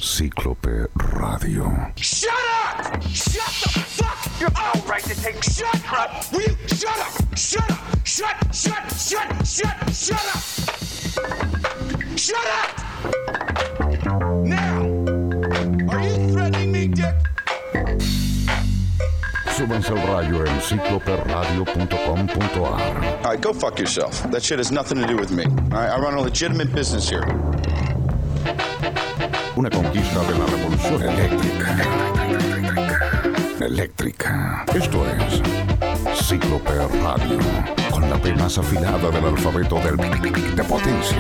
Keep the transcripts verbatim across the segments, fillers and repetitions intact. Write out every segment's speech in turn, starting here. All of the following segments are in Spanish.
Cíclope Radio. Shut up! Shut the fuck! You're all right to take shut up! Will you shut up? Shut up! Shut, shut, shut, shut, shut up! Shut up! Now! Are you threatening me, Dick? Súbanse al radio en cíclope radio punto com punto a r. All right, go fuck yourself. That shit has nothing to do with me. All right, I run a legitimate business here. Una conquista de la revolución eléctrica. Eléctrica. Esto es Cíclope Radio, con la P más afilada del alfabeto del de potencia.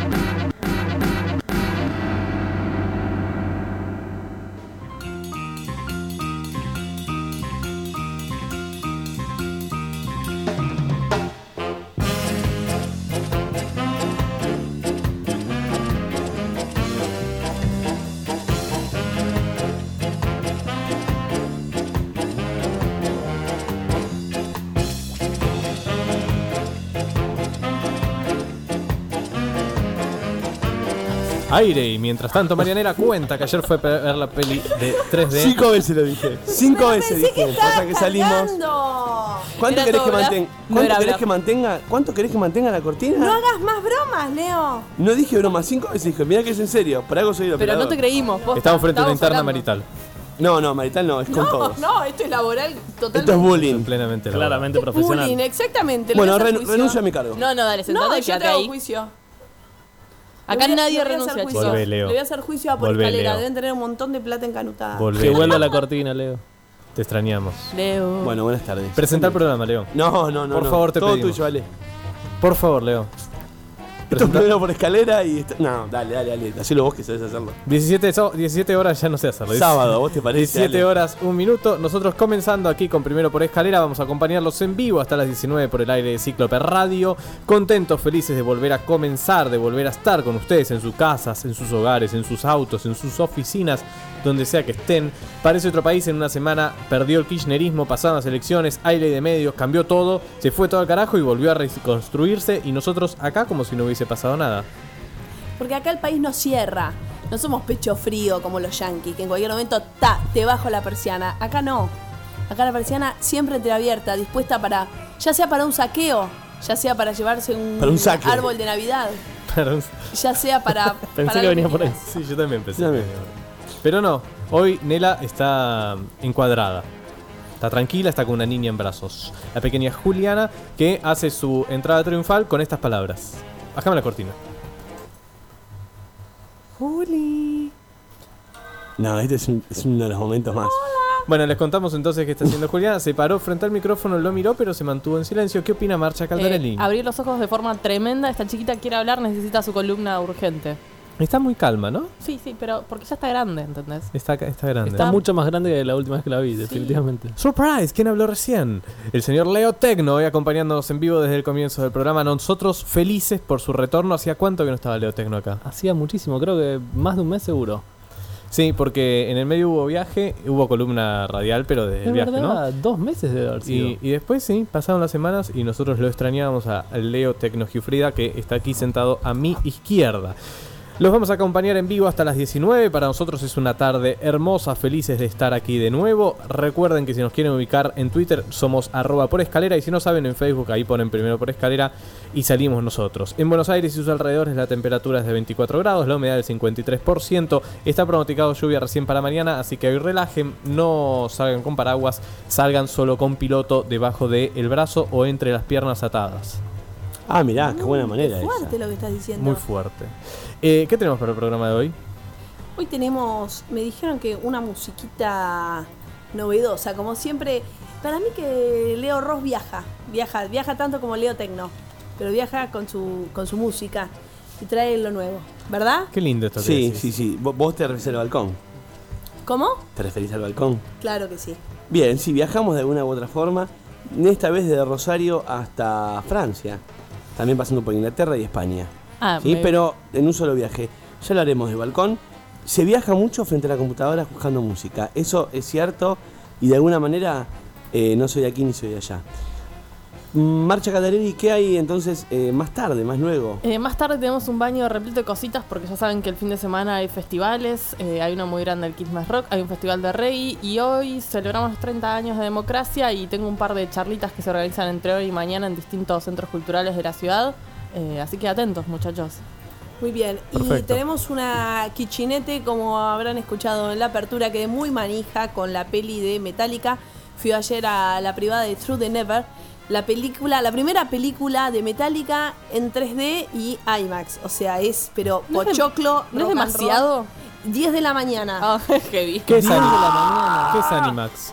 Aire, y mientras tanto Marianela cuenta que ayer fue a ver la peli de tres D. Cinco veces lo dije. Cinco Pero veces pensé dije. que Pasa que salimos. cargando. ¿Cuánto Era querés todo que bla- mantenga? no ¿Cuánto era querés bla- que mantenga? ¿Cuánto querés que mantenga la cortina? No hagas más bromas, Leo. No dije broma, cinco veces dije, mirá que es en serio, por algo soy el Pero operador. no te creímos. posta, Estamos frente a una estábamos interna hablando. marital. No, no, marital no, es con No, todos. no, esto es laboral totalmente. Esto es bullying. Plenamente laboral. Claramente profesional. Bullying, exactamente. le Bueno, voy a hacer ren- juicio. renuncio a mi cargo. No, no, dale, No, sentate y yo te quédate hago ahí. juicio. Acá Le voy a- nadie le voy a renuncia, hacer chicos. juicio. Volvé, Leo. Le voy a hacer juicio a por Volvé, escalera. Leo. Deben tener un montón de plata encanutada. Volvé. Que vuelva la cortina, Leo. Te extrañamos. Leo. Bueno, buenas tardes. Presenta el programa, Leo. No, no, no. Por no. favor, te Todo pedimos. tuyo, vale. Por favor, Leo. Esto Presenta- primero por escalera y... Esto... No, dale, dale, dale. Hacelo vos que sabés hacerlo. diecisiete, so- diecisiete horas, ya no sé hacerlo. Sábado, ¿vos te parece? diecisiete Dale. horas, un minuto. Nosotros comenzando aquí con Primero por Escalera. Vamos a acompañarlos en vivo hasta las diecinueve por el aire de Cíclope Radio. Contentos, felices de volver a comenzar, de volver a estar con ustedes en sus casas, en sus hogares, en sus autos, en sus oficinas, donde sea que estén. Parece otro país en una semana. Perdió el kirchnerismo, pasaron las elecciones, hay ley de medios, cambió todo, se fue todo al carajo y volvió a reconstruirse. Y nosotros acá como si no hubiese pasado nada. Porque acá el país no cierra. No somos pecho frío como los yanquis, que en cualquier momento ta, te bajo la persiana. Acá no. Acá la persiana siempre entreabierta, dispuesta para, ya sea para un saqueo, ya sea para llevarse un, Para un saque. árbol de Navidad, Perdón. ya sea para. Pensé para que lo venía por ahí. quieras. Sí, yo también pensé. Yo también. Pero no, hoy Nela está encuadrada. Está tranquila, está con una niña en brazos. La pequeña Juliana, que hace su entrada triunfal con estas palabras. Bájame la cortina. Juli. No, este es, un- es uno de los momentos más. Bueno, les contamos entonces qué está haciendo Juliana. Se paró frente al micrófono, lo miró, pero se mantuvo en silencio. ¿Qué opina Marcha Caldarelli? Eh, abrir los ojos de forma tremenda. Esta chiquita quiere hablar, necesita su columna urgente. Está muy calma, ¿no? Sí, sí, pero porque ya está grande, ¿entendés? Está, está grande. Está mucho más grande que la última vez que la vi, definitivamente. Surprise, ¿quién habló recién? El señor Leo Tecno, hoy acompañándonos en vivo desde el comienzo del programa. Nosotros felices por su retorno. ¿Hacía cuánto que no estaba Leo Tecno acá? Hacía muchísimo, creo que más de un mes seguro. Sí, porque en el medio hubo viaje, hubo columna radial, pero desde el Es viaje, verdad, dos meses debe haber ¿no? sido. Y, y después sí, pasaron las semanas y nosotros lo extrañábamos a Leo Tecno Giuffrida, que está aquí sentado a mi izquierda. Los vamos a acompañar en vivo hasta las diecinueve. Para nosotros es una tarde hermosa, felices de estar aquí de nuevo. Recuerden que si nos quieren ubicar en Twitter somos arroba por escalera, y si no saben en Facebook ahí ponen Primero por Escalera y salimos nosotros. En Buenos Aires y sus alrededores la temperatura es de veinticuatro grados, la humedad del cincuenta y tres por ciento. Está pronosticado lluvia recién para mañana, así que hoy relajen, no salgan con paraguas, salgan solo con piloto debajo del brazo o entre las piernas atadas. Ah, mirá, qué buena manera Qué fuerte esa. lo que estás diciendo. Muy fuerte. Eh, ¿Qué tenemos para el programa de hoy? Hoy tenemos, me dijeron que una musiquita novedosa, como siempre. Para mí que Leo Ross viaja, viaja, viaja tanto como Leo Tecno, pero viaja con su, con su música y trae lo nuevo, ¿verdad? Qué lindo esto que Sí, decís. sí, sí. Vos- Vos te referís al balcón. ¿Cómo? ¿Te referís al balcón? Claro que sí. Bien, sí, viajamos de alguna u otra forma. Esta vez desde Rosario hasta Francia. También pasando por Inglaterra y España. Ah, Sí, me- pero en un solo viaje. Ya lo haremos de balcón. Se viaja mucho frente a la computadora buscando música. Eso es cierto y de alguna manera eh, no soy de aquí ni soy de allá. Marcha Catarelli, ¿qué hay entonces eh, más tarde, más luego? Eh, más tarde tenemos un baño repleto de cositas porque ya saben que el fin de semana hay festivales, eh, hay uno muy grande, el Christmas Rock, hay un festival de reggae y hoy celebramos los treinta años de democracia y tengo un par de charlitas que se organizan entre hoy y mañana en distintos centros culturales de la ciudad, eh, así que atentos muchachos. Muy bien, Perfecto. y tenemos una kitchenette, como habrán escuchado en la apertura, que es muy manija con la peli de Metallica. Fui ayer a la privada de True the Never, la película, la primera película de Metallica en tres D y IMAX, o sea, es, pero ¿No es de- pochoclo, ¿No es rock and roll. demasiado? diez de la mañana. Ah, heavy. ¿Qué es, diez de Ani- la mañana. ¿Qué es Animax?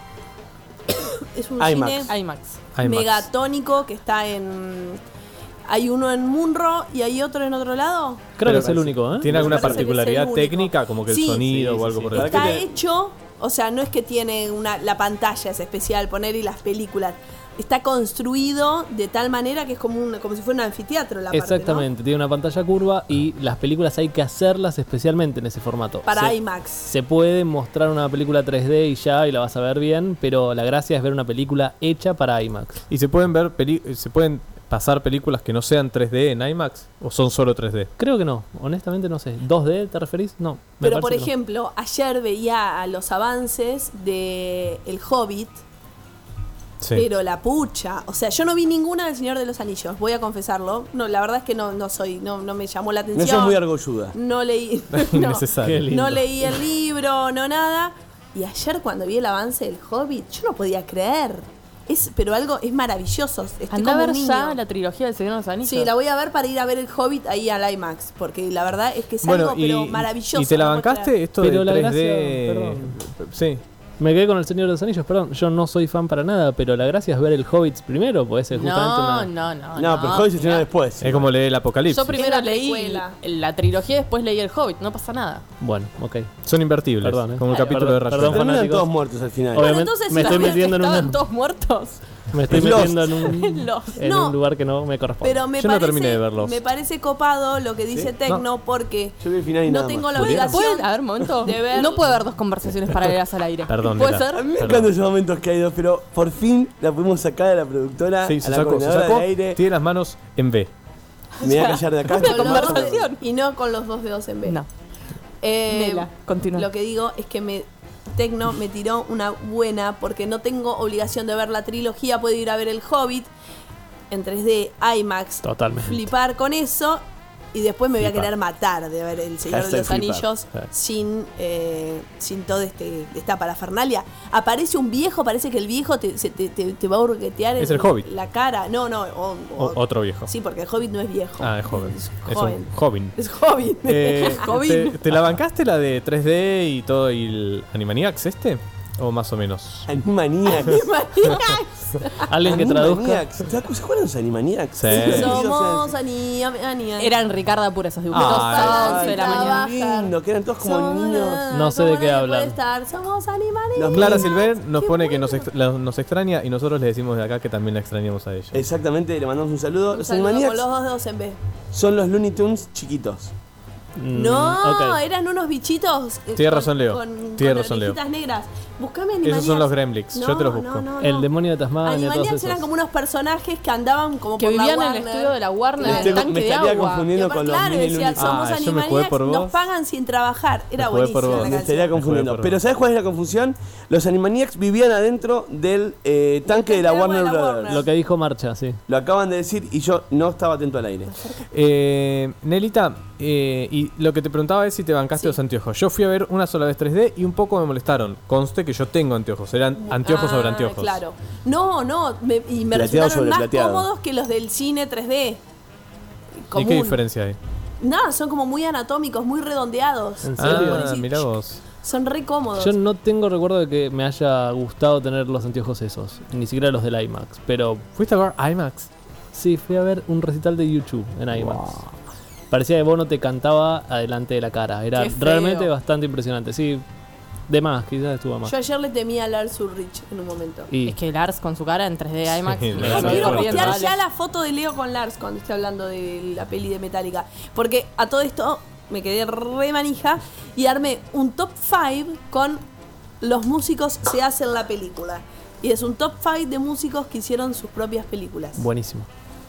Es un IMAX. cine IMAX. IMAX. megatónico que está en... Hay uno en Munro y hay otro en otro lado. Creo Pero que es el único, ¿eh? ¿Tiene Me alguna parece que es el particularidad único. técnica, como que el Sí. sonido Sí, o algo sí, por sí. el ¿Para Está qué te- hecho, o sea, no es que tiene una, la pantalla es especial, poner y las películas. Está construido de tal manera que es como, un, como si fuera un anfiteatro la parte, ¿no? Exactamente, tiene una pantalla curva y las películas hay que hacerlas especialmente en ese formato. Para se, IMAX. Se puede mostrar una película tres D y ya, y la vas a ver bien, pero la gracia es ver una película hecha para IMAX. ¿Y se pueden ver peli- se pueden pasar películas que no sean tres D en IMAX o son solo tres D? Creo que no, honestamente no sé. ¿dos D te referís? No. me Pero por parece que no. ejemplo, ayer veía a los avances de El Hobbit, Sí. pero la pucha, o sea, yo no vi ninguna del Señor de los Anillos, voy a confesarlo. No, la verdad es que no, no soy, no, no me llamó la No atención. sos muy argolluda. No leí, no, Innecesario. Qué lindo. no leí el libro, no nada. Y ayer cuando vi el avance del Hobbit, yo no podía creer. Es, pero algo es maravilloso. Estoy Anda a como ver un niño. ya la trilogía del Señor de los Anillos. Sí, la voy a ver para ir a ver el Hobbit ahí al IMAX, porque la verdad es que es Bueno, algo y, pero maravilloso. ¿y te la no puedo bancaste creer. esto Pero de la tres D? gracia- perdón. Sí. Me quedé con el Señor de los Anillos, perdón. Yo no soy fan para nada, pero la gracia es ver el Hobbit primero, pues es justamente No, una... no, no. No, pero Hobbit se estrenó después. Es como leer el Apocalipsis. Yo primero Es la leí precuela. la trilogía y después leí el Hobbit, no pasa nada. Bueno, ok. Son invertibles, Perdón, eh. como el Claro. capítulo de Perdón, Rayos. perdón, Terminan fanáticos. todos muertos al final. Obviamente, entonces, me si estoy los metiendo en Estaban un, todos muertos. me estoy Es Lost. metiendo en un, Lost. en No. un lugar que no me corresponde. Pero me Yo no parece, terminé de verlos. me parece copado lo que dice ¿Sí? Tecno porque Yo vi el final y no nada tengo más. la ¿Murieron? obligación ¿Puede haber un momento? de ver. No puede haber dos conversaciones paralelas al aire. Perdón, ¿Puede Nela. ser? A mí me Perdón. encantan esos momentos que hay dos, pero por fin la pudimos sacar de la productora Sí, a se la sacó, se coordinadora sacó. de aire. Tiene las manos en B. Me voy a callar de acá. Una con los dos conversación. de- y no con los dos dedos en B. No. Eh, Nela, continúa. Lo que digo es que me Tecno me tiró una buena porque no tengo obligación de ver la trilogía, puedo ir a ver el Hobbit en tres D, IMAX, Totalmente. flipar con eso y después me voy a Flipar. querer matar de ver El Señor de Hashtag los flipar. Anillos Claro. sin eh, sin todo este esta parafernalia. Aparece un viejo, parece que el viejo te, se- te, te- te va a hurguetear Es en el Hobbit. la cara. No, no, o- o- O- otro viejo. Sí, porque el Hobbit no es viejo. Ah, es joven. Es Es joven. un joven. Es Hobbit. Eh, Hobbit. ¿te, te la bancaste la de tres D y todo y el Animaniacs este? ¿O más o menos? Animaniacs. Alguien que traduzca. Animaniacs. ¿Se acuerdan los Animaniacs? Sí. Somos Ani, Ani, Ani. Eran Ricarda Pura esos dibujitos. Ah, once de la ay, mañana. trabajar. lindo, que eran todos como Somos niños. nada, No sé de como qué nadie hablan. puede estar. Somos animales. Los Clara niños. Silver nos Qué pone que nos, bueno. ext- la- nos extraña y nosotros le decimos de acá que también la extrañamos a ella. Exactamente, le mandamos un saludo. Un Los saludo con Animaniacs los dos dedos en B. son los Looney Tunes chiquitos. Mm, No, ok. eran unos bichitos. eh, Tiene con- razón, Leo. Con, Tiene con razón, Leo. orejitas negras. Buscame Animaniacs. Esos son los Gremlins, yo te los busco. No, no, no. El demonio de Tasmania, todos Animaniacs esos. eran como unos personajes que andaban como Que por la vivían en el Warner. estudio de la Warner, Claro. en el Me tanque de estaría agua. Y confundiendo aparte, con los claro, mini decía, Looney Tunes. somos Ah, yo me jugué Animaniacs, por nos vos. pagan sin trabajar. Era Me jugué por buenísima vos. la Me canción. estaría confundiendo. por Pero vos. ¿sabes cuál es la confusión? Los Animaniacs vivían adentro del eh, tanque de la de agua de Warner la Brothers. Warner. Lo que dijo Marcha, sí. Lo acaban de decir y yo no estaba atento al aire. Eh, Nelita, eh, y lo que te preguntaba es si te bancaste Sí. los anteojos. Yo fui a ver una sola vez tres D y un poco me molestaron. Conste que yo tengo anteojos, eran anteojos Ah, sobre anteojos. Claro. No, no, me- y me Plateado resultaron sobre más plateado. cómodos que los del cine tres D. ¿Y Común. qué diferencia hay? Nada, son como muy anatómicos, muy redondeados. ¿En Sí, por serio? Ah, decir, mirá vos. Son re cómodos. Yo no tengo recuerdo de que me haya gustado tener los anteojos esos, ni siquiera los del IMAX, pero ¿Fuiste a ver IMAX? sí, fui a ver un recital de YouTube en IMAX. Parecía que Bono te cantaba adelante de la cara, era Qué feo. realmente bastante impresionante, sí, de más, quizás estuvo más. Yo ayer le temía a Lars Ulrich en un momento. Y Es que Lars con su cara en tres D IMAX. Sí, le la Ay, verdad, quiero fue postear dale. ya la foto de Leo con Lars cuando esté hablando de la peli de Metallica. Porque a todo esto me quedé re manija y armé un top cinco con los músicos se hacen la película. Y es un top cinco de músicos que hicieron sus propias películas. Buenísimo.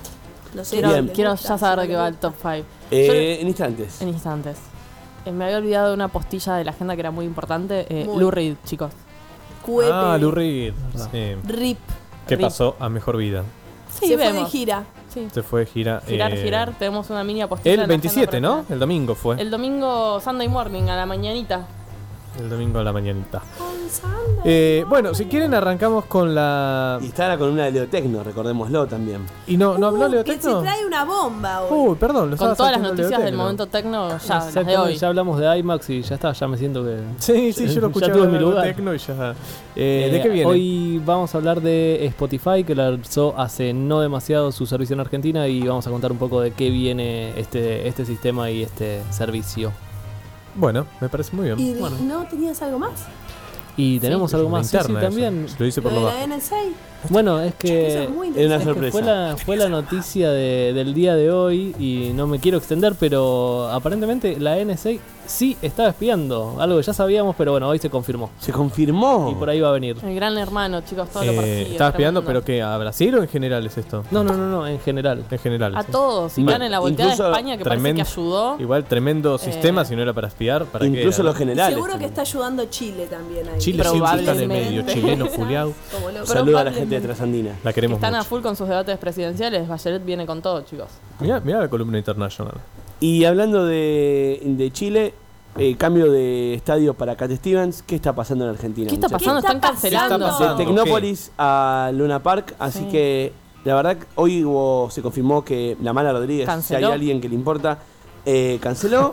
No sé, Quiero, si les quiero gusta, ya saber si de qué les va el gusta. top cinco. Eh, en instantes. En instantes. Eh, me había olvidado de una postilla de la agenda que era muy importante. Eh, Muy. Lou Reed, chicos. Cuepe, Ah, Lou Reed. Sí. Rip. ¿Qué Rip. pasó a Mejor Vida? Sí, se fue de vemos. gira. Sí. Se fue de gira. Girar, eh, girar. Tenemos una mini postilla. en El la veintisiete, agenda ¿no? para El domingo fue. el, el domingo Sunday morning, a la mañanita. El domingo a la mañanita. Con Sandra. Eh, bueno, si quieren arrancamos con la... Y está la columna de Leo Tecno, recordémoslo también. ¿Y no, no habló Uh, Leo que se Tecno? trae una bomba hoy. Uy, perdón. lo Con estaba todas las salteando Leo noticias del Tecno. momento tecno, ya, las de Exactamente, hoy. ya hablamos de IMAX y ya está, ya me siento que... Sí, sí, yo lo escuché Ya tuve hablar mi de lugar. Tecno y ya... Eh, ¿De Eh, qué viene? Hoy vamos a hablar de Spotify, que lanzó hace no demasiado su servicio en Argentina, y vamos a contar un poco de qué viene este, este sistema y este servicio. Bueno, me parece muy bien. ¿Y de- Bueno. no tenías algo más? Y tenemos Sí, algo una más, sí, sí, interna eso. también. Lo hice Lo por de lo la bajo. N S A. Bueno, es Eso que es muy Era una interesante. Es que fue sorpresa. la, fue la noticia de- del día de hoy y no me quiero extender, pero aparentemente la N S A sí estaba espiando, algo que ya sabíamos, pero bueno, hoy se confirmó. Se confirmó. Y por ahí va a venir. El gran hermano, chicos, todo lo Eh, persigue. ¿Estaba espiando, tremendo. pero qué? ¿A Brasil o en general es esto? No, no, no, no, en general. En general. A sí. todos. Y Bueno, vean en la volteada de incluso España que tremendo- parece que ayudó. Igual tremendo sistema, Eh, si no era para espiar. ¿para qué Incluso era? los generales. Seguro que está ayudando Chile también ahí. Chile siempre está en el Probablemente. medio, chileno, culiao. Como lo- Saluda a la gente de probablemente. Trasandina. La Que queremos están a mucho. full con sus debates presidenciales. Bachelet viene con todo, chicos. Mirá, mirá la columna internacional. Y hablando de, de Chile, eh, cambio de estadio para Cat Stevens. ¿Qué está pasando en Argentina? ¿Qué está muchachos? pasando? ¿Qué Están está cancelando. pasando? De Tecnópolis a Luna Park, así Sí. que la verdad que hoy hubo, se confirmó que la Mala Rodríguez, Canceló. si hay alguien que le importa, eh, canceló.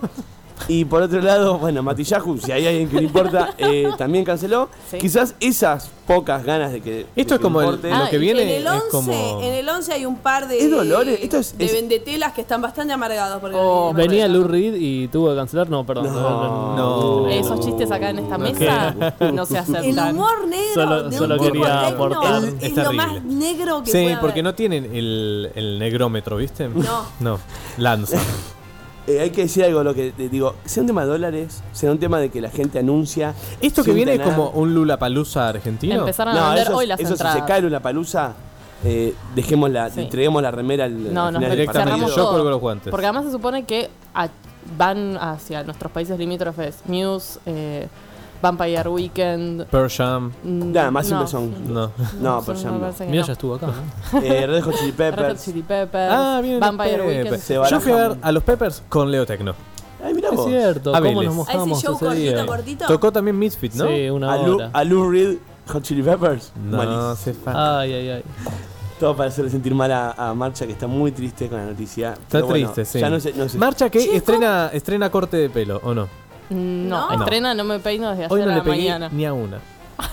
Y por otro lado, bueno, Matillahu, si hay alguien que le importa, eh, también canceló. Sí. Quizás esas pocas ganas de que Esto de es que como el- importe- lo Ah, que y viene En el, es once, como... en el once hay un par de, Es Dolores, esto es- de es- vendetelas que están bastante amargados. Porque Oh, Venía Lou Reed y tuvo que cancelar. No, perdón. No. No. Esos chistes acá en esta No, mesa no se El aceptan. humor negro Solo- de solo un grupo quería tecno aportar. es, Es lo terrible. más negro que Sí, puede porque haber. no tienen el, el negrómetro, ¿viste? No. No, lanza. Eh, hay que decir algo, lo que te digo, sea un tema de dólares, sea un tema de que la gente anuncia. ¿Esto que sin viene es tener- como un Lulapalooza argentino? Empezaron a No, vender eso, hoy es- las eso si entradas. se cae una palusa, eh, dejemos la, Sí. entreguemos la remera al, No, al nos final del directamente. cerramos partido. Yo todo. cuelgo los guantes. Porque además se supone que a- van hacia nuestros países limítrofes. Muse, eh, Vampire Weekend. Pearl Jam. mm, Nada, más no. siempre son. No. No, Son- por me ejemplo. parece que Mira, no. ya estuvo acá. Eh, Red Hot Chili Red Hot Peppers. Chili Peppers. Ah, bien. Vampire los Weekend. Peppers. Se Yo baraja fui a ver un- a los Peppers con Leo Tecno. Ay, mirá Es vos. cierto, A ¿cómo Vélez. nos A mojamos ese show ese cortito, día? cortito. Tocó también Misfit, ¿no? Sí, una A Lou, hora. a Lou Reed, Hot Chili Peppers. No, Malísimo. se fa. Ay, ay, ay. Todo para hacerle sentir mal a, a Marcha, que está muy triste con la noticia. Está Pero bueno, triste, sí. Ya no sé, no sé. Marcha que Che, estrena, estrena corte de pelo, ¿o no? Mm, No, ¿No? estrena, no me peino desde ayer Hoy no a le la pegué mañana. ni a una.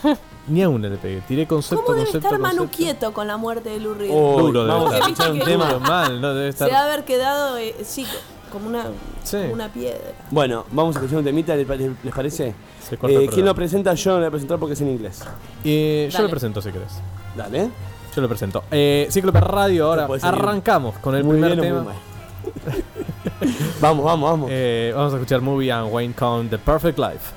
Ni a una le pegué. Tiré concepto, ¿Cómo debe concepto, estar Manu concepto. quieto con la muerte de Lou Reed? Oh, Duro debe vamos estar. a escuchar un Duro, tema. mal, no debe Se estar. debe haber quedado, eh, sí, como una, Sí. como una piedra. Bueno, vamos a escuchar un temita, ¿les, les- les parece? Se corta el Eh, ¿Quién programa. lo presenta? Yo no lo voy a presentar porque es en inglés. Eh, yo Dale. lo presento si querés. Dale. Yo lo presento. Eh, Cíclope Radio, ahora puede ser arrancamos con el muy primer bien o tema. muy mal. Vamos, vamos, vamos. Eh, vamos a escuchar Movie and Wayne Cohn, The Perfect Life.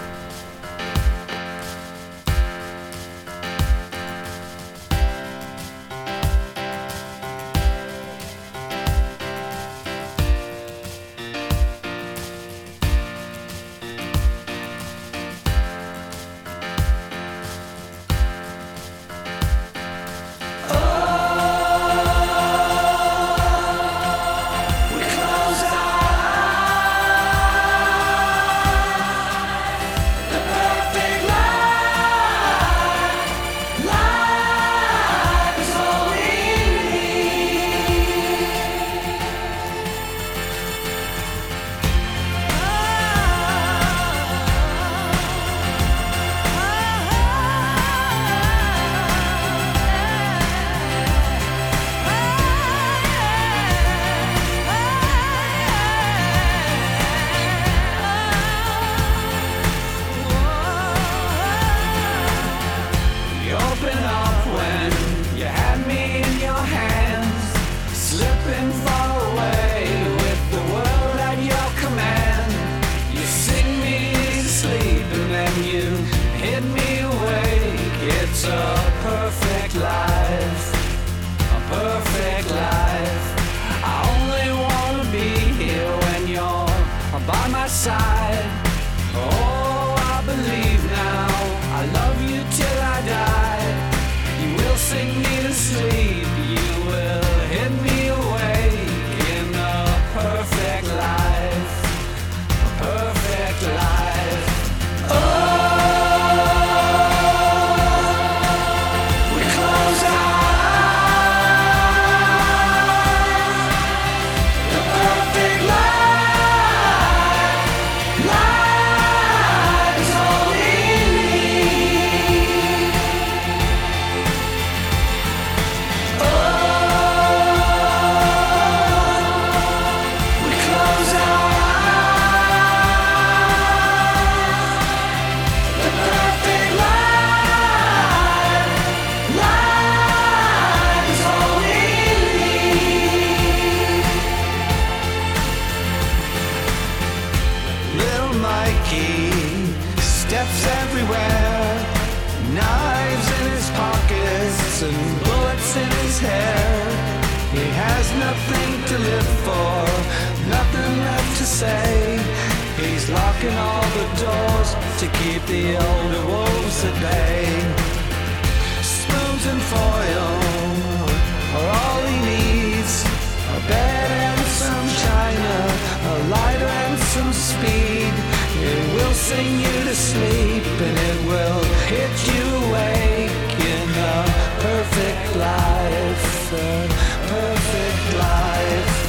You open up when you had me in your hands, slipping far away with the world at your command. You sing me to sleep and then you hit me awake. It's a steps everywhere, knives in his pockets and bullets in his hair. He has nothing to live for, nothing left to say. He's locking all the doors to keep the older wolves at bay. Spoons and foil are all he needs. A bed and some china, a lighter and some speed. It will sing you to sleep and it will hit you awake in a perfect life, a perfect life.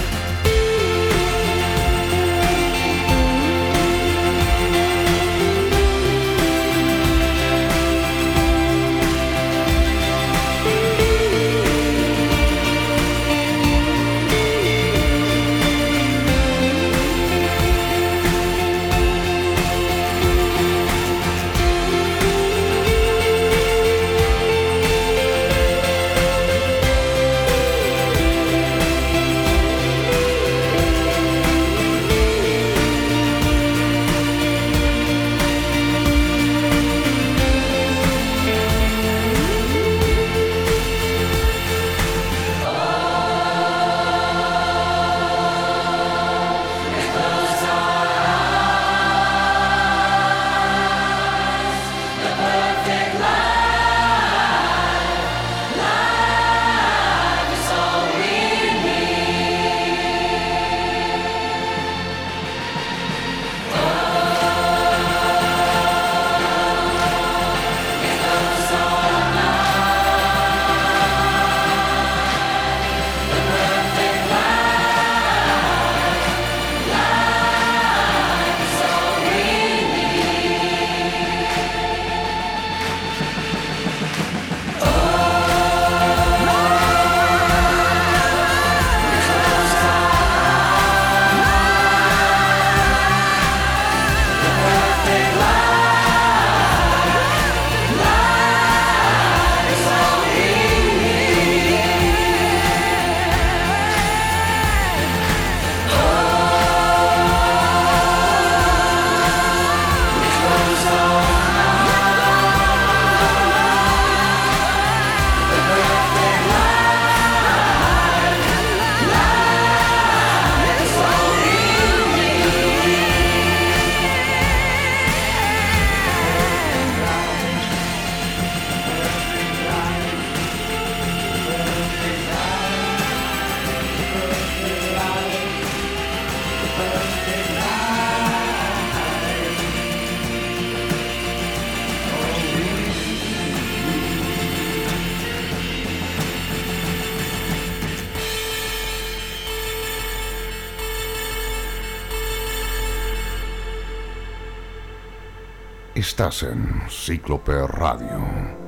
Estás en Cíclope Radio.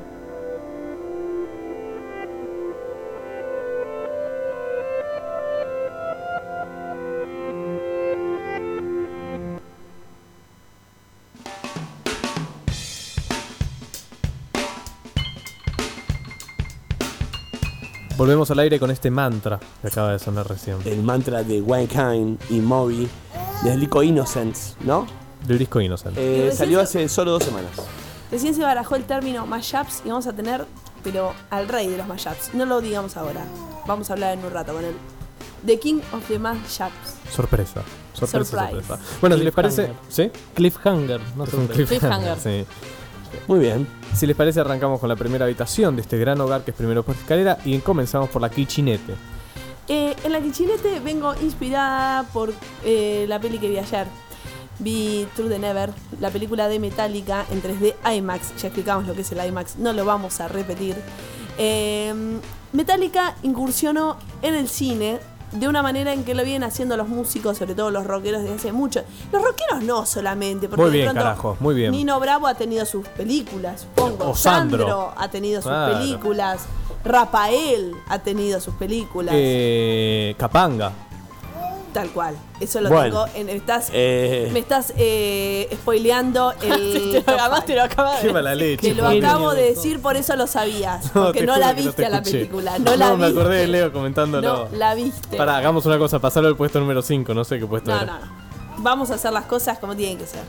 Volvemos al aire con este mantra que acaba de sonar recién. El mantra de Mankind y Moby del disco Innocence, ¿no? Del disco Innocent. Eh, salió hace solo dos semanas. Recién se barajó el término mashups y vamos a tener, pero al rey de los mashups. No lo digamos ahora. Vamos a hablar en un rato con él. The King of the Mashups. Sorpresa. Sorpresa, Surprise. sorpresa. Bueno, si les parece. ¿Sí? Cliffhanger, no Es un sorpresa. cliffhanger. Cliffhanger. Sí. Muy bien. Si les parece, arrancamos con la primera habitación de este gran hogar que es Primero por Escalera y comenzamos por la kitchenette. Eh, en la kitchenette vengo inspirada por eh, la peli que vi ayer. Vi True the Never, la película de Metallica en tres D IMAX. Ya explicamos lo que es el IMAX, no lo vamos a repetir. Eh, Metallica incursionó en el cine de una manera en que lo vienen haciendo los músicos, sobre todo los rockeros desde hace mucho. Los rockeros no solamente, porque Muy de bien, pronto carajo, muy bien. Nino Bravo ha tenido sus películas, supongo. O Sandro. ha tenido sus Claro. películas. Rafael ha tenido sus películas. Eh, Capanga. Tal cual. Eso lo Bueno, tengo en. Estás, eh. Me estás eh, spoileando el. Te lo acabas, te lo acabas de Qué mala leche. Te lo por acabo Dios. de decir, por eso lo sabías. No, Porque te no juro la que no viste te a la escuché. película. No, la No, me viste. acordé de Leo comentándolo. No, la viste. Pará, hagamos una cosa, pasarlo al puesto número cinco, no sé qué puesto No, era. no, no. Vamos a hacer las cosas como tienen que ser.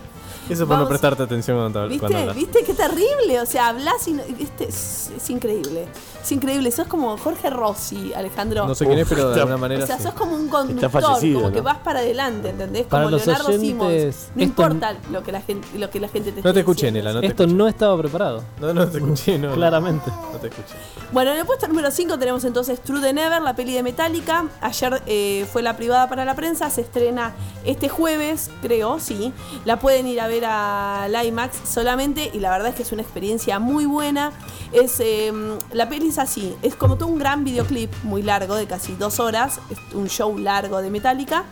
Eso por Vamos- no prestarte atención cuando, cuando ¿Viste? hablas. ¿Viste? Qué terrible. O sea, hablas y no, ¿viste? Es, es increíble. Es increíble. Sos como Jorge Rossi, Alejandro. No sé quién es, pero de Está- alguna O manera sea, sí. sos como un conductor, fallecido, como ¿no? que vas para adelante, ¿entendés? Para Como los Leonardo Simons. oyentes, No esto- importa lo que la gente, lo que la gente te No te esté escuché, diciendo. Nela, no te Esto escuché. no estaba preparado. No, no te escuché, no. Claramente. No te escuché. Bueno, en el puesto número cinco tenemos entonces True the Never, la peli de Metallica. Ayer eh, fue la privada para la prensa, se estrena este jueves, creo, sí. La pueden ir a ver al IMAX solamente y la verdad es que es una experiencia muy buena. Es, eh, la peli es así, es como todo un gran videoclip muy largo, de casi dos horas, es un show largo de Metallica,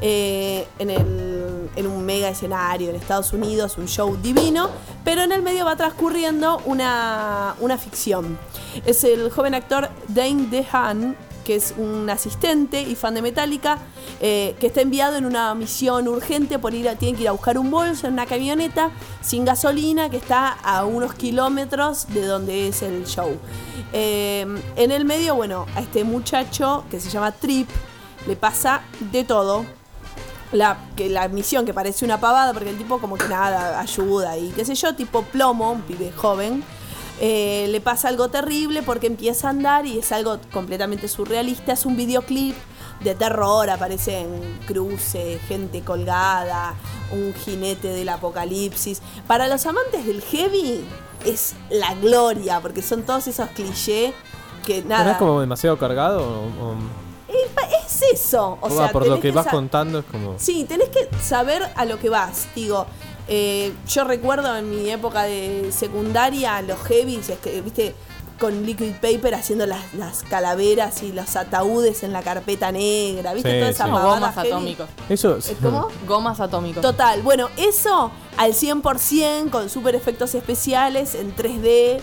eh, en, el, en un mega escenario en Estados Unidos, un show divino, pero en el medio va transcurriendo una, una ficción. Es el joven actor Dane DeHaan, que es un asistente y fan de Metallica, eh, que está enviado en una misión urgente por ir a, tiene que ir a buscar un bolso en una camioneta sin gasolina que está a unos kilómetros de donde es el show. Eh, en el medio, bueno, a este muchacho que se llama Trip le pasa de todo. La, que la misión que parece una pavada porque el tipo como que nada ayuda y qué sé yo, tipo plomo, un pibe joven. Eh, le pasa algo terrible porque empieza a andar y es algo completamente surrealista. Es un videoclip de terror, aparecen cruces, gente colgada, un jinete del apocalipsis. Para los amantes del heavy es la gloria porque son todos esos clichés que ¿No nada. es como demasiado cargado? O, o- Eh, Es eso, o o sea, va, por tenés lo que vas sa- contando es como... Sí, tenés que saber a lo que vas. Digo, eh, yo recuerdo en mi época de secundaria, los heavies, es que, viste, con liquid paper haciendo las, las calaveras y los ataúdes en la carpeta negra, viste, Sí, toda esa sí. O pavada gomas heavy. atómicos. Eso... ¿Eh, ¿Cómo? Gomas atómicos. Total, bueno, eso al cien por ciento con super efectos especiales en tres D.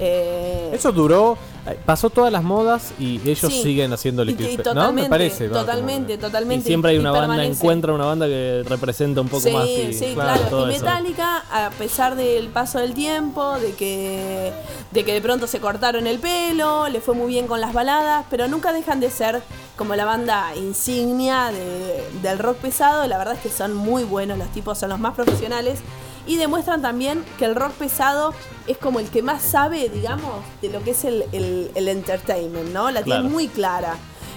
eh, Eso duró... eh, Pasó todas las modas y ellos Sí. siguen haciendo y- liquid y paper, ¿no? totalmente, Me parece. va, totalmente, como- Y totalmente. siempre hay una banda, permanece. encuentra una banda que representa un poco sí, más. Y, sí, claro, claro. todo Y eso. Metallica, a pesar del paso del tiempo, de que, de que de pronto se cortaron el pelo, le fue muy bien con las baladas, pero nunca dejan de ser como la banda insignia de- del rock pesado. La verdad es que son muy buenos, los tipos son los más profesionales. Y demuestran también que el rock pesado es como el que más sabe, digamos, de lo que es el, el, el entertainment, ¿no? La Claro. tiene muy clara.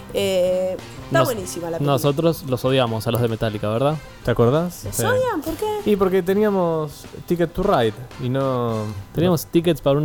Eh, está Nos- buenísima la película. Nosotros los odiamos a los de Metallica, ¿verdad? ¿Te acordás? ¿Los Sí. odian? ¿Por qué? Y porque teníamos Ticket to Ride y no... Teníamos tickets para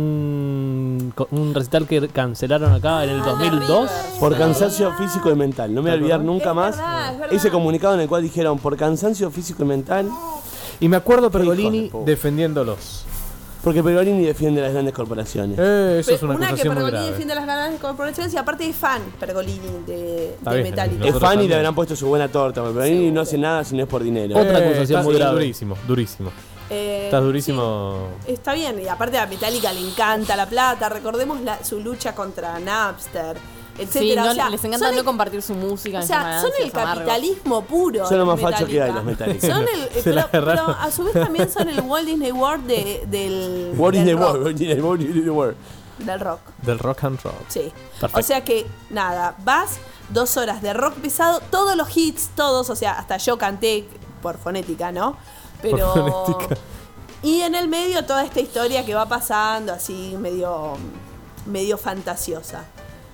un, co- un recital que cancelaron acá en el Ah, dos mil dos. River. Por cansancio físico y mental. No me voy a olvidar nunca Es más verdad, es verdad. ese comunicado en el cual dijeron por cansancio físico y mental, Y me acuerdo Qué hijos Pergolini de puta. defendiéndolos. porque Pergolini defiende las grandes corporaciones. Eh, eso Pe- es una, que acusación muy Pergolini grave. defiende las ganancias corporaciones y aparte es fan Pergolini de, Está de bien, Metallica. nosotros Es fan y también. le habrán puesto su buena torta, porque Pergolini no hace nada si no es por dinero. Otra Eh, acusación estás muy grave. Durísimo, durísimo. Eh, Estás durísimo. sí, está bien, y aparte a Metallica le encanta la plata. Recordemos la- su lucha contra Napster, Sí, etcétera. no, O sea, les encanta son no el- compartir su música. O en sea, son el ganancias, amargos. capitalismo puro. Son lo más Metallica. facho que hay, los Metallica. Son el, eh, Se la pero, pero agarraron. a su vez también son el Walt Disney World de- del, What is del the rock. word? What is the- what is the word? Del rock. Del rock and roll. Sí. Perfecto. O sea que, nada, vas dos horas de rock pesado, todos los hits, todos, o sea, hasta yo canté por fonética, ¿no? Pero. Por fonética. Y en el medio toda esta historia que va pasando, así medio. medio fantasiosa.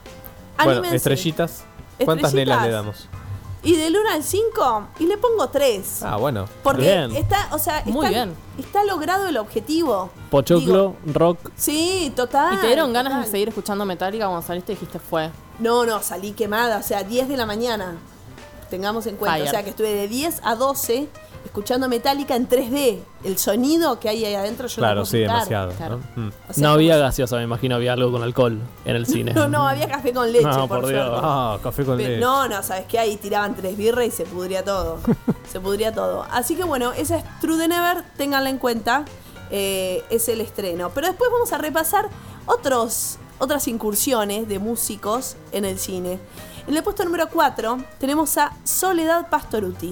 Bueno, Anímense. estrellitas. ¿Cuántas Estrellitas. nelas le damos? Y del uno al cinco, y le pongo tres. Ah, bueno. Porque bien. está, o sea, Muy está, bien. está logrado el objetivo. Pochoclo, Digo, rock. sí, total. ¿Y te dieron ganas total. de seguir escuchando Metallica cuando saliste y dijiste fue? No, no, salí quemada, o sea, diez de la mañana. Tengamos en cuenta, Fire. o sea, que estuve de diez a doce escuchando Metallica en tres D. El sonido que hay ahí adentro yo Claro, no sí, puedo quitar. demasiado. claro. ¿no? Mm. O sea, No había como- gaseosa, me imagino, había algo con alcohol en el cine. No, no, había café con leche, No, por, por Dios. suerte. Ah, café con Pero- leche. no, no, ¿sabes qué? Ahí tiraban tres birras y se pudría todo. Se pudría todo. Así que bueno, esa es True the Never, ténganla en cuenta. eh, es el estreno. Pero después vamos a repasar otros, otras incursiones de músicos en el cine. En el puesto número cuatro tenemos a Soledad Pastoruti.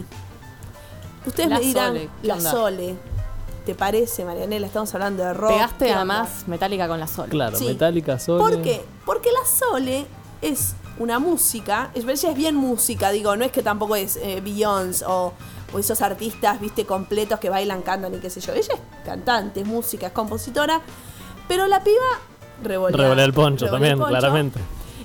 Ustedes La me dirán, Sole, ¿qué la onda? Sole. ¿Te parece, Marianela? Estamos hablando de rock. Pegaste ¿qué además onda? Metallica con la Sol. Claro, Sí. Metallica, Sole. ¿Por qué? Porque la Sole es una música, es, ella es bien música, digo, no es que tampoco es eh, Beyoncé o, o esos artistas, viste, completos que bailan, cantan y qué sé yo. Ella es cantante, es música, es compositora, pero la piba revolea. Revolea el poncho revolea el también, poncho. claramente.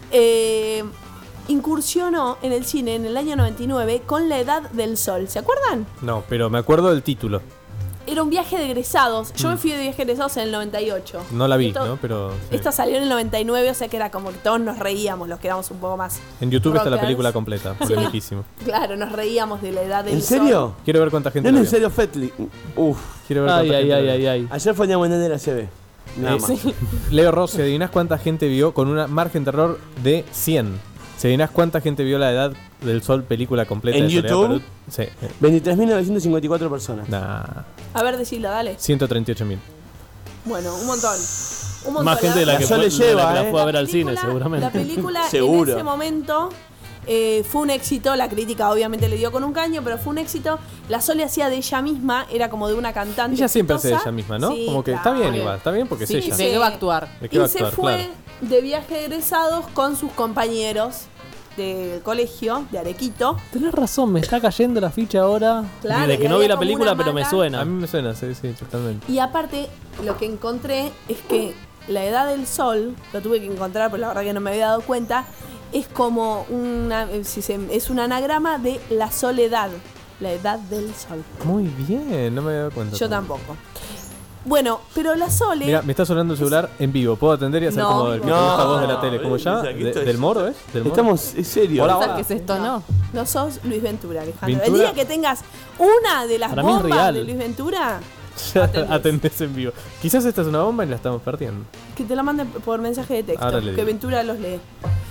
Eh, incursionó en el cine en el año noventa y nueve con La Edad del Sol. ¿Se acuerdan? No, pero me acuerdo del título. Era un viaje de egresados. Yo Mm. me fui de viaje de egresados en el noventa y ocho. No la vi, Esto- ¿no? Pero sí. Esta salió en el noventa y nueve, o sea que era como que todos nos reíamos, los que éramos un poco más. En YouTube está la rockers. película completa, Sí. polemiquísimo. Claro, nos reíamos de La Edad del ¿En Sol. serio? Quiero ver cuánta gente No, la en vio. serio, Fetli. Uf. Quiero ver Ay, cuánta ay, gente ay, la ay, vio. ay. Ayer fue a en la C B. Nada Eh, más. sí. Leo Ross, si adivinás cuánta gente vio con una margen de error de cien. Si adivinás cuánta gente vio La Edad del Sol, película completa ¿En de Soledad YouTube? Palud. Sí. eh, veintitrés mil novecientos cincuenta y cuatro personas. Nah. A ver, decilo, dale. ciento treinta y ocho mil. Bueno, un montón. Un montón. Más gente de la La que, Sole fue, de lleva, la, que la eh. fue a ver al película- cine, seguramente. La película Seguro. en ese momento eh, fue un éxito. La crítica obviamente le dio con un caño, pero fue un éxito. La Sole hacía de ella misma, era como de una cantante. Ella siempre hace de exitosa. ella misma, ¿no? Sí, como que claro. está bien igual, está bien porque Sí, es ella. ¿de qué va a actuar? ¿De qué va Y a se actuar? fue Claro. de viaje de egresados con sus compañeros del colegio de Arequito. Tenés razón, me está cayendo la ficha ahora. Claro, de y que no vi había la como película, una pero me mala- suena. A mí me suena, sí, sí, totalmente. Y aparte, lo que encontré es que La Edad del Sol, lo tuve que encontrar, pero la verdad que no me había dado cuenta, es como una, eh, si se- es un anagrama de la soledad. La Edad del Sol. Muy bien, no me había dado cuenta. Yo tampoco. Bueno, pero la Sole... Mira, me está sonando el celular en vivo. ¿Puedo atender y hacer No, como el que no. te gusta voz de la tele? ¿Cómo Eh, ya? o sea, que De- esto es- ¿Del Moro, es? ¿Del Moro? Estamos en serio. Hola, ¿Sabes hola. qué es esto, no? No sos Luis Ventura, Alejandro. El ¿Ventura? día que tengas una de las Para mí es bombas real. de Luis Ventura, Ya Atendés. atendés en vivo. Quizás esta es una bomba y la estamos perdiendo. que te la manden por mensaje de texto, Ahora le que digo. Ventura los lee.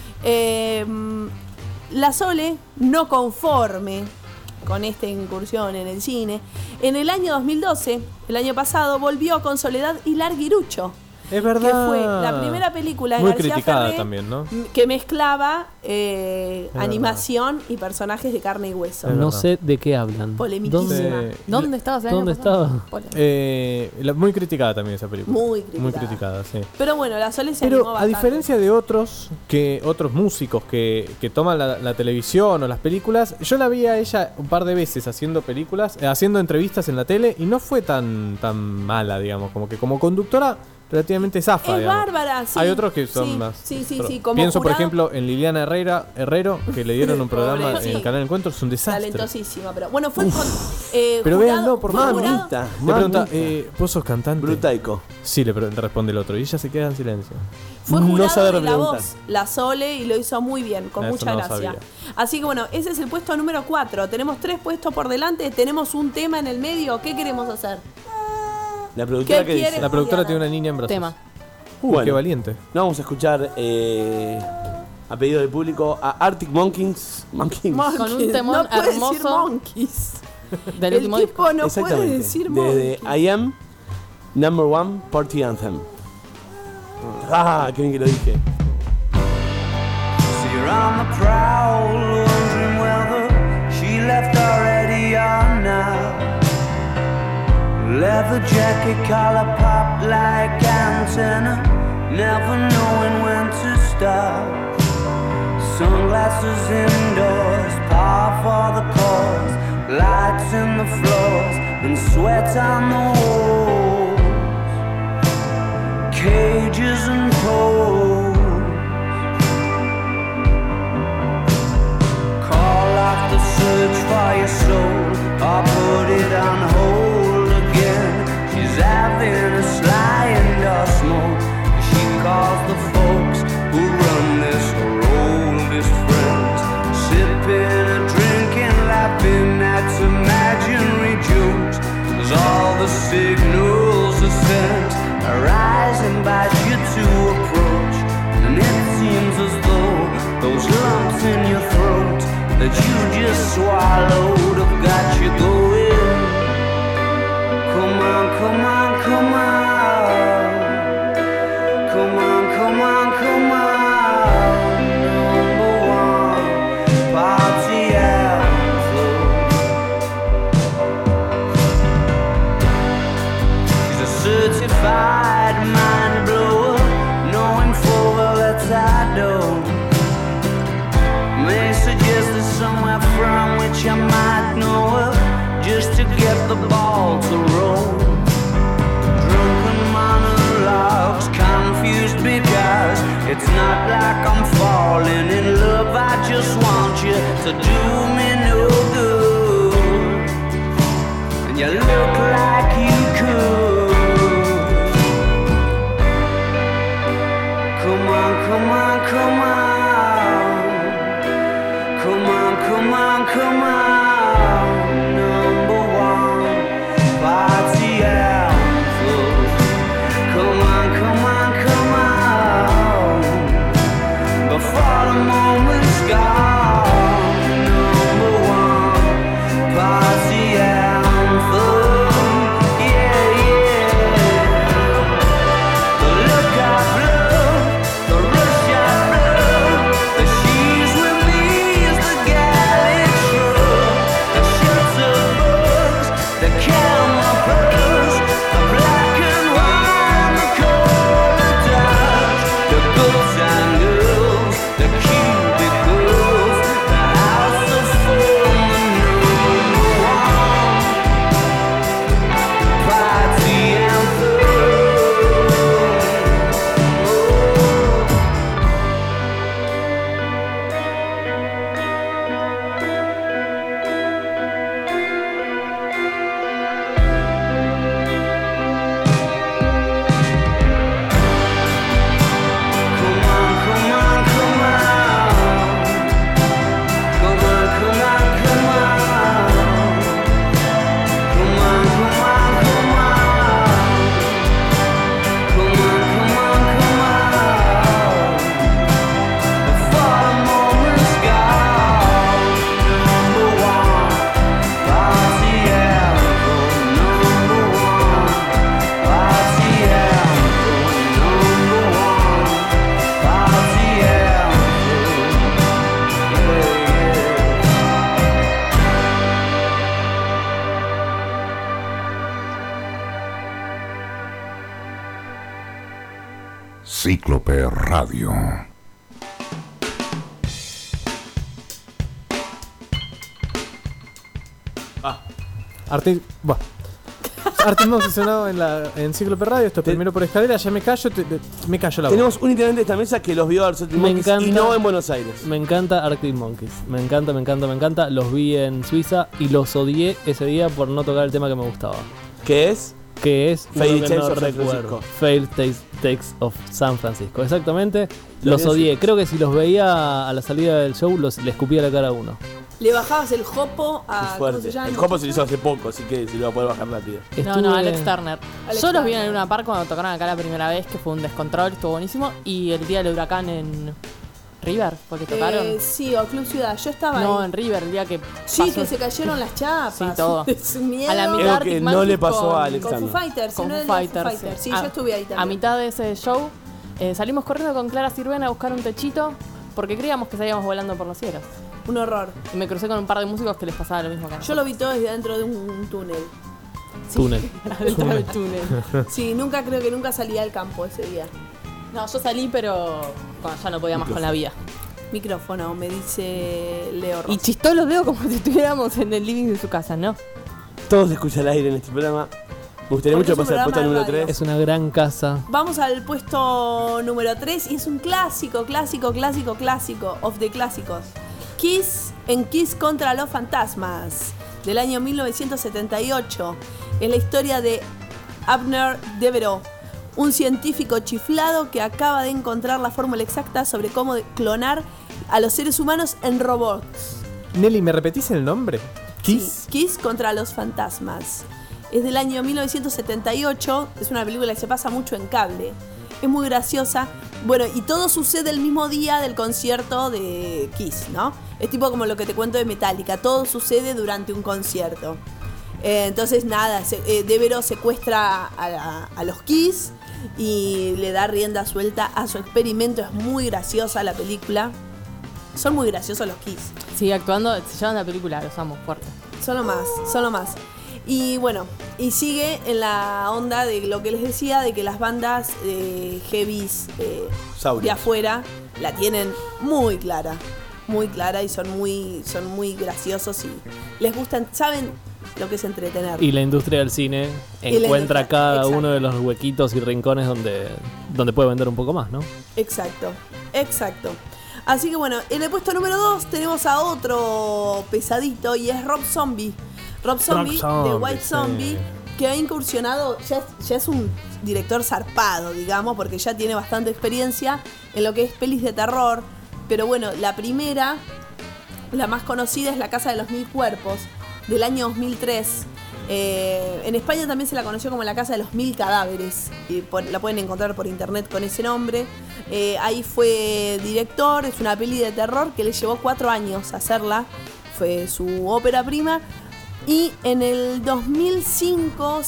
Eh, la Sole, no conforme con esta incursión en el cine, en el año dos mil doce, el año pasado, volvió con Soledad y Larguirucho. Es verdad. Que fue la primera película de Muy García criticada Ferré también, ¿no? m- que mezclaba eh, verdad. animación y personajes de carne y hueso. Es No verdad. sé de qué hablan. Polemiquísima. ¿Dónde, Sí. ¿Dónde estabas? el ¿Dónde año pasado? estaba? Polémica. Eh, la- muy criticada también esa película. Muy criticada. Muy criticada, sí. Pero bueno, la Sole se animó Pero a bastante. diferencia de otros que otros músicos que, que toman la, la televisión o las películas, yo la vi a ella un par de veces haciendo películas, eh, haciendo entrevistas en la tele y no fue tan tan mala, digamos, como que como conductora relativamente zafa. Es digamos. bárbara, sí. Hay otros que son Sí, más. sí, sí, pero sí, como pienso, por jurado- ejemplo, en Liliana Herrera, Herrero, que le dieron un programa Pobre, en sí. el canal Encuentro, es un desastre. Talentosísima, pero bueno, fue con, eh, Pero jurado- véanlo, por fue favor. jurado- Mamita, Le pregunta, mamita. eh, ¿vos sos cantante? Brutaico. Sí, le, pre- le responde el otro y ella se queda en silencio. Fue No jurado sabe de la repreguntar. voz, la Sole, y lo hizo muy bien, con Eso mucha no gracia. sabía. Así que bueno, ese es el puesto número cuatro. Tenemos tres puestos por delante, tenemos un tema en el medio. ¿Qué queremos hacer? La productora ¿Qué que dice. quiere? La productora Juliana. tiene una niña en brazos. Tema. Uh, Bueno. qué valiente. No vamos a escuchar eh, a pedido del público a Arctic Monkeys. Monkeys. Con un temón no puede decir hermoso. Monkeys. Del El último tipo disco. no puede Exactamente. decir Desde Monkeys. I Am Number One Party Anthem. Ah, qué bien que lo dije. So you're on the prowl, wondering whether she left already or not. Leather jacket, collar pop like antenna, never knowing when to stop. Sunglasses indoors, power for the cause, lights in the floors, and sweat on the walls. Cages and poles. Call off the search for your soul, or put it on hold again. She's having a sly indoor smoke. She calls the folks who run this, her oldest friends, sipping and drinking, laughing at imaginary jokes. As all the signals are sent, arise invite you to approach, and it seems as though those lumps in your throat that you just swallowed have got you going. Come on, come on, come on. Come on, come on, come on. Number one party anthem. She's a certified mind blower, knowing full well that I don't. May suggest there's somewhere from which I might know her. It's not like I'm falling in love, I just want you to do me no good. And you look like you could. Come on, come on, come on. Come on, come on, come on. Number one party anthem. Come on, come on, come on. Before the moment's gone. Number one party anthem. Yeah, yeah. The look I love, the rush I love, the she's with me is the gallant shrug, the shelter bugs, the camera buzz, the black and white, the color dots, the good time girls, the cubicles, the house of fun, the number one party anthem. Come on, come on, come on. Come on, come on, come on. Come on, come on, come on. Come on, come on, come on. Before the moment's gone. Number one party anthem. Number one party anthem. Number one party anthem. Yeah, yeah. Cíclope Radio. Arti... Buah. Artis Monkeys sonado en la en Cíclope Radio. Esto es Te- primero por escalera. Ya me callo, te- te- me callo la boca. Tenemos un integrante de esta mesa que los vio a Arctic Me Monkeys y encanta. no en Buenos Aires. Me encanta Arctic Monkeys. Me encanta, me encanta, me encanta. Los vi en Suiza y los odié ese día por no tocar el tema que me gustaba. ¿Qué es? Que es uno Fairy que Tales no of San recuerdo. Francisco. Fairy Tales Tales of San Francisco. Exactamente. Lo Los vi en odié. Suiza. Creo que si los veía a la salida del show, los, le escupía la cara a uno. Le bajabas el jopo a. Es ¿Cómo fuerte. se llama? El copo se hizo hace poco, así que se lo va a poder bajar rápido. No, no, Estuve- Alex Turner. Alex Yo los vi en Turner. Luna Park cuando tocaron acá la primera vez, que fue un descontrol, estuvo buenísimo. Y el día del huracán en River, porque tocaron. Eh, sí, o Club Ciudad. Yo estaba no, ahí. en River, el día que. Sí, pasó- que se cayeron las chapas. Sí, todo. De su miedo. A la mitad Creo Arctic que no Monkeys le pasó con- a Alex Con Foo Turner. Fighters. Con si no Foo era de Fighters. Fighters. Sí, A- yo estuve ahí también. A mitad de ese show, eh, salimos corriendo con Clara Sirvena a buscar un techito porque creíamos que salíamos volando por los cielos. Un horror. Y me crucé con un par de músicos que les pasaba lo mismo que a Yo lo vi todo desde dentro de un túnel. Túnel. dentro del túnel. Sí, nunca creo que nunca salí al campo ese día. No, yo salí, pero bueno, ya no podía más con la vida. Micrófono, me dice Leo Ross. Y chistó los dedos como si estuviéramos en el living de su casa, ¿no? Todo se escucha al aire en este programa. Me gustaría Porque mucho es un pasar al puesto programa de número radio. tres. Es una gran casa. Vamos al puesto número tres y es un clásico, clásico, clásico, clásico, of the clásicos. Kiss en Kiss contra los fantasmas, del año mil novecientos setenta y ocho. Es la historia de Abner Devereaux, un científico chiflado que acaba de encontrar la fórmula exacta sobre cómo de- clonar a los seres humanos en robots. Nelly, ¿me repetís el nombre? Kiss. Sí, Kiss contra los fantasmas. Es del año mil novecientos setenta y ocho. Es una película que se pasa mucho en cable. Es muy graciosa. Bueno, y todo sucede el mismo día del concierto de Kiss, ¿no? Es tipo como lo que te cuento de Metallica. Todo sucede durante un concierto. Eh, entonces, nada, se, eh, Devereaux secuestra a, a- a los Kiss y le da rienda suelta a su experimento. Es muy graciosa la película. Son muy graciosos los Kiss. Sí, actuando, se llevan la película, los amo, fuerte. Solo más, solo más. Y bueno, y sigue en la onda de lo que les decía, de que las bandas eh, heavies eh, Saurios. de afuera la tienen muy clara, muy clara y son muy, son muy graciosos y les gustan, saben, lo que es entretener. Y la industria del cine Y la encuentra industria, cada exacto. uno de los huequitos y rincones donde, donde puede vender un poco más, ¿no? Exacto, exacto. Así que bueno, en el puesto número dos tenemos a otro pesadito y es Rob Zombie. Rob Zombie, de Zombie, White sí. Zombie, que ha incursionado, ya, es- ya es un director zarpado, digamos, porque ya tiene bastante experiencia en lo que es pelis de terror. Pero bueno, la primera, la más conocida es La Casa de los Mil Cuerpos, del año dos mil tres. Eh, en España también se la conoció como La Casa de los Mil Cadáveres. Y por- la pueden encontrar por internet con ese nombre. Eh, ahí fue director, es una peli de terror que le llevó cuatro años hacerla. Fue su ópera prima. Y en el dos mil cinco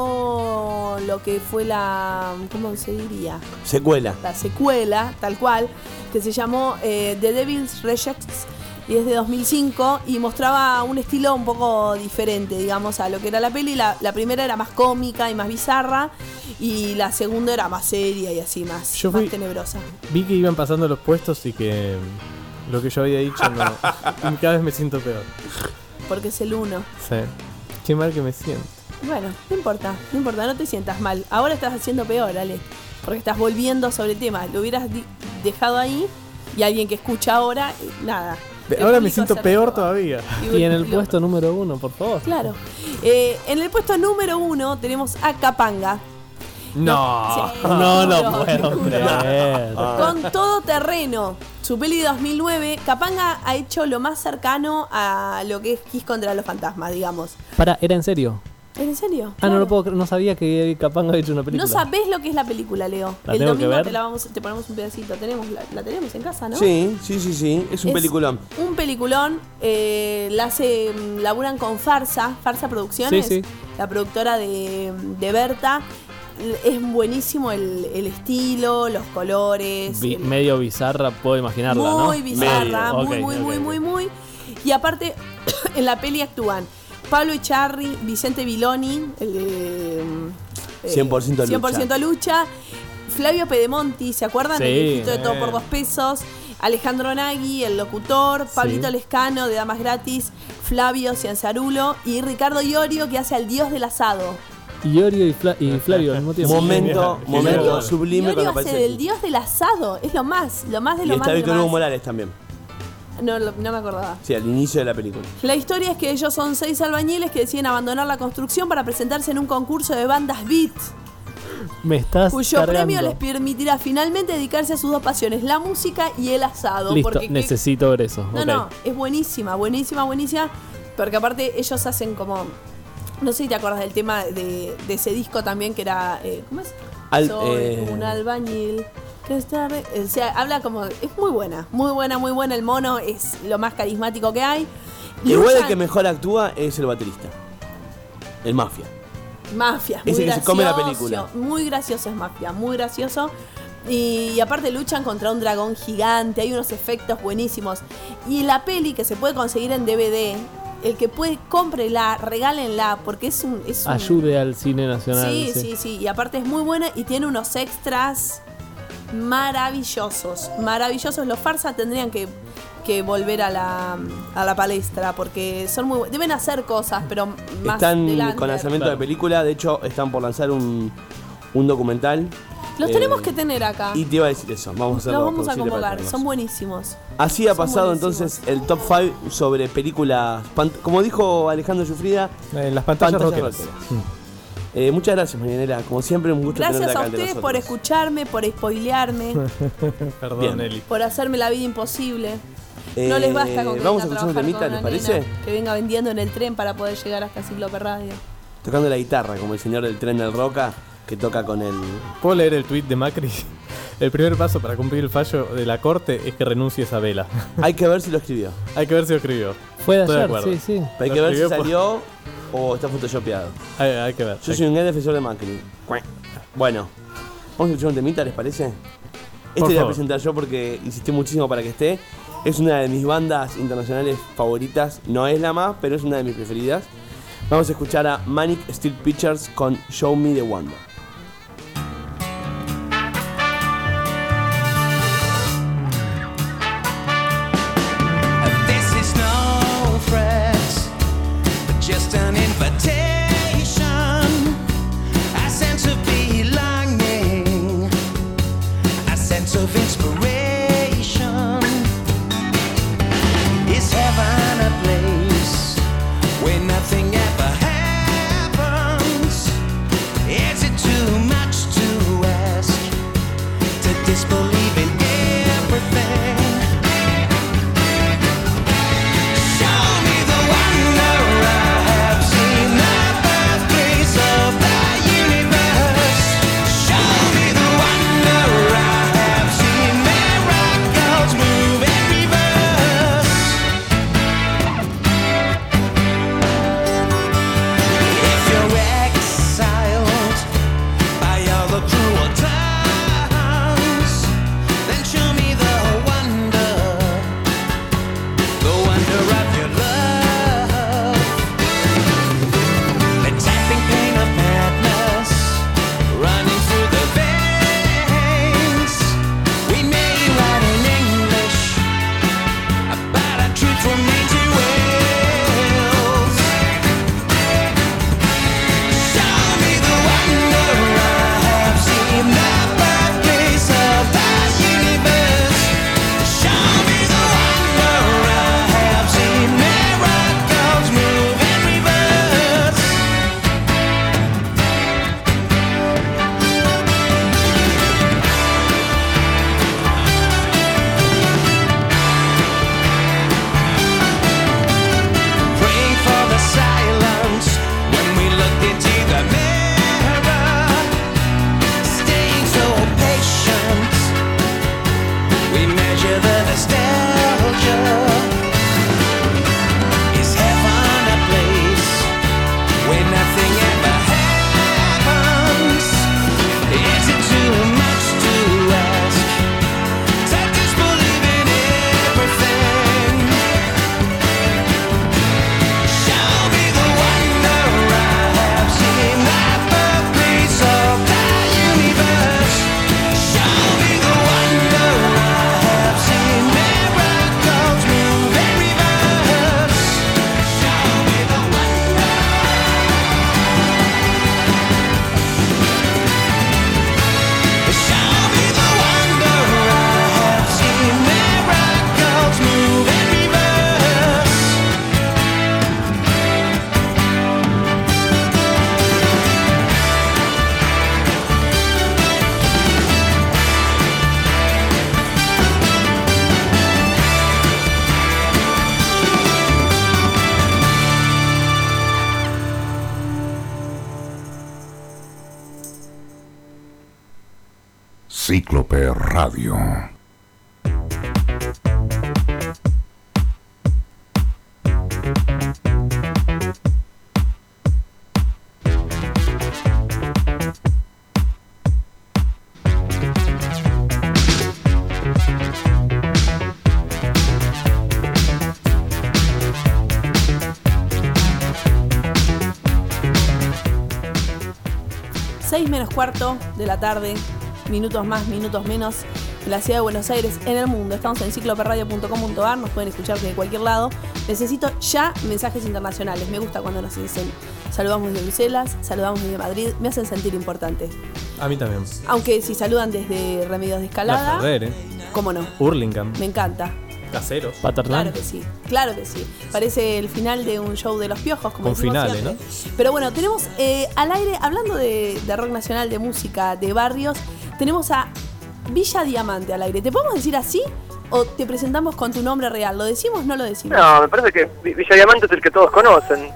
sacó lo que fue la... ¿Cómo se diría? Secuela. La secuela, tal cual, que se llamó eh, The Devil's Rejects, y es de dos mil cinco y mostraba un estilo un poco diferente, digamos, a lo que era la peli. La, la primera era más cómica y más bizarra, y la segunda era más seria y así, más, Yo más fui- tenebrosa. Vi que iban pasando los puestos y que lo que yo había dicho no. Y cada vez me siento peor. Porque es el uno. Sí. Qué mal que me siento. Bueno, no importa, no importa, no te sientas mal. Ahora estás haciendo peor, Ale, porque estás volviendo sobre el tema. Lo hubieras di- dejado ahí y alguien que escucha ahora, eh, nada. El Ahora me público siento se peor renueva. todavía. Y en el lo- puesto número uno, por favor. Claro. Eh, en el puesto número uno tenemos a Capanga. No. Sí, No te lo juro, te puedo juro. creer. Con Todo Terreno. Su peli de dos mil nueve, Capanga ha hecho lo más cercano a lo que es Kiss contra los fantasmas, digamos. Para, ¿era en serio? ¿En serio? Ah, no Claro. lo puedo creer, no sabía que Capanga había hecho una película. No sabés lo que es la película, Leo. ¿La El tengo que domingo ver? te la vamos, te ponemos un pedacito. Tenemos, la, la tenemos en casa, ¿no? Sí, sí, sí, sí. Es un Es peliculón. Un peliculón. Eh, la hace, mm, laburan con Farsa, Farsa Producciones, Sí, sí. la productora de, de Berta. L- Es buenísimo el, el estilo, los colores. Vi- el- medio bizarra, puedo imaginarla, ¿no? muy bizarra, Medio. muy, Ok, muy, ok, muy, ok. muy, muy. Y aparte, en la peli actúan Pablo Echarri, Vicente Viloni, el de, eh, cien por ciento cien por ciento lucha, Flavio Pedemonti, ¿se acuerdan? Sí, El viejito de eh. Todo por Dos Pesos. Alejandro Nagui, el locutor, Pablito Sí. Lescano, de Damas Gratis, Flavio Cianzarulo y Ricardo Iorio, que hace al dios del asado. Iorio y, Fla- y Flavio al mismo tiempo. Momento, Genial, momento genial. sublime Iorio cuando hace aparece. del dios del asado, es lo más, lo más de Y lo más está de lo Víctor Hugo más. Morales también. No, lo- no me acordaba. Sí, al inicio de la película. La historia es que ellos son seis albañiles que deciden abandonar la construcción para presentarse en un concurso de bandas beat, Me estás cuyo cargando. premio les permitirá finalmente dedicarse a sus dos pasiones, la música y el asado. Listo, porque que- necesito ver eso. No, ok. no, es buenísima, buenísima, buenísima. Porque aparte ellos hacen como... No sé si te acuerdas del tema de, de ese disco también que era... eh, ¿Cómo es? Al- Soy eh, un albañil que está... re- O sea, habla como... Es muy buena, muy buena, muy buena. El mono es lo más carismático que hay. Igual el Luchan- que mejor actúa es el baterista. El Mafia. Mafia, muy Ese que se gracioso, come la película. Muy gracioso es Mafia, muy gracioso. Y, y aparte luchan contra un dragón gigante, hay unos efectos buenísimos. Y la peli que se puede conseguir en D V D, el que puede, cómprela, regálenla, porque es un... Es un Ayude al cine nacional. sí, sí, sí, y aparte es muy buena y tiene unos extras maravillosos, maravillosos. Los Farsa tendrían que, que volver a la, a la palestra, porque son muy bu- deben hacer cosas, pero más Están delante. con lanzamiento Claro. de película. De hecho, están por lanzar un, un documental. Los Eh, tenemos que tener acá. Y te iba a decir eso. Vamos a hacerlo. Los vamos a posible para convocar, tenerlos. son buenísimos. Así ha son pasado buenísimos. entonces el top cinco sobre películas. pant- Como dijo Alejandro Yufrida, En las pantallas pantallas rockeras. rockeras. Eh, muchas gracias, Marianela. Como siempre, un gusto Gracias tenerte a acá entre ustedes por nosotros. escucharme, por spoilearme, Perdón, Bien. Eli. por hacerme la vida imposible. Eh, No les basta con que Vamos a venga escuchar un trabajar temita, con ¿les una parece? nena que venga vendiendo en el tren para poder llegar hasta Ciclope Radio. Tocando la guitarra, como el señor del tren del Roca, que toca con el. ¿Puedo leer el tweet de Macri? El primer paso para cumplir el fallo de la corte es que renuncies a Vela. Hay que ver si lo escribió. Hay que ver si lo escribió. Fue de Estoy de ayer, acuerdo. sí, sí. Hay Lo que ver si escribió por- salió o está photoshopeado. Hay, hay que ver. Yo hay soy un gran defensor de Macri. Bueno, vamos a escuchar un temita, ¿les parece? Este Por lo voy a favor. presentar yo porque insistí muchísimo para que esté. Es una de mis bandas internacionales favoritas. No es la más, pero es una de mis preferidas. Vamos a escuchar a Manic Street Pictures con Show Me the Wonder. This is no threat, but just an invitation. Cíclope Radio. seis menos cuarto de la tarde, minutos más, minutos menos, en la ciudad de Buenos Aires, en el mundo. Estamos en cíclope radio punto com punto a r, nos pueden escuchar desde cualquier lado. Necesito ya mensajes internacionales. Me gusta cuando nos dicen saludamos desde Bruselas, saludamos desde Madrid, me hacen sentir importante. A mí también. Aunque si saludan desde Remedios de Escalada, La Ferrer, ¿eh? ¿Cómo no? Hurlingham. Me encanta. Caseros. Paternal. Claro que sí, claro que sí. Parece el final de un show de los Piojos, como Con decimos finales, siempre. Pero bueno, tenemos eh, al aire, hablando de, de rock nacional, de música, de barrios, tenemos a Villa Diamante al aire. ¿Te podemos decir así o te presentamos con tu nombre real? ¿Lo decimos o no lo decimos? No, me parece que Vi- Villa Diamante es el que todos conocen.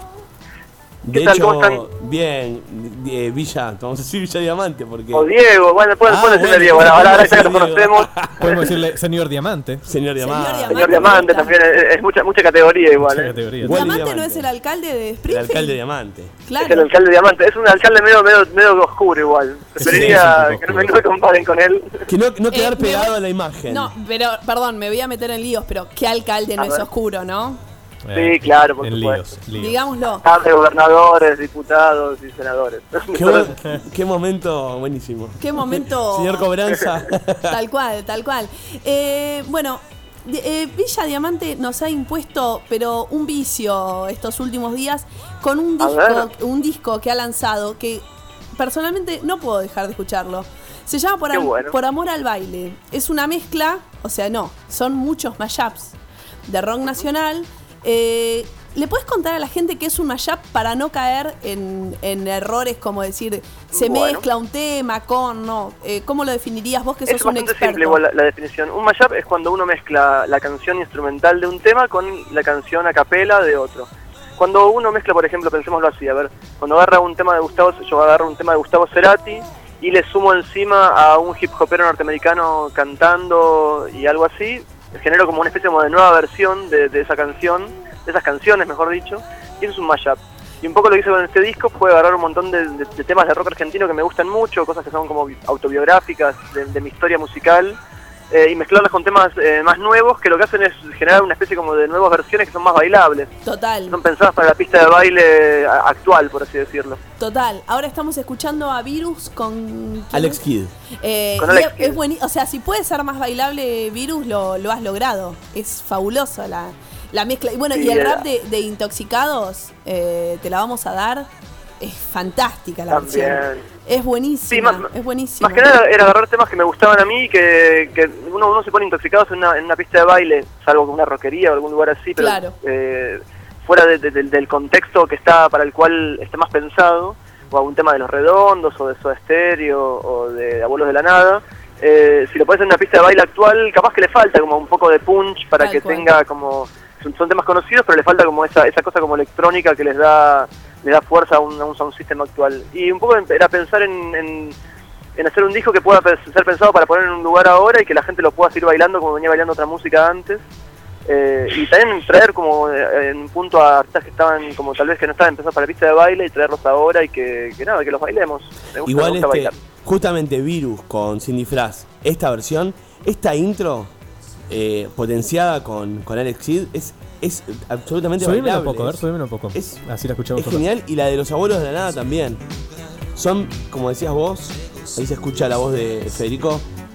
De ¿Qué tal? hecho, ¿Cómo están? bien, eh, Villa, vamos a decir Villa Diamante porque... O Diego, bueno, pueden, Ah, pueden decirle bueno, Diego, ahora, ahora, ahora sí, ya que nos Diego. conocemos. Podemos decirle señor Diamante. Señor Diamante. Diamante. Señor Diamante también es, es mucha mucha categoría igual. Mucha ¿eh? categoría. Igual Diamante, Diamante. no es el alcalde de El Springfield. alcalde Diamante. Claro. Es el alcalde Diamante, es un alcalde medio medio, medio oscuro igual. Preferiría sí, es un que poco no me, no me comparen con él. Que no, no Eh, quedar me pegado voy- a la imagen. No, pero, perdón, me voy a meter en líos, pero ¿qué alcalde no A es ver. oscuro, no? Eh, claro, por en supuesto. líos, líos. Digámoslo. Ah, de gobernadores, diputados y senadores. Qué, buen- qué momento buenísimo. Qué momento. Señor Cobranza. Tal cual, tal cual. Eh, bueno, de- eh, Villa Diamante nos ha impuesto, pero un vicio estos últimos días, con un A disco, ver. un disco que ha lanzado que personalmente no puedo dejar de escucharlo. Se llama Por, Qué Am- bueno. Por Amor al Baile. Es una mezcla, o sea, no, son muchos mashups de rock nacional. Eh, ¿Le puedes contar a la gente qué es un mashup para no caer en, en errores como decir se Bueno. mezcla un tema con, no? Eh, ¿Cómo lo definirías vos que sos Es un bastante experto? simple igual la, la definición. Un mashup es cuando uno mezcla la canción instrumental de un tema con la canción a capela de otro. Cuando uno mezcla, por ejemplo, pensémoslo así, a ver, cuando agarra un tema de Gustavo, yo agarro un tema de Gustavo Cerati y le sumo encima a un hip hopero norteamericano cantando y algo así, genero como una especie como de nueva versión de, de esa canción, de esas canciones, mejor dicho, y eso es un mashup. Y un poco lo que hice con este disco fue agarrar un montón de, de- de temas de rock argentino que me gustan mucho, cosas que son como autobiográficas de, de mi historia musical, eh, y mezclarlas con temas eh, más nuevos que lo que hacen es generar una especie como de nuevas versiones que son más bailables. Total, Son pensadas para la pista de baile a- actual, por así decirlo. total. Ahora estamos escuchando a Virus con... ¿quién Alex es? Kidd. Eh, Con y Alex es, Kidd. es buenísimo. O sea, si puede ser más bailable Virus, lo, lo has logrado. Es fabuloso la, la mezcla. Y bueno, Sí, y el era- rap de, de Intoxicados, eh, te la vamos a dar. Es fantástica la También. versión. Es buenísima, Sí, más- es buenísima. Más que nada era agarrar temas que me gustaban a mí, que, que uno, uno se pone intoxicados en una, en una pista de baile, salvo que una rockería o algún lugar así, pero Claro. eh, fuera de- de- del- del contexto que está para el cual está más pensado, o algún tema de Los Redondos, o de Soda Stereo, o de Abuelos de la Nada, eh, si lo pones en una pista de baile actual, capaz que le falta como un poco de punch para Tal que cual. tenga como... Son, son temas conocidos, pero le falta como esa, esa cosa como electrónica que les da le da fuerza a un, a un sound system actual. Y un poco era pensar en, en, en hacer un disco que pueda pe- ser pensado para poner en un lugar ahora y que la gente lo pueda seguir bailando como venía bailando otra música antes. Eh, y también traer como eh, en un punto a artistas que estaban como tal vez que no estaban pensados para la pista de baile y traerlos ahora y que, que nada, que los bailemos. Me gusta, Igual me gusta este, bailar. justamente Virus con Cindy Fraz, esta versión, esta intro eh, potenciada con, con Alex Kidd es, es absolutamente Subímelo un bailable. poco, a ver, subímelo un poco. Es- Así la escuchamos Es un rato. genial, y la de los abuelos de la nada también. Son, como decías vos, ahí se escucha la voz de Federico.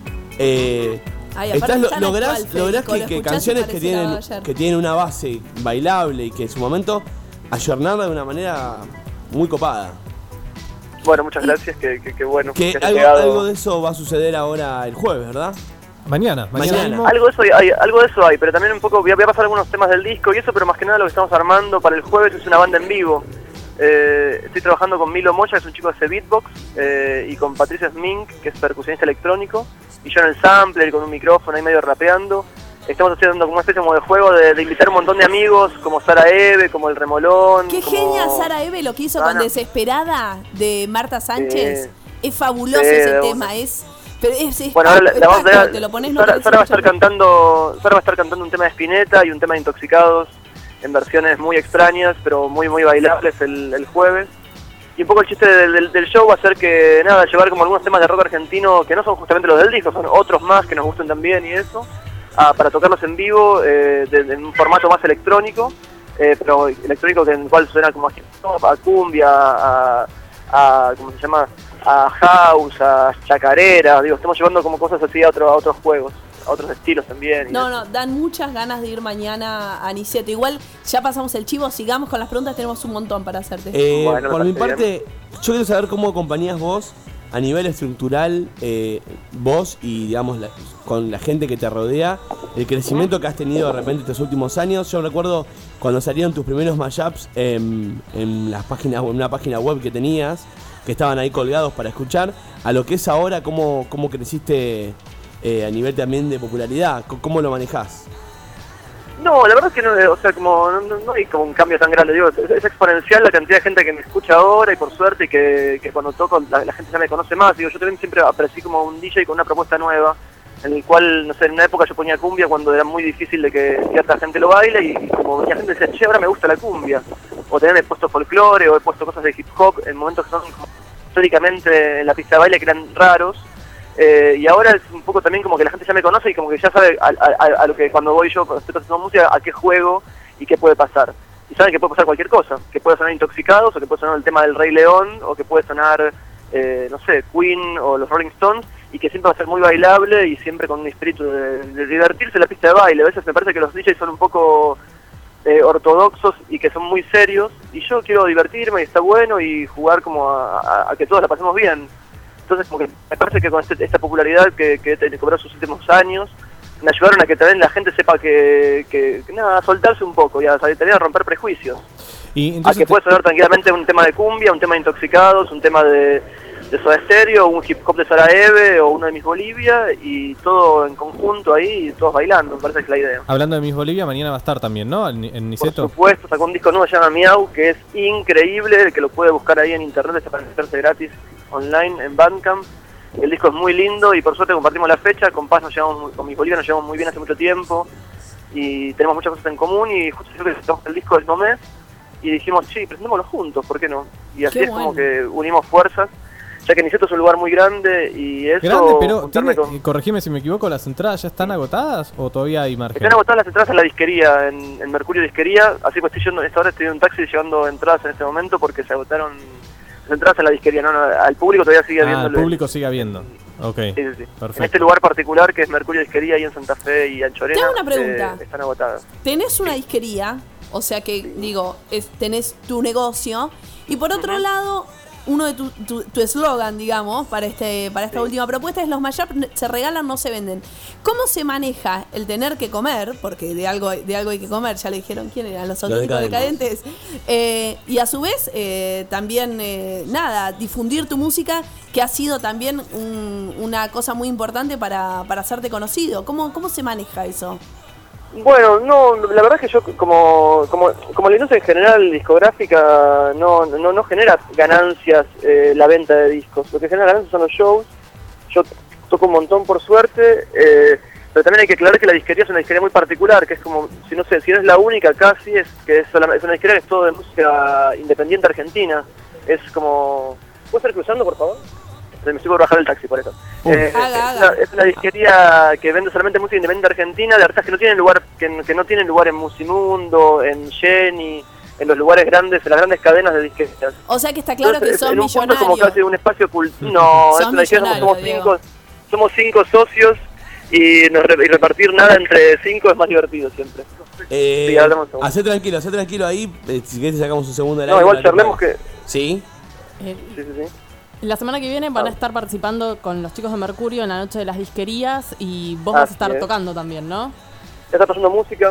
Eh, Ay, aparte estás, lo- es tan lográs, actual, Federico, lográs que, lo que escuchás y canciones que parece grabado tienen, ayer. que tienen una base bailable y que en su momento ayornarla de una manera muy copada. Bueno, muchas gracias, que, que, que bueno. Que que haya algo, llegado. algo de eso va a suceder ahora el jueves, ¿verdad? Mañana, mañana, Mañana. mismo. Algo de eso hay, hay- algo de eso hay, pero también un poco voy a, voy a pasar algunos temas del disco y eso, pero más que nada lo que estamos armando para el jueves es una banda en vivo. Eh, estoy trabajando con Milo Moya, que es un chico que hace beatbox, eh, y con Patricia Smink, que es percusionista electrónico, y yo en el sampler con un micrófono ahí medio rapeando. Estamos haciendo como una especie como de juego de, de invitar un montón de amigos, como Sara Eve, como El Remolón. Qué como- genia Sara Eve lo que hizo con Ana. Desesperada de Marta Sánchez. Sí. Es fabuloso Sí, ese de tema, una. es Pero es, es Bueno, ahora la, taco, la es vamos a taco, ver. te lo pones, no Sara, querés Sara va a estar escucharlo. cantando, Sara va a estar cantando un tema de Spinetta y un tema de Intoxicados en versiones muy extrañas, pero muy muy bailables el, el jueves. Y un poco el chiste del, del, del show va a ser que, nada, llevar como algunos temas de rock argentino que no son justamente los del disco, son otros más que nos gusten también y eso, a, para tocarlos en vivo eh, de, de, en un formato más electrónico, eh, pero electrónico que en el cual suena como a hip hop, a cumbia, a, a ¿cómo se llama? A house, a chacarera, digo, estamos llevando como cosas así a, otro, a otros juegos, a otros estilos también. y No, eso. no, dan muchas ganas de ir mañana a Niceto. Igual ya pasamos el chivo, sigamos con las preguntas, tenemos un montón para hacerte. Eh, Bueno, me por mi parece parte, yo quiero saber cómo acompañás vos a nivel estructural, eh, vos y digamos la- con la gente que te rodea, el crecimiento que has tenido de repente estos últimos años. Yo recuerdo cuando salieron tus primeros mashups en, en las páginas, en una página web que tenías, que estaban ahí colgados para escuchar, a lo que es ahora, cómo, cómo creciste eh, a nivel también de popularidad, C- cómo lo manejás. No, la verdad es que no, o sea, como no, no- no hay como un cambio tan grande, digo, es, es exponencial la cantidad de gente que me escucha ahora y por suerte y que, que cuando toco la, la gente ya me conoce más, digo, yo también siempre aparecí como un D J con una propuesta nueva, en el cual, no sé, en una época yo ponía cumbia cuando era muy difícil de que cierta gente lo baile y como venía gente decía, che, ahora me gusta la cumbia, o también he puesto folclore o he puesto cosas de hip hop en momentos que son como, históricamente en la pista de baile que eran raros. Eh, y ahora es un poco también como que la gente ya me conoce y como que ya sabe a, a- a lo que cuando voy yo, cuando estoy haciendo música, a qué juego y qué puede pasar. Y saben que puede pasar cualquier cosa, que puede sonar Intoxicados, o que puede sonar el tema del Rey León, o que puede sonar, eh, no sé, Queen o los Rolling Stones, y que siempre va a ser muy bailable y siempre con un espíritu de, de divertirse en la pista de baile. A veces me parece que los D Js son un poco eh, ortodoxos y que son muy serios, y yo quiero divertirme y está bueno y jugar como a, a- a que todos la pasemos bien. Entonces, como que me parece que con este- esta popularidad que, que te cobró sus últimos años, me ayudaron a que también la gente sepa que, que, que nada, a soltarse un poco y a, también a romper prejuicios. Y A entonces que te- puede sonar tranquilamente un tema de cumbia, un tema de Intoxicados, un tema de, de Soda Stereo, un hip hop de Sarajevo o uno de Miss Bolivia, y todo en conjunto ahí, y todos bailando, me parece que es la idea. hablando de Miss Bolivia, mañana va a estar también, ¿no? En, en Por Niceto. supuesto, sacó un disco nuevo, se llama Miau, que es increíble, que lo puede buscar ahí en internet, está para hacerse gratis online en Bandcamp. El disco es muy lindo y por suerte compartimos la fecha, con Paz nos llevamos, muy- con Miss Bolivia nos llevamos muy bien hace mucho tiempo y tenemos muchas cosas en común, y justo yo que sacamos el disco del Només y dijimos, sí, presentémoslo juntos, ¿por qué no? Y así Qué es como bueno. que unimos fuerzas, ya que Niceto es un lugar muy grande y eso... Grande, pero juntarme tiene, con- eh, corregime si me equivoco, ¿las entradas ya están agotadas o todavía hay margen? Están agotadas las entradas en la disquería, en, en Mercurio Disquería, así que estoy yendo, esta hora estoy en un taxi llevando entradas en este momento porque se agotaron las entradas en la disquería, no, no, al público todavía sigue Ah, habiendo... el público sigue habiendo. Ok, Sí, sí, sí. perfecto. En este lugar particular que es Mercurio Disquería ahí en Santa Fe y Anchorena, Te hago una pregunta. eh, están agotadas. Tenés una disquería, o sea que, digo, es, tenés tu negocio, y por otro lado, uno de tu tu tu eslogan, digamos, para este para esta Sí. última propuesta es: los mashups se regalan, no se venden. ¿Cómo se maneja el tener que comer? Porque de algo de algo hay que comer, ya le dijeron quién eran, los auténticos Decadentes. decadentes. Eh, y a su vez, eh, también, eh, nada, difundir tu música, que ha sido también un- una cosa muy importante para, para hacerte conocido. ¿Cómo, ¿Cómo se maneja eso? Bueno, no, la verdad es que yo como como, como la industria en general discográfica no, no, no genera ganancias eh, la venta de discos. Lo que genera ganancias son los shows. Yo toco un montón por suerte, eh, pero también hay que aclarar que la disquería es una disquería muy particular, que es como, si no sé, si no es la única casi, es que es, solamente, es una disquería que es todo de música independiente argentina. Es como... ¿Puedo estar cruzando, por favor? Me estoy por bajar el taxi, por eso. Eh, Haga, es, haga. una, es una disquería que vende solamente música independiente argentina, de artistas que no tienen lugar, que, que no tienen lugar en Musimundo, en Jenny, en los lugares grandes, en las grandes cadenas de disquerías. O sea que está claro Entonces, que sos en un punto es como millonario. casi un espacio cultural. No, Sos es una disquería, somos, somos millonario, cinco, somos cinco socios y, nos re- y repartir nada entre cinco es más divertido siempre. Eh, Sí, hablamos un segundo. hacé tranquilo, hacé tranquilo ahí. eh, si querés, te sacamos un segundo al No, aire igual para que charlemos puedas. que... Sí. Eh, Sí, sí, sí. La semana que viene van a Ah. estar participando con los chicos de Mercurio en la noche de las disquerías y vos vas Así a estar es. tocando también, ¿no? Ya está pasando música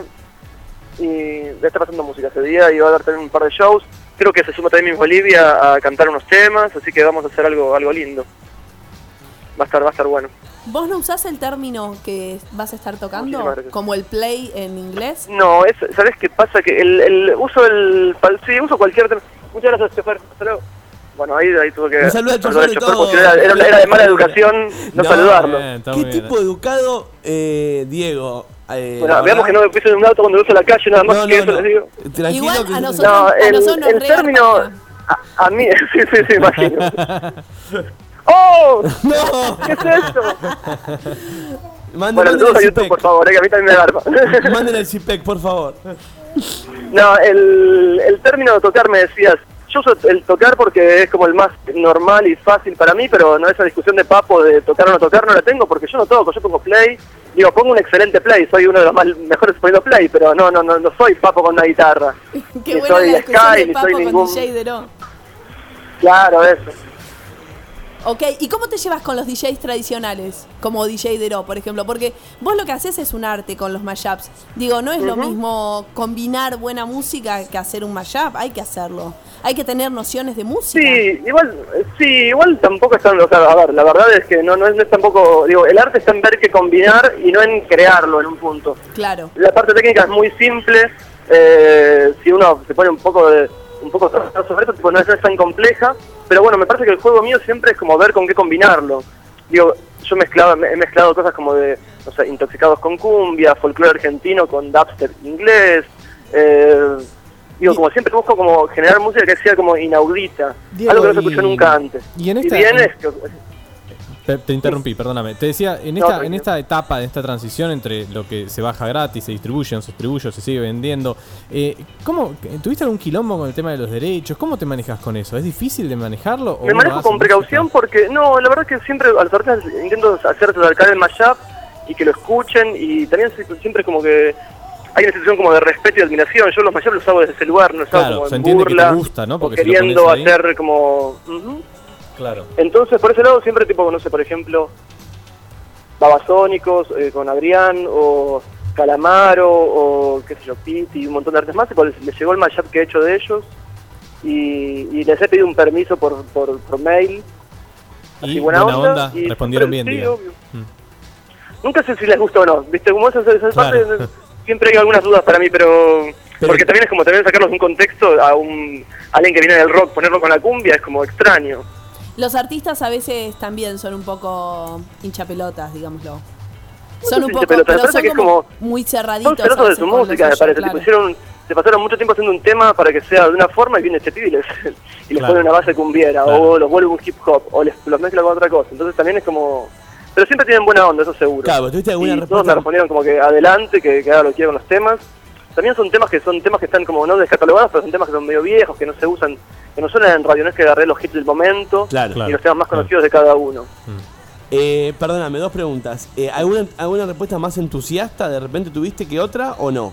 y ya está pasando música ese día y va a haber también un par de shows. Creo que se suma también Miss Bolivia a cantar unos temas, así que vamos a hacer algo algo lindo. Va a estar va a estar bueno. ¿Vos no usás el término que vas a estar tocando? Muchísimas gracias. Como el play en inglés. No, es, ¿sabes qué pasa? Que el, el uso el fal- sí, uso cualquier tema. Muchas gracias, Chofer. Hasta luego. Bueno, ahí, ahí tuve que... Un saludo al chofer al de chofer, todo. porque era, era, era de mala educación no, No, saludarlo. Bien, está ¿Qué muy bien. tipo de educado, eh, Diego? Eh, Bueno, la veamos verdad- que no me puse en un auto cuando cruzo la calle, nada más No, que no, eso no. les digo. Tranquilo. Igual que a se- nosotros- No, a el, nosotros nos el re término... garpa. A, a mí, sí, sí, sí, imagino. ¡Oh! No. ¿Qué es esto? Manden, Bueno, manden todos a el YouTube, C por P E C. favor, eh, que a mí también me garpa. Manden el C P E C, por favor. No, el, el término de tocar me decías, yo uso el tocar porque es como el más normal y fácil para mí, pero no esa discusión de papo de tocar o no tocar no la tengo porque yo no toco, yo pongo play, digo, pongo un excelente play, soy uno de los más mejores poniendo play, pero no, no, no, no soy papo con una guitarra. Qué Ni buena soy la discusión Sky, de ni Papo soy con ningún... D J Deró. Claro, eso. Ok, ¿y cómo te llevas con los D Js tradicionales? Como D J Deró, por ejemplo. Porque vos lo que haces es un arte con los mashups. Digo, no es lo mismo combinar buena música que hacer un mashup. Hay que hacerlo. Hay que tener nociones de música. Sí, igual, sí, igual tampoco están, o sea, a ver, la verdad es que no, no, es, no es tampoco, digo, el arte está en ver qué combinar y no en crearlo en un punto. Claro. La parte técnica es muy simple, eh, si uno se pone un poco de, un poco sobre eso, tipo, no es, no es tan compleja, pero bueno, me parece que el juego mío siempre es como ver con qué combinarlo. Digo, yo mezclaba, he mezclado cosas como de, o sea, Intoxicados con cumbia, folclore argentino con dubstep inglés, eh, digo, como siempre busco como generar música que sea como inaudita, Diego, algo que no se y- escuchó nunca antes. y en esta- bien es que, Te, te interrumpí, perdóname. Te decía, en No, esta, en tranquilo. esta etapa, en esta transición entre lo que se baja gratis, se distribuye, no se distribuye, se sigue vendiendo, eh, ¿cómo, ¿tuviste algún quilombo con el tema de los derechos? ¿Cómo te manejas con eso? ¿Es difícil de manejarlo? o me uno manejo hace con música? precaución porque, no, la verdad que siempre a los artistas intento hacer tratar el mashup y que lo escuchen y también si- siempre como que hay una situación como de respeto y admiración. Yo los mashups los hago desde ese lugar, no los hago Claro, como se en entiende que te burla, gusta, ¿no? o Porque si lo queriendo pones ahí- hacer como... ujú. Claro. Entonces, por ese lado, siempre tipo, no sé, por ejemplo, Babasónicos eh, con Adrián, o Calamaro, o qué sé yo, Piti, y un montón de artistas más, tipo, les, les llegó el mashup que he hecho de ellos, y, y les he pedido un permiso por, por, por mail, Y así buena, buena onda, y respondieron siempre- bien, sí, digamos. obvio. Mm. Nunca sé si les gusta o no, viste, como esa, esa Claro. parte, siempre hay algunas dudas para mí, pero... Pero- Porque también es como también sacarlos de un contexto a un a alguien que viene del rock, ponerlo con la cumbia es como extraño. Los artistas a veces también son un poco hinchapelotas, digámoslo. No Son sé un si poco, hinchapelotas, me pero parece son que es como como- muy Son cerraditos. a celosos de veces su con lo música, me suyo, parece. claro. Se pusieron, se pasaron mucho tiempo haciendo un tema para que sea de una forma y viene este pibe y les, y les Claro. pone una base cumbiera, Claro. o los vuelve un hip hop, o les, los mezcla con otra cosa. Entonces también es como... Pero siempre tienen buena onda, eso seguro. Claro, ¿tuviste alguna y respuesta? todos me respondieron como que adelante, que, que haga lo que quiera con los temas. También son temas que son temas que están como no descatalogados, pero son temas que son medio viejos, que no se usan, que no suenan en radio, no es que agarré los hits del momento Claro. y Claro. los temas más Claro. conocidos de cada uno. Eh, perdóname, dos preguntas. Eh, ¿alguna, ¿Alguna respuesta más entusiasta de repente tuviste que otra o no?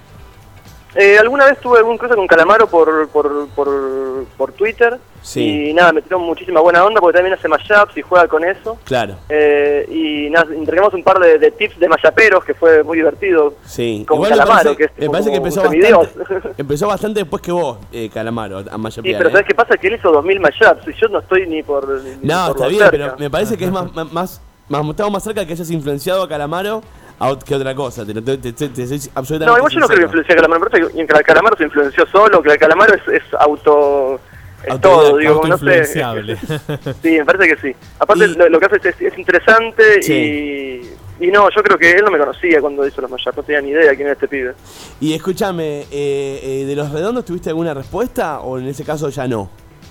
Eh, alguna vez tuve algún cruce con Calamaro por, por, por, por Twitter Sí. y nada, me tiró muchísima buena onda porque también hace mashups y juega con eso. Claro, Eh, y nada, intercambiamos un par de, de tips de mashuperos que fue muy divertido. sí. Con Igual me Calamaro, parece, que es me tipo parece que como empezó un semidios. bastante, empezó bastante después que vos, eh, Calamaro, a Sí, mayopear, pero ¿eh? ¿sabes qué pasa? Que él hizo dos mil mashups y yo no estoy ni por... ni No, por está lo bien, cerca. pero me parece que es más, más, más, más- estamos más cerca que hayas influenciado a Calamaro a ot- que otra cosa. Te, lo- te, te, te- te soy absolutamente No, igual yo no creo que sincero. influencie a Calamaro, me parece que que Calamaro se influenció solo, que Calamaro es, es auto... Es Autodidacta, todo, digo, no sé. Autoinfluenciable. Sí, me parece que sí. Aparte, Y- lo, lo que hace es, es interesante Sí. y, y no, yo creo que él no me conocía cuando hizo los mashups, no tenía ni idea quién era este pibe. Y escúchame, eh, eh, ¿de los redondos tuviste alguna respuesta o en ese caso ya no?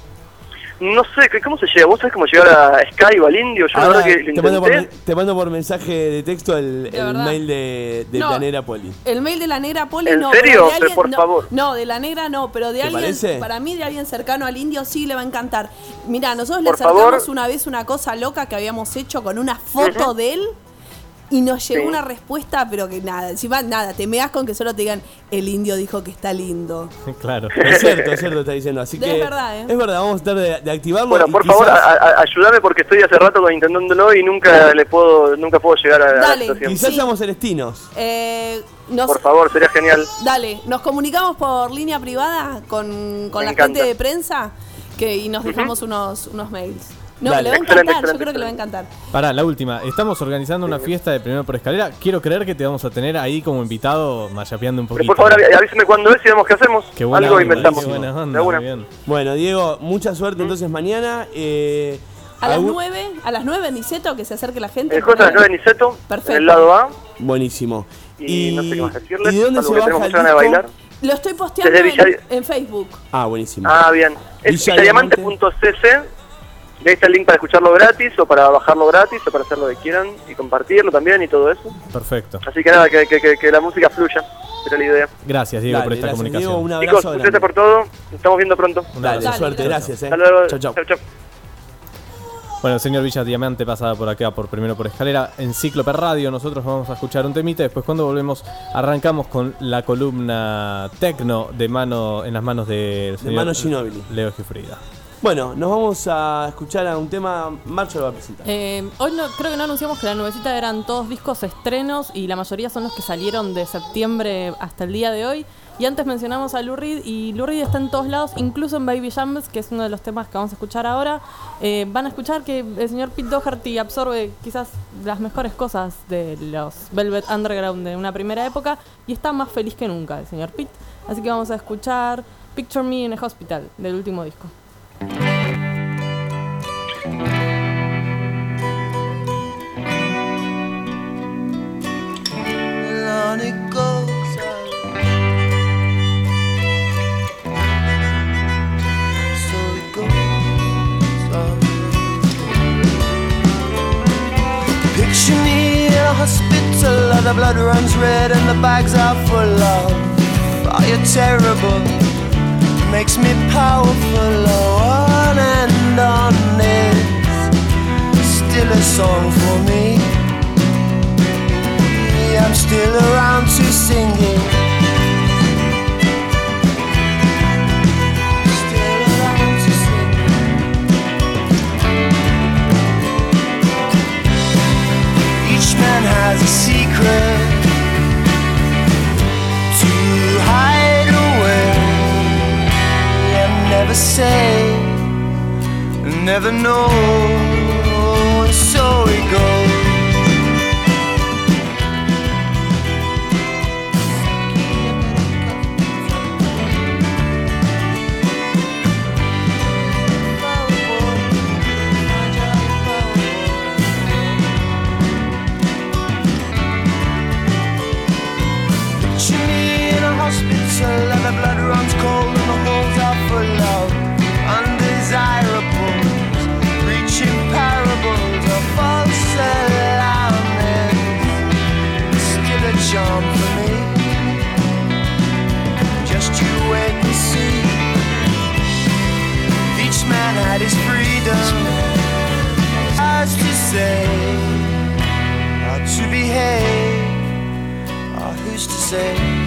No sé, ¿qué- ¿cómo se llega? ¿Vos sabés cómo llegar a Sky o al Indio? Yo la Ahora verdad que lo te, mando por, intenté. men- te mando por mensaje de texto el, De el verdad. mail de, de No. Planera Poli. El mail de la negra Poli ¿En no. serio? pero de Pero alguien- por no, favor. No, de la negra no, pero de ¿Te alguien, parece? para mí de alguien cercano al indio sí le va a encantar. Mira, nosotros le Por acercamos favor. una vez una cosa loca que habíamos hecho con una foto de él y nos llegó Sí. una respuesta, pero que nada, encima nada, te meas con que solo te digan el indio dijo que está lindo. Claro. Es cierto, es cierto, está diciendo. Así Es que verdad, ¿eh? es verdad, vamos a tratar de, de activarlo. Bueno, y por quizás- favor, a- a- ayúdame porque estoy hace rato intentándolo y nunca le puedo nunca puedo llegar a, a la Dale. situación. Quizás Sí. seamos celestinos. Eh, nos, Por favor, sería genial. Dale, nos comunicamos por línea privada con, con Me la encanta. gente de prensa que, y nos dejamos unos, unos mails. No, Dale. le va a Excelente, encantar, yo excelente, creo que le va a encantar. Pará, la última. Estamos organizando una fiesta de Primero por Escalera. Quiero creer que te vamos a tener ahí como invitado, mayapeando un Pero poquito. por favor, avi- avísame cuándo es y vemos qué hacemos. Qué buena Algo onda, inventamos. qué buena onda, De una. muy bien. Bueno, Diego, mucha suerte entonces mañana. Eh, A las algún- nueve, a las nueve, Niceto, que se acerque la gente. El jueves a las nueve en Niceto, Perfecto. en el lado A. Buenísimo. Y, no sé qué más decirles. ¿y de dónde se salvo que baja tenemos el mucha ganas de disco? bailar. Lo estoy posteando Desde Villa- en, en Facebook. Ah, buenísimo. Ah, bien. Es Villa villadiamante punto c c. Y ahí está el link para escucharlo gratis o para bajarlo gratis o para hacer lo que quieran y compartirlo también y todo eso. Perfecto. Así que nada, que, que, que, que la música fluya. Era la idea. Gracias, Diego, Dale, por esta gracias, comunicación. Diego, un Chicos, abrazo suerte grande. por todo. Nos estamos viendo pronto. Un Dale, abrazo. suerte, Dale, gracias. Eh. Hasta luego. Chau, chau. Chau, chau. Bueno, el señor Villa Diamante pasa por acá por Primero por Escalera en Cíclope Radio. Nosotros vamos a escuchar un temita. Después, cuando volvemos, arrancamos con la columna Tecno de mano en las manos del señor Mano Ginóbili. Leo Gifrida. Bueno, nos vamos a escuchar a un tema. Marcho lo va a presentar. Eh, hoy no, creo que no anunciamos que la nubecita eran todos discos estrenos y la mayoría son los que salieron de septiembre hasta el día de hoy. Y antes mencionamos a Lou Reed y Lou Reed está en todos lados, incluso en Baby Jams, que es uno de los temas que vamos a escuchar ahora. Eh, van a escuchar que el señor Pete Doherty absorbe quizás las mejores cosas de los Velvet Underground de una primera época y está más feliz que nunca el señor Pete. Así que vamos a escuchar Picture Me in a Hospital del último disco. On it goes so it goes on. Picture me in a hospital and the blood runs red and the bags are full of fire terrible. Makes me powerful, on and on is still a song for me. I'm still around to sing it. Still around to sing it. Each man has a secret to hide away and never say, never know, and so it goes. And the blood runs cold and the holes are full of undesirables, preaching parables of false alarming. Still a charm for me. Just you wait and see. Each man had his freedom, as to say, how to behave, or who's to say.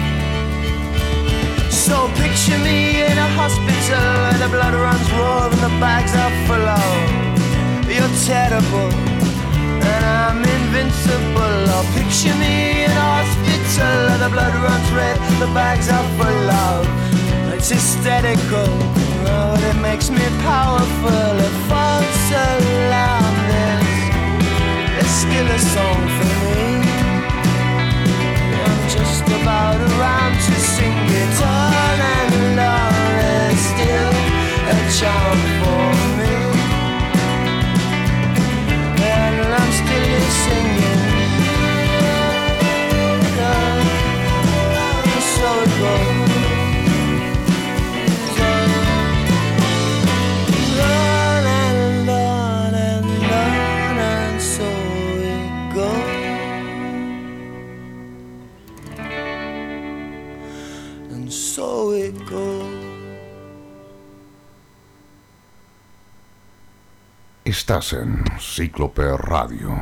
So picture me in a hospital where the blood runs raw and the bags are full of you're terrible and I'm invincible. Or picture me in a hospital where the blood runs red, the bags are full of it's hysterical, oh, it makes me powerful. A false alarm, there's still a song for me. I'm just about around to sing it on and on. There's still a charm for me, and I'm still singing. So it goes. On and on and on, and so it goes. So it goes. Estás en Cíclope Radio.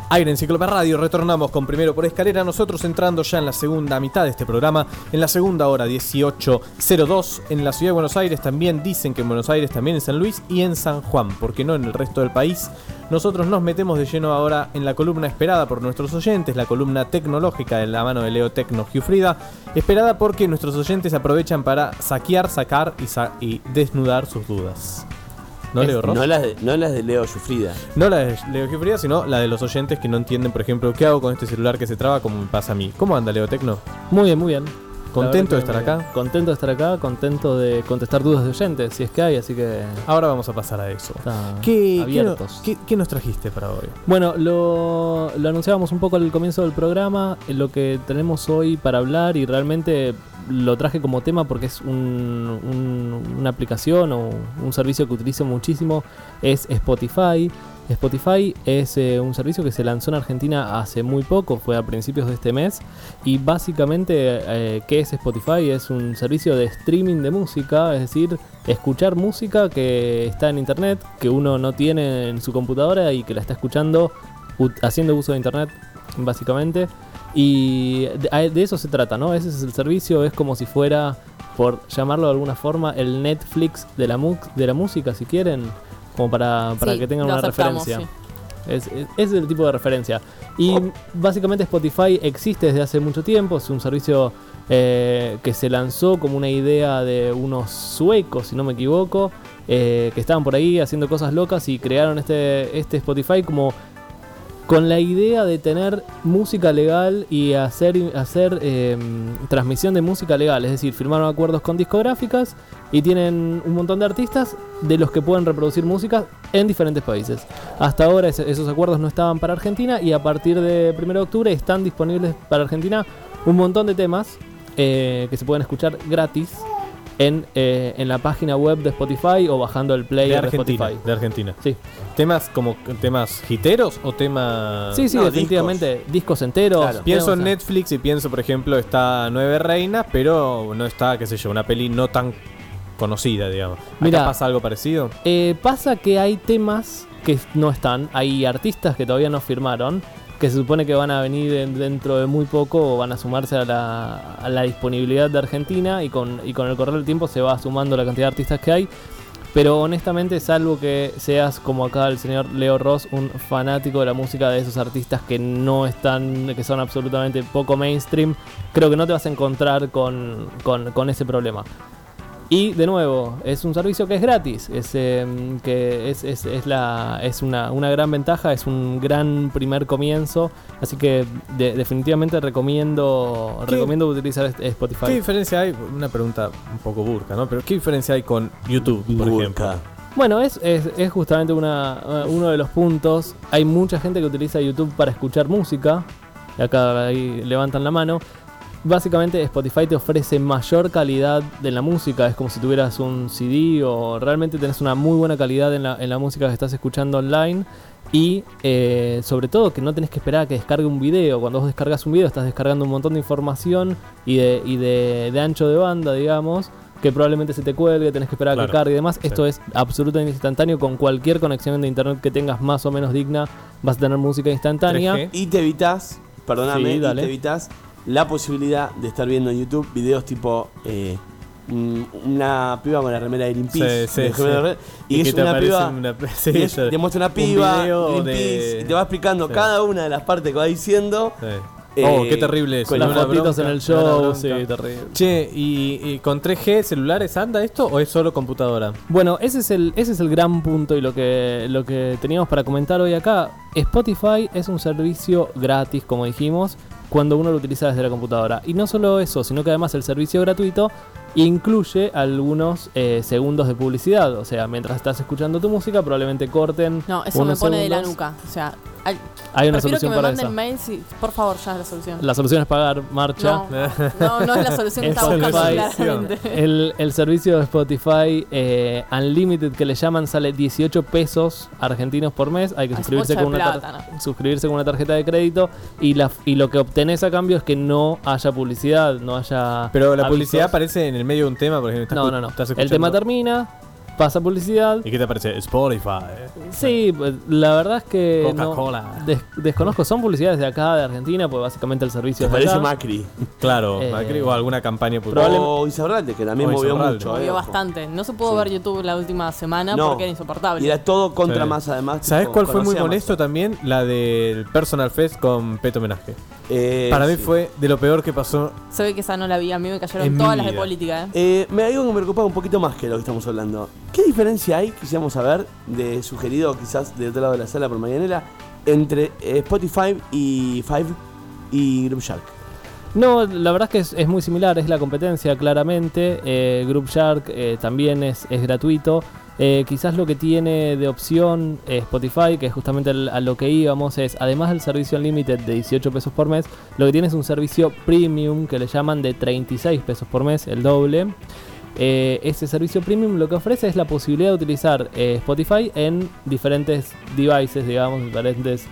Aire Enciclopedia Radio, retornamos con Primero por Escalera, nosotros entrando ya en la segunda mitad de este programa, en la segunda hora, dieciocho cero dos, en la ciudad de Buenos Aires. También dicen que en Buenos Aires, también en San Luis y en San Juan, porque no en el resto del país. Nosotros nos metemos de lleno ahora en la columna esperada por nuestros oyentes, la columna tecnológica de la mano de Leo Tecno Giuffrida, esperada porque nuestros oyentes aprovechan para saquear, sacar y, sa- y desnudar sus dudas. ¿No, Es- Leo Ross? no las de, no las de Leo Giuffrida. No la de Leo Giuffrida, sino la de los oyentes que no entienden, por ejemplo, qué hago con este celular que se traba, como me pasa a mí. ¿Cómo anda, Leo Tecno? Muy bien, muy bien. ¿Contento de La verdad estar que acá? Contento de estar acá, contento de contestar dudas de oyentes, si es que hay, así que Ahora vamos a pasar a eso. está ¿Qué, qué, abiertos. no- qué- qué nos trajiste para hoy? Bueno, lo, lo anunciábamos un poco al comienzo del programa, eh, lo que tenemos hoy para hablar, y realmente lo traje como tema porque es un- un- una aplicación o un servicio que utilizo muchísimo, es Spotify. Spotify es eh, un servicio que se lanzó en Argentina hace muy poco, fue a principios de este mes, y básicamente, eh, ¿qué es Spotify? Es un servicio de streaming de música, es decir, escuchar música que está en internet, que uno no tiene en su computadora y que la está escuchando ut- haciendo uso de internet, básicamente. Y de, de eso se trata, ¿no? Ese es el servicio, es como si fuera, por llamarlo de alguna forma, el Netflix de la, mu- de la música, si quieren, como para, para Sí, que tengan lo una aceptamos, referencia. Es, es, es el tipo de referencia. Y básicamente Spotify existe desde hace mucho tiempo. Es un servicio eh, que se lanzó como una idea de unos suecos, si no me equivoco, eh, que estaban por ahí haciendo cosas locas y crearon este, este Spotify como con la idea de tener música legal y hacer, hacer eh, transmisión de música legal. Es decir, firmaron acuerdos con discográficas y tienen un montón de artistas de los que pueden reproducir música en diferentes países. Hasta ahora ese- esos acuerdos no estaban para Argentina, y a partir de primero de octubre están disponibles para Argentina un montón de temas eh, que se pueden escuchar gratis en, eh, en la página web de Spotify o bajando el De player de, Argentina. Spotify. De Argentina. Sí. ¿Temas como temas hiteros o temas...? Sí, sí, No, definitivamente. Discos, enteros. Claro. Pienso en Tenemos a- Netflix y pienso, por ejemplo, está Nueve Reinas, pero no está, qué sé yo, una peli no tan conocida, digamos. ¿Acá Mirá. pasa algo parecido? Eh, pasa que hay temas que no están, hay artistas que todavía no firmaron, que se supone que van a venir en- dentro de muy poco o van a sumarse a la, a la disponibilidad de Argentina, y con, y con el correr del tiempo se va sumando la cantidad de artistas que hay. Pero honestamente, salvo que seas como acá el señor Leo Ross, un fanático de la música de esos artistas que no están, que son absolutamente poco mainstream, creo que no te vas a encontrar con, con, con ese problema. Y de nuevo, es un servicio que es gratis, es, eh, que es, es, es, la, es una, una gran ventaja, es un gran primer comienzo, así que de- definitivamente recomiendo, ¿Qué- recomiendo utilizar este- Spotify. ¿Qué diferencia hay? Una pregunta un poco burca, ¿no? Pero ¿qué diferencia hay con YouTube, por Burka. ejemplo? Bueno, es, es, es justamente una, uh, uno de los puntos. Hay mucha gente que utiliza YouTube para escuchar música, y acá ahí levantan la mano. Básicamente Spotify te ofrece mayor calidad de la música, es como si tuvieras un C D, o realmente tenés una muy buena calidad en la, en la música que estás escuchando online. Y eh, sobre todo que no tenés que esperar a que descargue un video. Cuando vos descargas un video estás descargando un montón de información y de, y de, de ancho de banda, digamos, que probablemente se te cuelgue, tenés que esperar a Claro, que cargue y demás. sí. Esto es absolutamente instantáneo. Con cualquier conexión de internet que tengas más o menos digna, vas a tener música instantánea. tres G. Y te evitas, perdóname, Sí, y dale. te evitas la posibilidad de estar viendo en YouTube videos tipo eh, mm, una piba con la remera de Greenpeace. Sí, sí, de sí. remera- Y, Y es que te una aparece piba. una- sí, y es- yo- te muestra una un piba, video Greenpeace, de- y te va explicando Sí. cada una de las partes que va diciendo. Sí. Eh, oh, qué terrible eso. con Las ¿no? Una fotitos bronca, en el una show, bronca. sí, terrible. Che, ¿y, y con tres G celulares anda esto o es solo computadora? Bueno, ese es el, ese es el gran punto, y lo que, lo que teníamos para comentar hoy acá. Spotify es un servicio gratis, como dijimos, cuando uno lo utiliza desde la computadora. Y no solo eso, sino que además el servicio gratuito incluye algunos eh, segundos de publicidad. O sea, mientras estás escuchando tu música, probablemente corten. No, eso me unos pone de la segundos. nuca. O sea, hay, Hay una prefiero que solución me para manden eso. mails y, por favor, ya es la solución. La solución es pagar, marcha. No, no, no es la solución que Es estaba buscando Spotify. claramente. El, el servicio de Spotify eh, Unlimited, que le llaman, sale dieciocho pesos argentinos por mes. Hay que Ay, suscribirse mucha con, una tar- plata, ¿no? suscribirse con una tarjeta de crédito. Y, la, y lo que obtenés a cambio es que no haya publicidad, no haya. Pero la avisos. publicidad aparece en el medio de un tema, por ejemplo. estás No, escu- no, no. estás El escuchando- tema termina, pasa publicidad. ¿Y qué te parece? Spotify. Sí, pues, la verdad es que no- Coca-Cola. des- desconozco, son publicidades de acá, de Argentina, pues básicamente el servicio ¿Te es de parece acá. Macri? Claro, Eh, Macri o alguna campaña publicitaria. O Insaurralde, que también O movió Insaurralde. mucho. Movió eh, ojo. bastante. No se pudo Sí. ver YouTube la última semana No. porque era insoportable. Y era todo contra Sí. Massa, además. ¿Sabes tipo, cuál fue muy conocía a molesto también? La del Personal Fest con Peto Homenaje. Eh, Para mí sí. fue de lo peor que pasó. Se ve que esa no la vi. A mí me cayeron En todas mi las de vida. política, ¿eh? Eh, me digo que me preocupa un poquito más que lo que estamos hablando. ¿Qué diferencia hay, quisiéramos saber, de sugerido quizás del otro lado de la sala por Marianela, entre eh, Spotify y Five y Group Shark? No, la verdad es que es, es muy similar, es la competencia claramente. Eh, Group Shark eh, también es, es gratuito. Eh, quizás lo que tiene de opción eh, Spotify, que es justamente el- a lo que íbamos, es además del servicio Unlimited de dieciocho pesos por mes, lo que tiene es un servicio premium que le llaman de treinta y seis pesos por mes, el doble. Eh, ese servicio premium lo que ofrece es la posibilidad de utilizar eh, Spotify en diferentes devices, digamos, diferentes,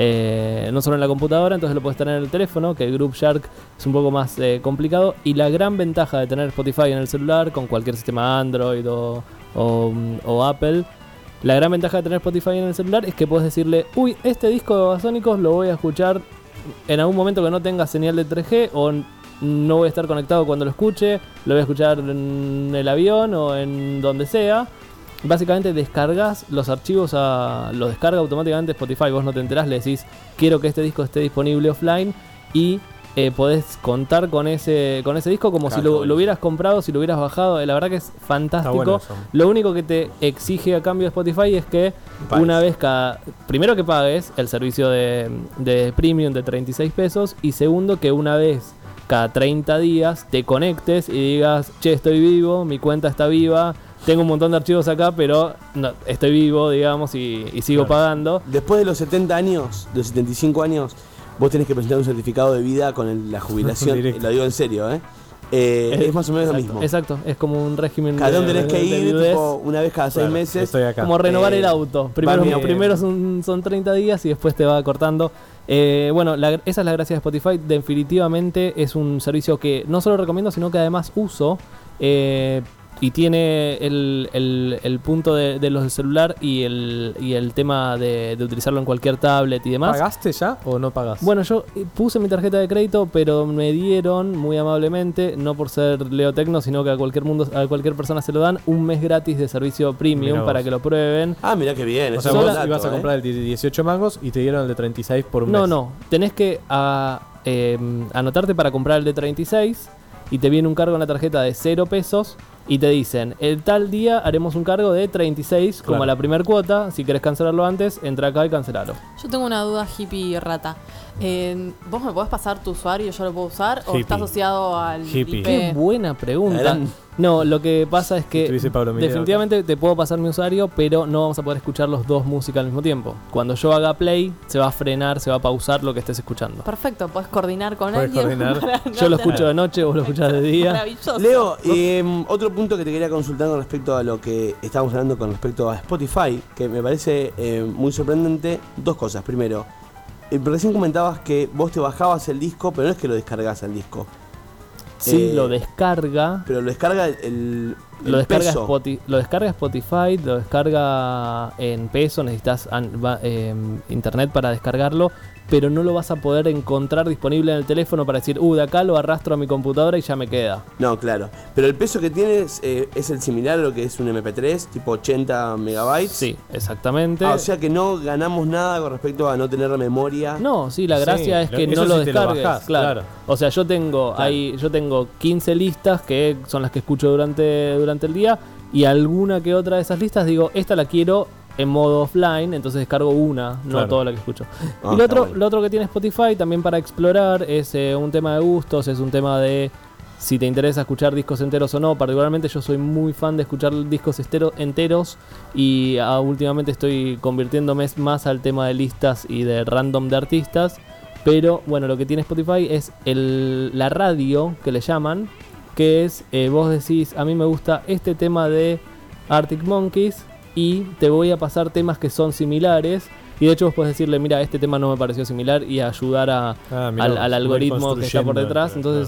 eh, no solo en la computadora, entonces lo puedes tener en el teléfono, que el Group Shark es un poco más eh, complicado. Y la gran ventaja de tener Spotify en el celular, con cualquier sistema Android o, o, o Apple, la gran ventaja de tener Spotify en el celular es que puedes decirle, uy, este disco de Babasónicos lo voy a escuchar en algún momento que no tenga señal de tres G, o no voy a estar conectado cuando lo escuche, lo voy a escuchar en el avión o en donde sea. Básicamente descargas los archivos, a, los descarga automáticamente Spotify, vos no te enterás, le decís quiero que este disco esté disponible offline y eh, podés contar con ese con ese disco como Claro, si lo, bueno. lo hubieras comprado, si lo hubieras bajado. Eh, La verdad que es fantástico. Está bueno eso. Lo único que te exige a cambio de Spotify es que Pagues. una vez cada... Primero que pagues el servicio de, de premium de treinta y seis pesos, y segundo que una vez cada treinta días te conectes y digas, che, estoy vivo, mi cuenta está viva, tengo un montón de archivos acá, pero no, estoy vivo, digamos, y, y sigo Claro. pagando. Después de los setenta años, de los setenta y cinco años, vos tenés que presentar un certificado de vida con el- la jubilación. Directo. Lo digo en serio, ¿eh? Eh, Eh, es más o menos exacto, lo mismo. Exacto, es como un régimen Cada de- uno tenés de- que de ir viudez. tipo, una vez cada seis Claro, meses. estoy acá. Como renovar Eh, el auto. Primero, bien. primero son, son treinta días y después te va cortando. Eh, bueno, la- esa es la gracia de Spotify. Definitivamente es un servicio que no solo recomiendo, sino que además uso. Eh, y tiene el, el- el punto de, de los del celular y el, y el tema de, de utilizarlo en cualquier tablet y demás. ¿Pagaste ya o no pagaste? Bueno, yo eh, puse mi tarjeta de crédito, pero me dieron muy amablemente, no por ser Leo Tecno, sino que a cualquier mundo, a cualquier persona se lo dan, un mes gratis de servicio premium Mirá vos. para que lo prueben. Ah, mirá qué bien. o eso sea, es vos un dato, ibas a ¿eh? comprar el de dieciocho mangos y te dieron el de treinta y seis por un No, mes. no, tenés que a- eh, anotarte para comprar el de treinta y seis y te viene un cargo en la tarjeta de cero pesos y te dicen, el tal día haremos un cargo de treinta y seis como Claro. la primer cuota, si querés cancelarlo antes, entra acá y cancelalo. Yo tengo una duda hippie rata. Eh, ¿Vos me podés pasar tu usuario y yo lo puedo usar? ¿O Hippie. está asociado al Hippie. I P? Qué buena pregunta. Adelante. No, lo que pasa es que Estuviese Pablo Minedo definitivamente te puedo pasar mi usuario, pero no vamos a poder escuchar los dos música al mismo tiempo. Cuando yo haga play, se va a frenar, se va a pausar lo que estés escuchando. Perfecto, podés coordinar con Podés alguien. coordinar. para no Yo lo tener- escucho de noche, vos lo escuchás de día. Maravilloso. Leo, eh, otro punto que te quería consultar con respecto a lo que estábamos hablando con respecto a Spotify, que me parece eh, muy sorprendente. Dos cosas. Primero, eh, recién comentabas que vos te bajabas el disco, pero no es que lo descargas el disco. Sí, Eh, lo descarga. Pero lo descarga el, el Lo descarga, peso. Spoti- lo descarga Spotify, lo descarga en peso, necesitas an- va- eh, internet para descargarlo, pero no lo vas a poder encontrar disponible en el teléfono para decir, uh, de acá lo arrastro a mi computadora y ya me queda. No, claro. Pero el peso que tienes eh, es el similar a lo que es un eme pe tres, tipo ochenta megabytes. Sí, exactamente. Ah, o sea que no ganamos nada con respecto a no tener memoria. No, sí, la Sí, gracia es lo- que eso no lo sí te lo descargues. bajás, claro. claro. O sea, yo tengo Claro. ahí, yo tengo quince listas que son las que escucho durante, durante el día, y alguna que otra de esas listas digo, esta la quiero en modo offline, entonces descargo una, no Claro. toda la que escucho. Ah, y está lo otro, bueno. lo otro que tiene Spotify también para explorar es eh, un tema de gustos, es un tema de si te interesa escuchar discos enteros o no. Particularmente yo soy muy fan de escuchar discos estero- enteros y ah, últimamente estoy convirtiéndome más al tema de listas y de random de artistas. Pero bueno, lo que tiene Spotify es el, la radio, que le llaman, que es, eh, vos decís, a mí me gusta este tema de Arctic Monkeys y te voy a pasar temas que son similares. Y de hecho vos podés decirle, mira, este tema no me pareció similar y ayudar a, Ah, mirá al, vos, al voy algoritmo que está por construyendo, detrás. claro. Entonces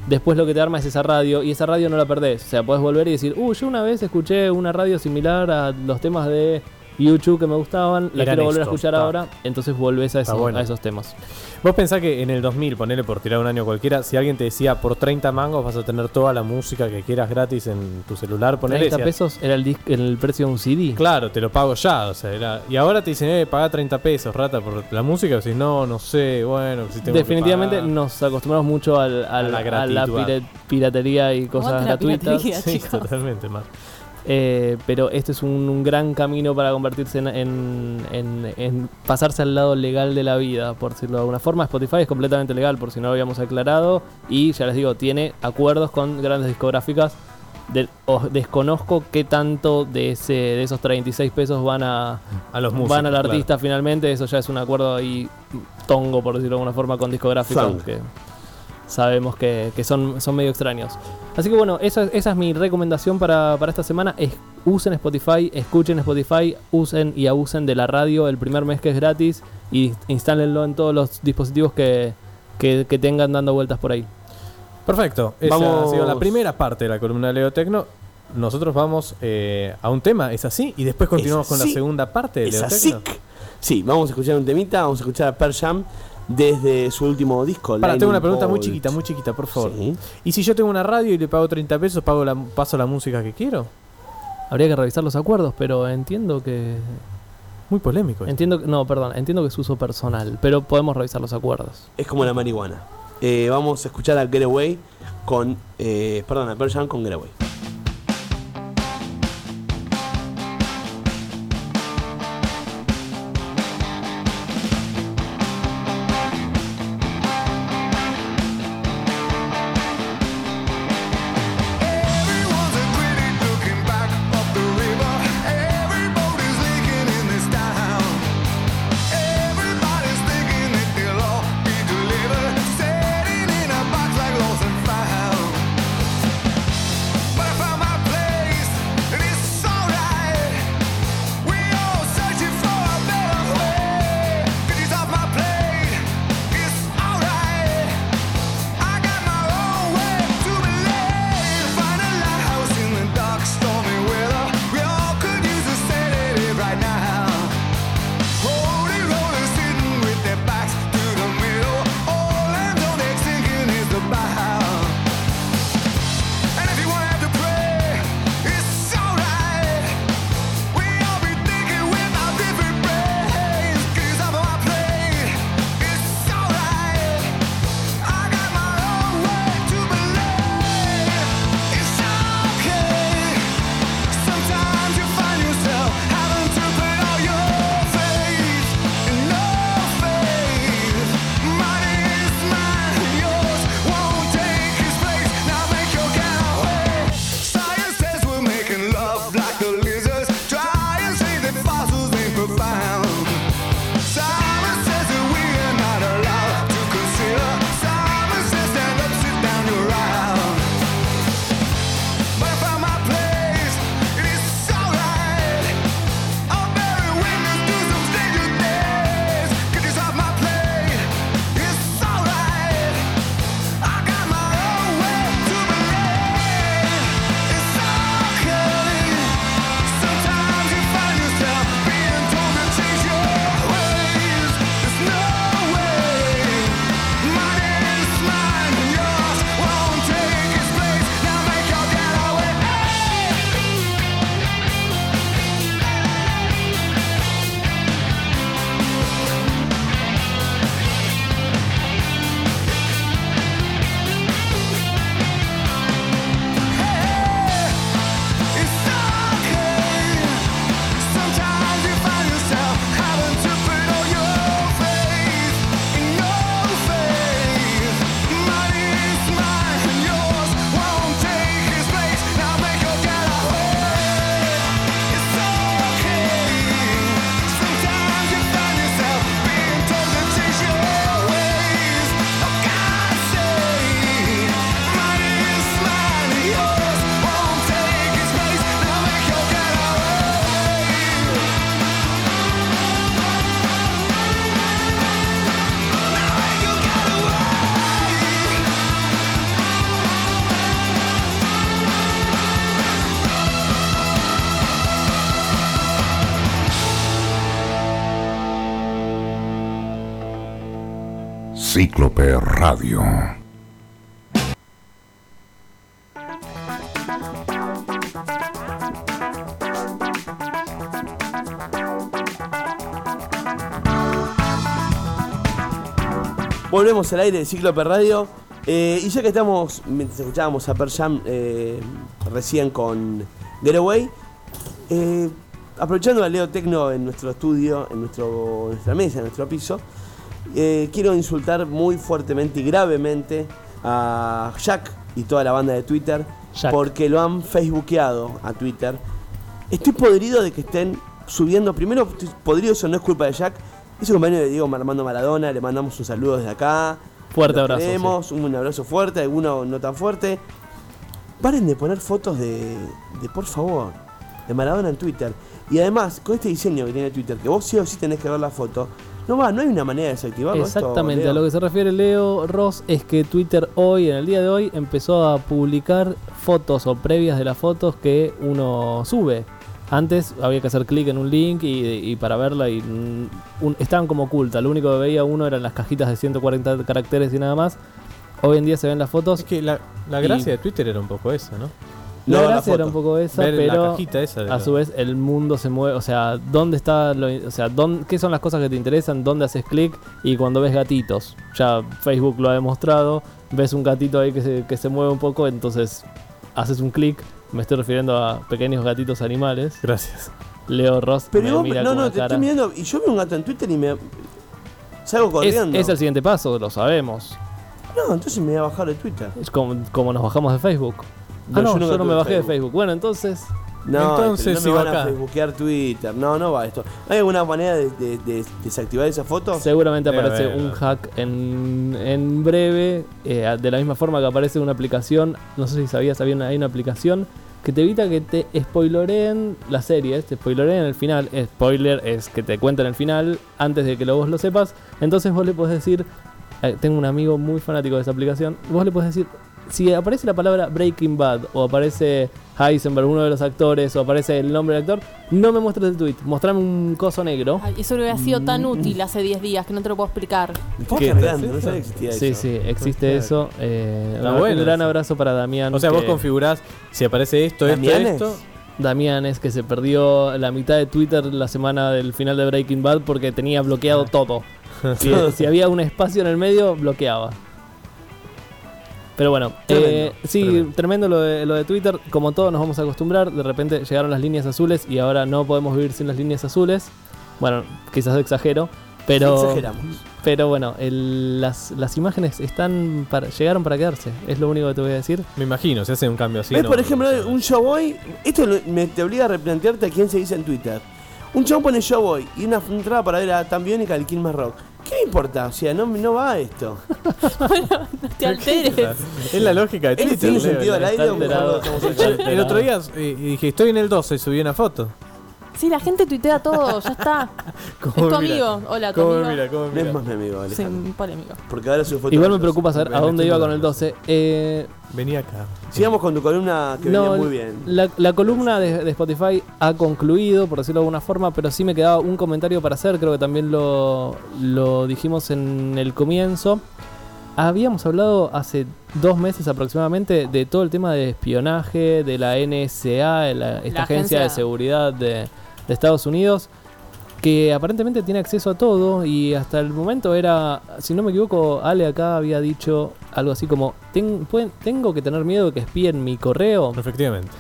después lo que te arma es esa radio, y esa radio no la perdés. O sea, podés volver y decir, uh, yo una vez escuché una radio similar a los temas de YouTube que me gustaban, la Eran quiero volver esto, a escuchar está. ahora, entonces volvés a, eso- bueno. a esos temas. Vos pensás que en el dos mil, ponele por tirar un año cualquiera, si alguien te decía por treinta mangos vas a tener toda la música que quieras gratis en tu celular, ponele. treinta decía, pesos era el, dis- el precio de un C D. Claro, te lo pago ya, o sea, era- y ahora te dicen, eh, pagá treinta pesos, rata, por la música, y decís, no, no sé, bueno, si tengo que Definitivamente pagar. nos acostumbramos mucho al, al- A la a la gratitud. pire- piratería y cosas Aguante la gratuitas. piratería, Sí, chicos. totalmente, más. Eh, pero este es un, un gran camino para convertirse en, en- en- en pasarse al lado legal de la vida, por decirlo de alguna forma. Spotify es completamente legal, por si no lo habíamos aclarado, y ya les digo, tiene acuerdos con grandes discográficas. De- os desconozco qué tanto de ese de esos treinta y seis pesos van a, A los músicos, van al claro. artista finalmente. Eso ya es un acuerdo ahí tongo, por decirlo de alguna forma, con discográficos Funk. que sabemos que, que son, son medio extraños. Así que bueno, esa, esa es mi recomendación para, para esta semana. Es, usen Spotify, escuchen Spotify, usen y abusen de la radio el primer mes que es gratis, y instálenlo en todos los dispositivos que, que, que tengan dando vueltas por ahí. Perfecto, esa Vamos- ha sido la primera parte de la columna de Leo Tecno. Nosotros vamos eh, a un tema, ¿es así? Y después continuamos Es con la así. segunda parte de Es Leo así. Tecno. Sí, vamos a escuchar un temita, vamos a escuchar a Pearl Jam desde su último disco. Para, tengo una Lightning pregunta muy Bolt. chiquita, muy chiquita, por favor. Sí. ¿Y si yo tengo una radio y le pago treinta pesos, pago la, paso la música que quiero? Habría que revisar los acuerdos, pero entiendo que... Muy polémico. esto. Entiendo que, no, perdón, entiendo que es uso personal, pero podemos revisar los acuerdos. Es como la marihuana. Eh, vamos a escuchar a Getaway con. Eh, perdón, a Pearl Jam con Getaway. Everyone's a critic looking back up the river. Every boat is leaking in this town. Everybody's thinking that they'll all be delivered, sailing in a box like lost and found. But Cíclope Radio. Volvemos al aire de Cíclope Radio. Eh, y ya que estamos, mientras escuchábamos a Pearl Jam eh, recién con Getaway, eh, aprovechando a Leo Tecno en nuestro estudio, en nuestro, nuestra mesa, en nuestro piso, eh, quiero insultar muy fuertemente y gravemente a Jack y toda la banda de Twitter Jack. Porque lo han facebookeado a Twitter. Estoy podrido de que estén subiendo. Primero, estoy podrido, eso no es culpa de Jack. Es un compañero de Diego Armando Maradona, le mandamos un saludo desde acá. Fuerte abrazo. Queremos, sí. Un abrazo fuerte, alguno no tan fuerte. Paren de poner fotos de, de, por favor, de Maradona en Twitter. Y además, con este diseño que tiene Twitter, que vos sí o sí tenés que ver la foto, no va, no hay una manera de desactivarlo. Exactamente, esto, a lo que se refiere Leo Ross es que Twitter hoy, en el día de hoy, empezó a publicar fotos o previas de las fotos que uno sube. Antes había que hacer clic en un link y, y para verla y un, estaban como ocultas. Lo único que veía uno eran las cajitas de ciento cuarenta caracteres y nada más. Hoy en día se ven las fotos. Es que la, la gracia y, de Twitter era un poco esa, ¿no? La no, gracia la era un poco esa, ver pero la cajita esa de a su vez el mundo se mueve. O sea, ¿dónde está lo, o sea, dónde, qué son las cosas que te interesan? ¿Dónde haces clic? Y cuando ves gatitos. Ya Facebook lo ha demostrado. Ves un gatito ahí que se, que se mueve un poco, entonces haces un clic. Me estoy refiriendo a pequeños gatitos animales. Gracias. Leo Ross pero me vos, mira no, con no, la te cara. estoy mirando y yo veo un gato en Twitter y me salgo corriendo. Es, es el siguiente paso, lo sabemos. No, entonces me voy a bajar de Twitter. Es como, como nos bajamos de Facebook. No, ah, no, yo, yo no me bajé Facebook. de Facebook. Bueno, entonces... No, entonces no me van acá. a facebookear Twitter. No, no va esto. ¿Hay alguna manera de, de, de desactivar esa foto? Seguramente aparece eh, un hack en, en breve. Eh, de la misma forma que aparece una aplicación. No sé si sabías, había una, hay una aplicación que te evita que te spoilereen la serie. Te spoilereen el final. Spoiler es que te cuentan el final antes de que lo vos lo sepas. Entonces vos le podés decir... Eh, tengo un amigo muy fanático de esa aplicación. Vos le podés decir... Si aparece la palabra Breaking Bad o aparece Heisenberg, uno de los actores, o aparece el nombre del actor, no me muestres el tweet, mostrame un coso negro. Ay, eso hubiera sido tan útil hace diez días que no te lo puedo explicar. ¿Qué? No sabía que existía sí, eso. Sí, sí, existe eso. Eh, ah, un bueno, gran sí. abrazo para Damián. O sea, que... vos configurás si aparece esto, esto, esto. Damián es que se perdió la mitad de Twitter la semana del final de Breaking Bad porque tenía bloqueado todo. Si, si había un espacio en el medio, bloqueaba. Pero bueno, tremendo, eh, sí, tremendo, tremendo lo, de, lo de Twitter. Como todos nos vamos a acostumbrar, de repente llegaron las líneas azules y ahora no podemos vivir sin las líneas azules. Bueno, quizás exagero, pero exageramos. Pero bueno, el, las, las imágenes están para, llegaron para quedarse. Es lo único que te voy a decir. Me imagino, se hace un cambio así. ¿Ves, no, por ejemplo, un Yo Voy? Esto me te obliga a replantearte a quién se dice en Twitter. Un chabón pone Yo Voy y una entrada para ver a Tan Biónica del Quilmes Rock. ¿Qué me importa? O sea, no, no va a esto. Bueno, no te alteres. Es la lógica de Twitter. ¿Tiene sentido al aire? El, el otro día eh, dije, estoy en el doce y subí una foto. Sí, la gente tuitea todo, ya está. Es tu amigo. Hola, tu ¿Cómo amigo. mira, cómo mira? No es más mi amigo, Alejandro. Sí, polémico. Porque ahora su foto. Igual me preocupa saber a dónde iba con el doce. Eh, Venía acá. Sigamos con tu columna que no, venía muy bien. La, la columna de, de Spotify ha concluido, por decirlo de alguna forma, pero sí me quedaba un comentario para hacer. Creo que también lo, lo dijimos en el comienzo. Habíamos hablado hace dos meses aproximadamente de todo el tema de espionaje, de la N S A, de la, esta la agencia de seguridad de, de Estados Unidos, que aparentemente tiene acceso a todo y hasta el momento era, si no me equivoco, Ale acá había dicho algo así como, Ten, pueden, tengo que tener miedo de que espíen mi correo. Efectivamente.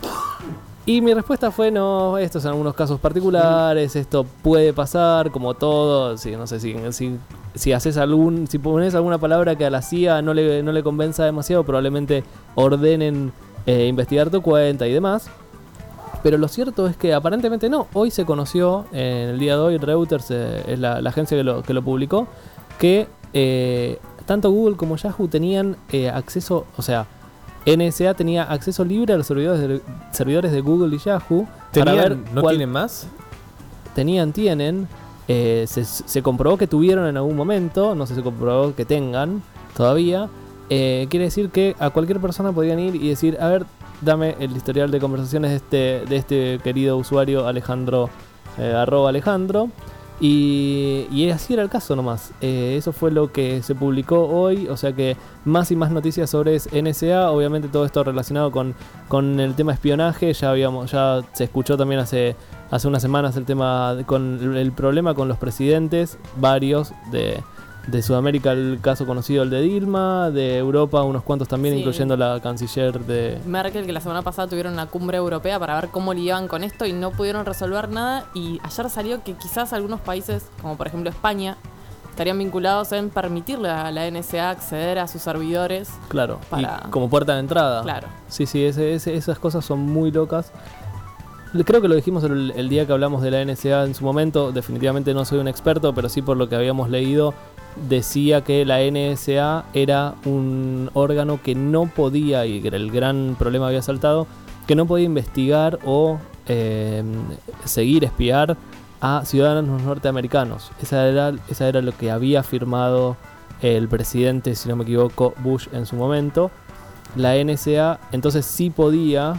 Y mi respuesta fue, no, estos son algunos casos particulares, esto puede pasar, como todo, sí, no sé si, si, si haces algún, si pones alguna palabra que a la C I A no le, no le convenza demasiado, probablemente ordenen eh, investigar tu cuenta y demás. Pero lo cierto es que aparentemente no. Hoy se conoció, eh, en el día de hoy, Reuters eh, es la, la agencia que lo, que lo publicó, que eh, tanto Google como Yahoo tenían eh, acceso, o sea, N S A tenía acceso libre a los servidores de, servidores de Google y Yahoo. Para ver ¿No cuál, tienen más? Tenían, tienen. Eh, se, se comprobó que tuvieron en algún momento, no sé si se comprobó que tengan todavía. Eh, quiere decir que a cualquier persona podían ir y decir, a ver, dame el historial de conversaciones de este, de este querido usuario Alejandro, eh, arroba Alejandro. Y, y así era el caso nomás. Eh, eso fue lo que se publicó hoy. O sea que más y más noticias sobre N S A. Obviamente todo esto relacionado con, con el tema espionaje. Ya habíamos, ya se escuchó también hace, hace unas semanas el tema de- con el problema con los presidentes, varios de, de Sudamérica, el caso conocido el de Dilma, de Europa unos cuantos también, Sí. incluyendo la canciller de... Merkel, que la semana pasada tuvieron una cumbre europea para ver cómo lidiaban con esto y no pudieron resolver nada. Y ayer salió que quizás algunos países, como por ejemplo España, estarían vinculados en permitirle a la N S A acceder a sus servidores. Claro, Para- y como puerta de entrada. Claro. Sí, sí, ese, ese- esas cosas son muy locas. Le- Creo que lo dijimos el, el día que hablamos de la N S A en su momento. Definitivamente no soy un experto, pero sí por lo que habíamos leído, decía que la N S A era un órgano que no podía, y que el gran problema había saltado, que no podía investigar o eh, seguir espiar a ciudadanos norteamericanos. Esa era, esa era lo que había firmado el presidente, si no me equivoco, Bush en su momento. La N S A entonces sí podía,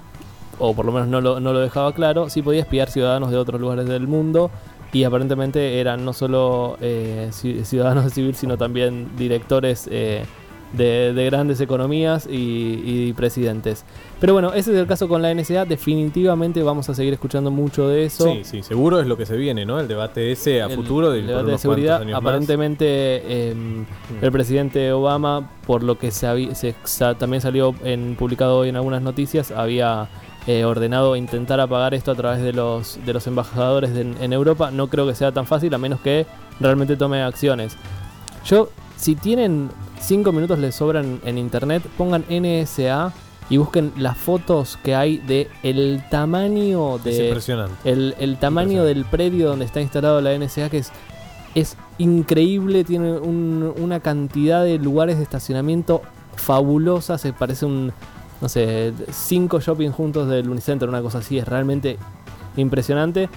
o por lo menos no lo, no lo dejaba claro, sí podía espiar ciudadanos de otros lugares del mundo, y aparentemente eran no solo eh, ci- ciudadanos de civil, sino también directores eh, de, de grandes economías y, y presidentes. Pero bueno, ese es el caso con la N S A. Definitivamente vamos a seguir escuchando mucho de eso. Sí, sí, seguro es lo que se viene, ¿no? El debate ese a El- futuro de, el por debate de unos seguridad. cuantos años más. Aparentemente eh, el presidente Obama, por lo que se, habí- se sa- también salió en, publicado hoy en algunas noticias, había eh, ordenado intentar apagar esto a través de los de los embajadores de- en Europa. No creo que sea tan fácil, a menos que realmente tome acciones. Yo, si tienen cinco minutos les sobran en internet, pongan N S A y busquen las fotos que hay de el tamaño de Es impresionante. el, el tamaño del predio donde está instalado la N S A, que es es increíble. Tiene un- una cantidad de lugares de estacionamiento fabulosa. Se parece un, no sé, cinco shopping juntos del Unicenter, una cosa así. Es realmente impresionante.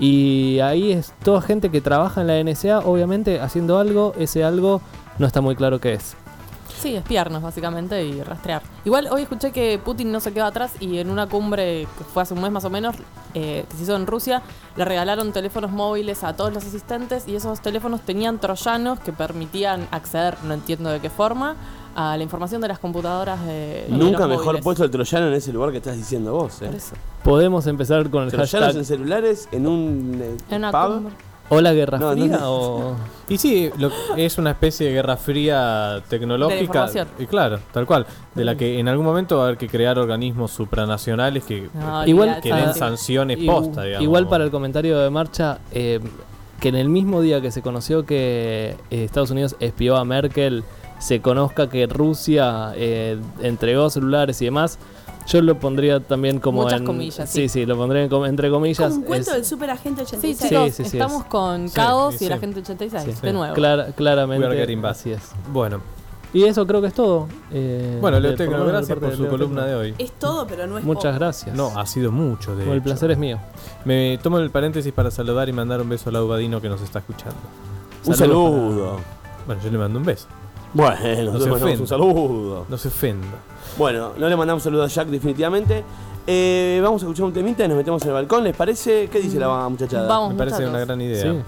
Y ahí es toda gente que trabaja en la N S A, obviamente haciendo algo. Ese algo no está muy claro qué es. Sí, espiarnos básicamente y rastrear. Igual hoy escuché que Putin no se quedó atrás y en una cumbre que fue hace un mes más o menos, eh, que se hizo en Rusia, le regalaron teléfonos móviles a todos los asistentes y esos teléfonos tenían troyanos que permitían acceder, no entiendo de qué forma, a la información de las computadoras de, de Nunca los mejor móviles. puesto el troyano en ese lugar que estás diciendo vos. Eh. Por eso. Podemos empezar con el Troyanos hashtag en celulares en un eh, En una pub. cumbre. Hola Guerra No, no, Fría no. o... Y sí, lo- es una especie de guerra fría De tecnológica. información. Y claro, tal cual. De la que en algún momento va a haber que crear organismos supranacionales que, No, Igual olvidate. que den ah, sanciones Igu- posta, digamos. Igual para el comentario de Marcha, eh, que en el mismo día que se conoció que eh, Estados Unidos espió a Merkel, se conozca que Rusia eh, entregó celulares y demás, yo lo pondría también como Muchas en... comillas, Sí, sí. sí, lo pondría en com- entre comillas. Como un cuento es- del superagente ochenta y Sí, seis. chicos, sí, sí, estamos es. con Sí, Caos sí, y la sí. gente ochenta y seis, sí, de nuevo. clara- We claramente. are getting back. Así es. Bueno, Y eso creo que es todo. eh, bueno, Leo de- Tecno, lo menos de gracias parte por de su Leo columna Tecno. de hoy. Es todo, pero no es Muchas poco. gracias. No, ha sido mucho de Bueno, el hecho. placer es mío. Me tomo el paréntesis para saludar y mandar un beso al Aubadino que nos está escuchando. Un Saludos saludo. Bueno, yo le mando un beso. Bueno, No le se mandamos ofenda. un saludo. No se ofenda. Bueno, no le mandamos saludo a Jack definitivamente. Eh, vamos a escuchar un temita y nos metemos en el balcón. ¿Les parece? ¿Qué dice la muchachada? Vamos, Me parece muchachos. una gran idea. Sí.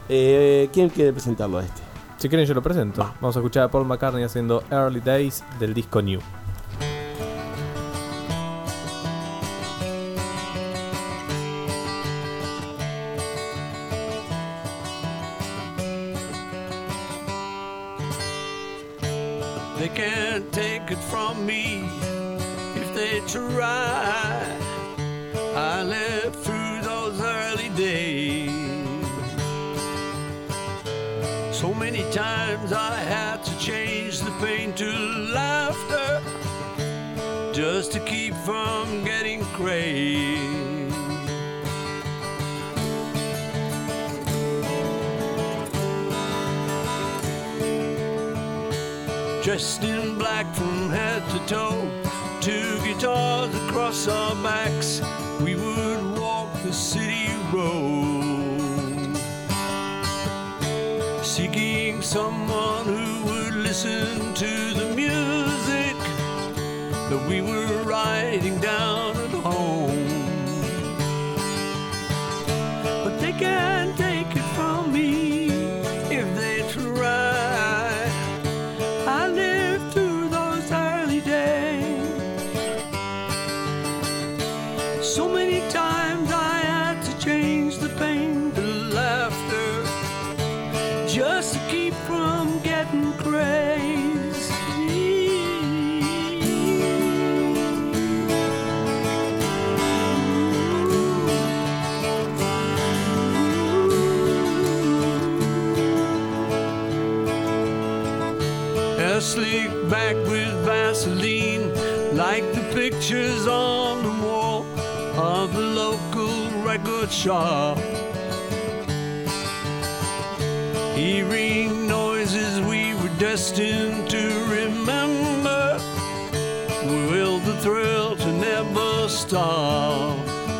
Eh, ¿Quién quiere presentarlo a este? Si quieren yo lo presento. Vamos a escuchar a Paul McCartney haciendo Early Days del disco New. They can't take it from me if they try. I lived through those early days. So many times I had to change the pain to laughter just to keep from getting crazed. Dressed in black from head to toe, two guitars across our backs, we would walk the city road, seeking someone who would listen to the music that we were writing down at home. But they can't take it from times I had to change the pain to laughter just to keep from getting crazy. A sleek back with Vaseline, like the pictures on the wall of the local record shop. Hearing noises we were destined to remember, will the thrill to never stop.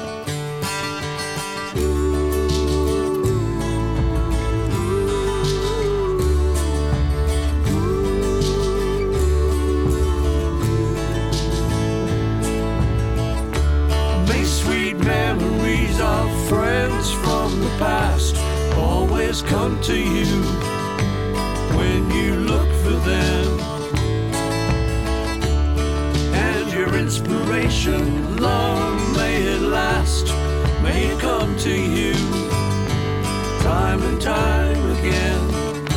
Memories of friends from the past always come to you when you look for them, and your inspiration, long may it last, may come to you time and time again.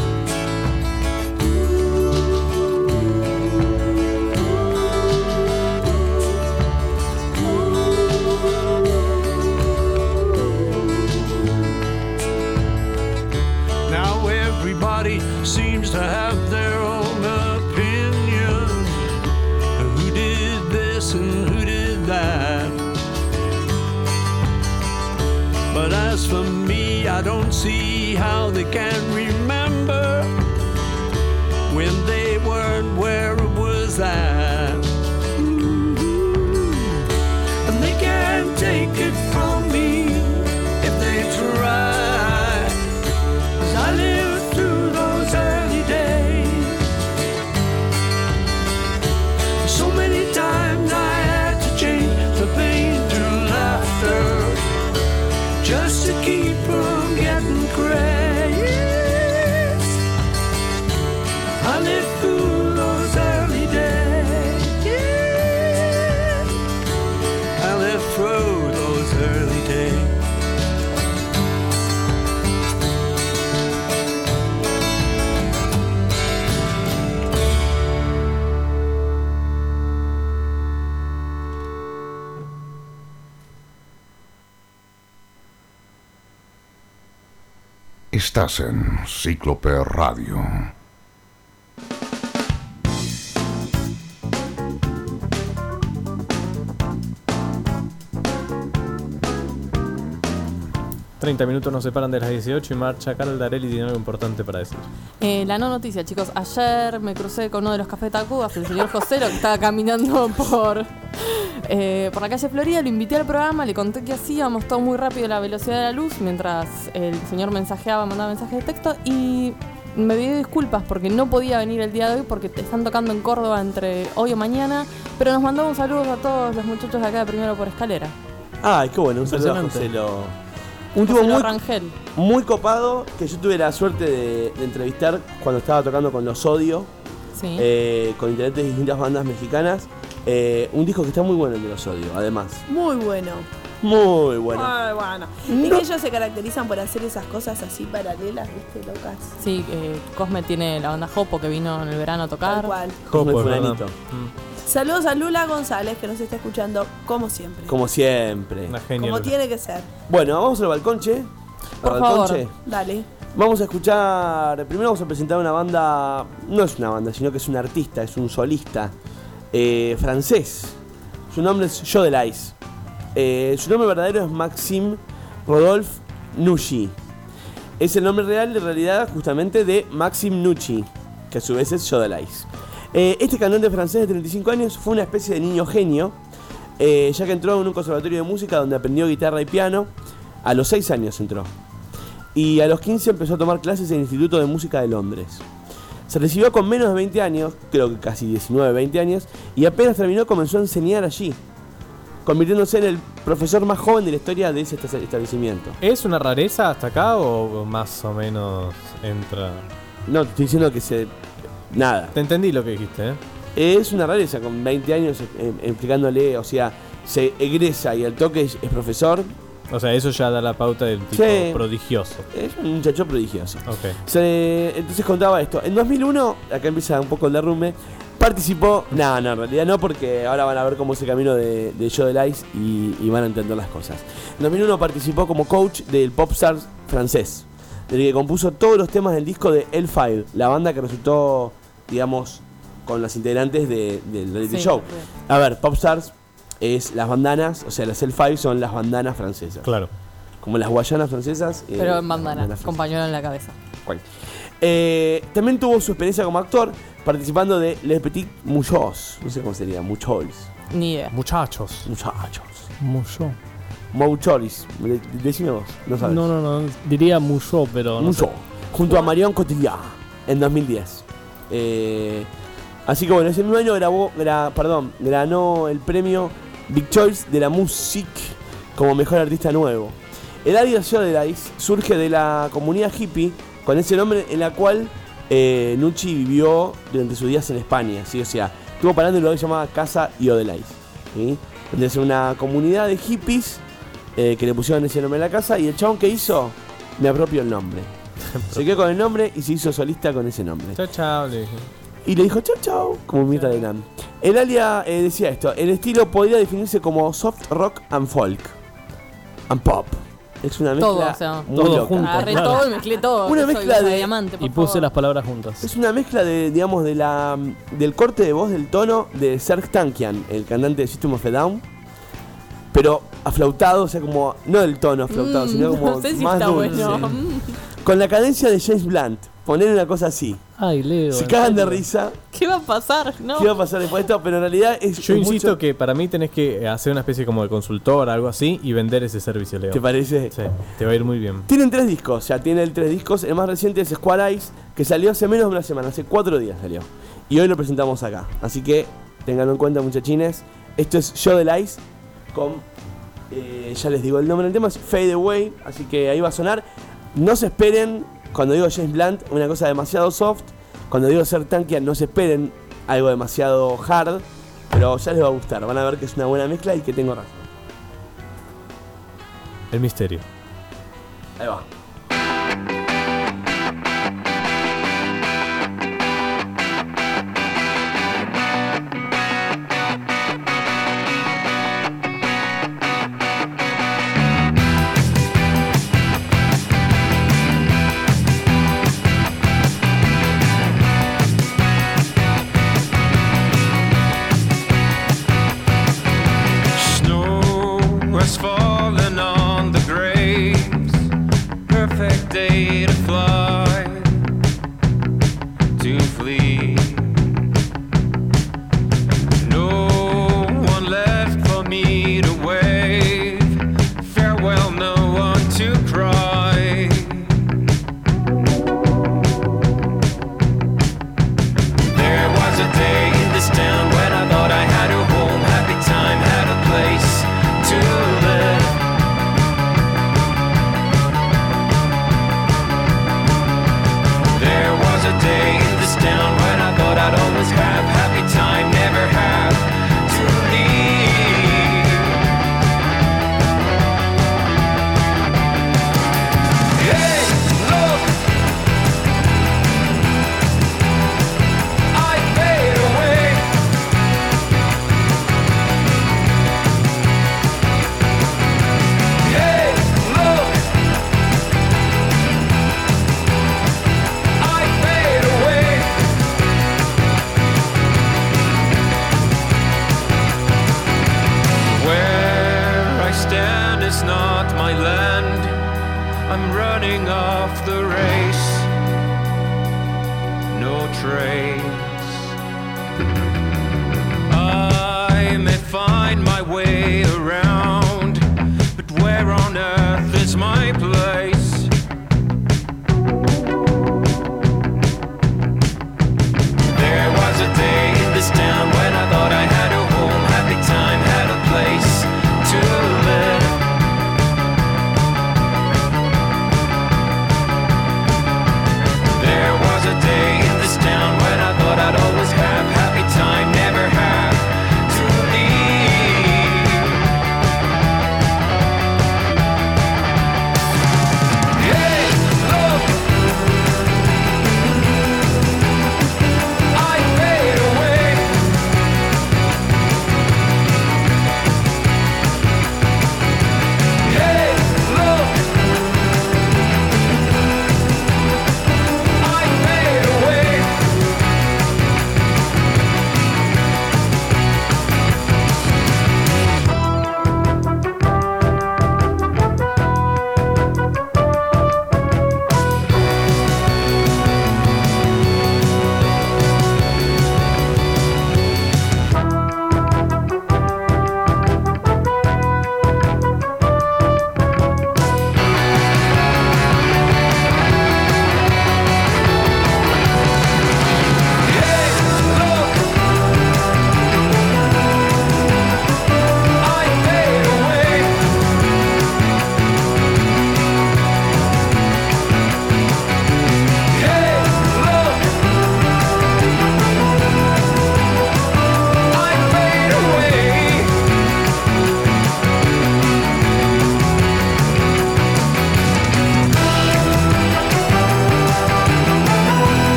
Everybody seems to have their own opinion. Who did this and who did that? But as for me, I don't see how they can remember when they weren't where it was at. And they can't take it from me if they try. 'Cause I live early days. So many times I had to change the pain to laughter just to keep from getting crazy. I lived through those early days. I lived through those early days. Estás en Cíclope Radio. treinta minutos nos separan de las dieciocho y marcha Caldarelli tiene algo importante para decir. Eh, la no noticia, chicos. Ayer me crucé con uno de los Café Tacubas, el señor Joselo, que estaba caminando por, eh, por la calle Florida. Lo invité al programa, le conté que hacíamos todo muy rápido a la velocidad de la luz, mientras el señor mensajeaba, mandaba mensajes de texto, y me pidió disculpas porque no podía venir el día de hoy porque te están tocando en Córdoba entre hoy o mañana, pero nos mandó un saludo a todos los muchachos de acá de Primero por Escalera. Ay, qué bueno, un saludo a Joselo. Un tipo muy, muy copado que yo tuve la suerte de, de entrevistar cuando estaba tocando con Los Odio, sí. eh, con diferentes distintas bandas mexicanas. Eh, un disco que está muy bueno, el de Los Odio, además. Muy bueno. Muy bueno. Muy bueno. Es que ellos se caracterizan por hacer esas cosas así paralelas, ¿viste? Locas. Sí, eh, Cosme tiene la banda Jopo que vino en el verano a tocar. Tal cual. Cosme fulanito. Saludos a Lula González, que nos está escuchando como siempre. Como siempre. Una genia, como Lula. tiene que ser. Bueno, vamos al balconche. Por al favor. balconche. Dale. Vamos a escuchar. Primero vamos a presentar una banda. No es una banda, sino que es un artista, es un solista eh, francés. Su nombre es Jodelice. Eh, su nombre verdadero es Maxime Rodolphe Nucci. Es el nombre real, de realidad, justamente de Maxime Nucci, que a su vez es Jodelice. Eh, este cantante francés de treinta y cinco años fue una especie de niño genio, eh, ya que entró en un conservatorio de música donde aprendió guitarra y piano. A los seis años entró. Y a los quince empezó a tomar clases en el Instituto de Música de Londres. Se recibió con menos de veinte años, creo que casi diecinueve, veinte años, y apenas terminó comenzó a enseñar allí, convirtiéndose en el profesor más joven de la historia de ese establecimiento. ¿Es una rareza hasta acá o más o menos entra? No, te estoy diciendo que se... Nada. Te entendí lo que dijiste, ¿eh? Es una rareza con veinte años eh, explicándole, o sea, se egresa y al toque es, es profesor. O sea, eso ya da la pauta del tipo Sí. prodigioso. Es un muchacho prodigioso. Ok. Se- entonces contaba esto. En dos mil uno, acá empieza un poco el derrumbe, participó... No, no, en realidad no, porque ahora van a ver cómo es el camino de, de Joe Delais y, y van a entender las cosas. En dos mil uno participó como coach del popstar francés, del que compuso todos los temas del disco de Hellfire, la banda que resultó, digamos, con las integrantes de- del reality Sí, show. sí. A ver, popstars es las bandanas, o sea, las Hellfire son las bandanas francesas. Claro. Como las guayanas francesas. eh, Pero en bandana, bandanas con pañuelo en la cabeza. Bueno. Eh, también tuvo su experiencia como actor participando de Les Petits Mouchols. No sé cómo sería, Mouchols. Ni idea. Muchachos. Muchachos. Mucho. Moucholis. De- Decime vos, no sabes. No, no, no. Diría Mucho, pero no sé. Mucho. Junto a Marion Cotillard en dos mil diez. Eh, así que bueno, ese mismo año grabó, gra- perdón, ganó el premio Big Choice de la Music como mejor artista nuevo. El área Joe Delais surge de la comunidad hippie con ese nombre en la cual eh, Nucci vivió durante sus días en España, ¿sí? O sea, estuvo parando en lo que se llamaba Casa Joe Delais, ¿sí? Donde es una comunidad de hippies eh, que le pusieron ese nombre a la casa y el chabón que hizo me apropió el nombre. Se quedó con el nombre y se hizo solista con ese nombre. Chao, chao. le dije. Y le dijo chau chau, como Mirta Legrand. El alia eh, decía esto, el estilo podría definirse como soft rock and folk. And pop. Es una mezcla Todo, o sea, muy todo loca. junto. Agarré claro. todo y mezclé todo. Una que soy mezcla una de- diamante, por Y puse favor. las palabras juntas. Es una mezcla de, digamos, de la del corte de voz del tono de Serj Tankian, el cantante de System of a Down, pero aflautado, o sea, como no del tono aflautado, Mm, sino como no sé si más está dulce. bueno. Mm. Con la cadencia de James Blunt, poner una cosa así. Ay, Leo. Se ¿en cagan de serio? risa. ¿Qué va a pasar? No. ¿Qué va a pasar después de esto? Pero en realidad es Yo es insisto mucho- que para mí tenés que hacer una especie como de consultor, algo así, y vender ese servicio, Leo. ¿Te parece? Sí, te va a ir muy bien. Tienen tres discos, ya tienen tres discos. El más reciente es Square Eyes, que salió hace menos de una semana, hace cuatro días salió. Y hoy lo presentamos acá. Así que tenganlo en cuenta, muchachines. Esto es Joe Delais con, eh, ya les digo el nombre del tema, es Fade Away. Así que ahí va a sonar. No se esperen, cuando digo James Blunt, una cosa demasiado soft. Cuando digo Serj Tankian, no se esperen algo demasiado hard. Pero ya les va a gustar, van a ver que es una buena mezcla y que tengo razón. El misterio. Ahí va. Snow has fallen on the graves. Perfect day to fly, to flee. No one left for me to wave. Farewell, no one to cry. There was a day in this town when I thought I had a home, happy time, had a place to live. There was a day in this town when I thought I'd always have happy time, never have to leave. Hey, look, I fade away. Hey, look, I fade away. Where I stand is not my land. I'm running off the race. No trace. I may find my way around, but where on earth is my place? There was a day in this town when I thought I had a home, happy time, had a place to live. There was a day in this town when I thought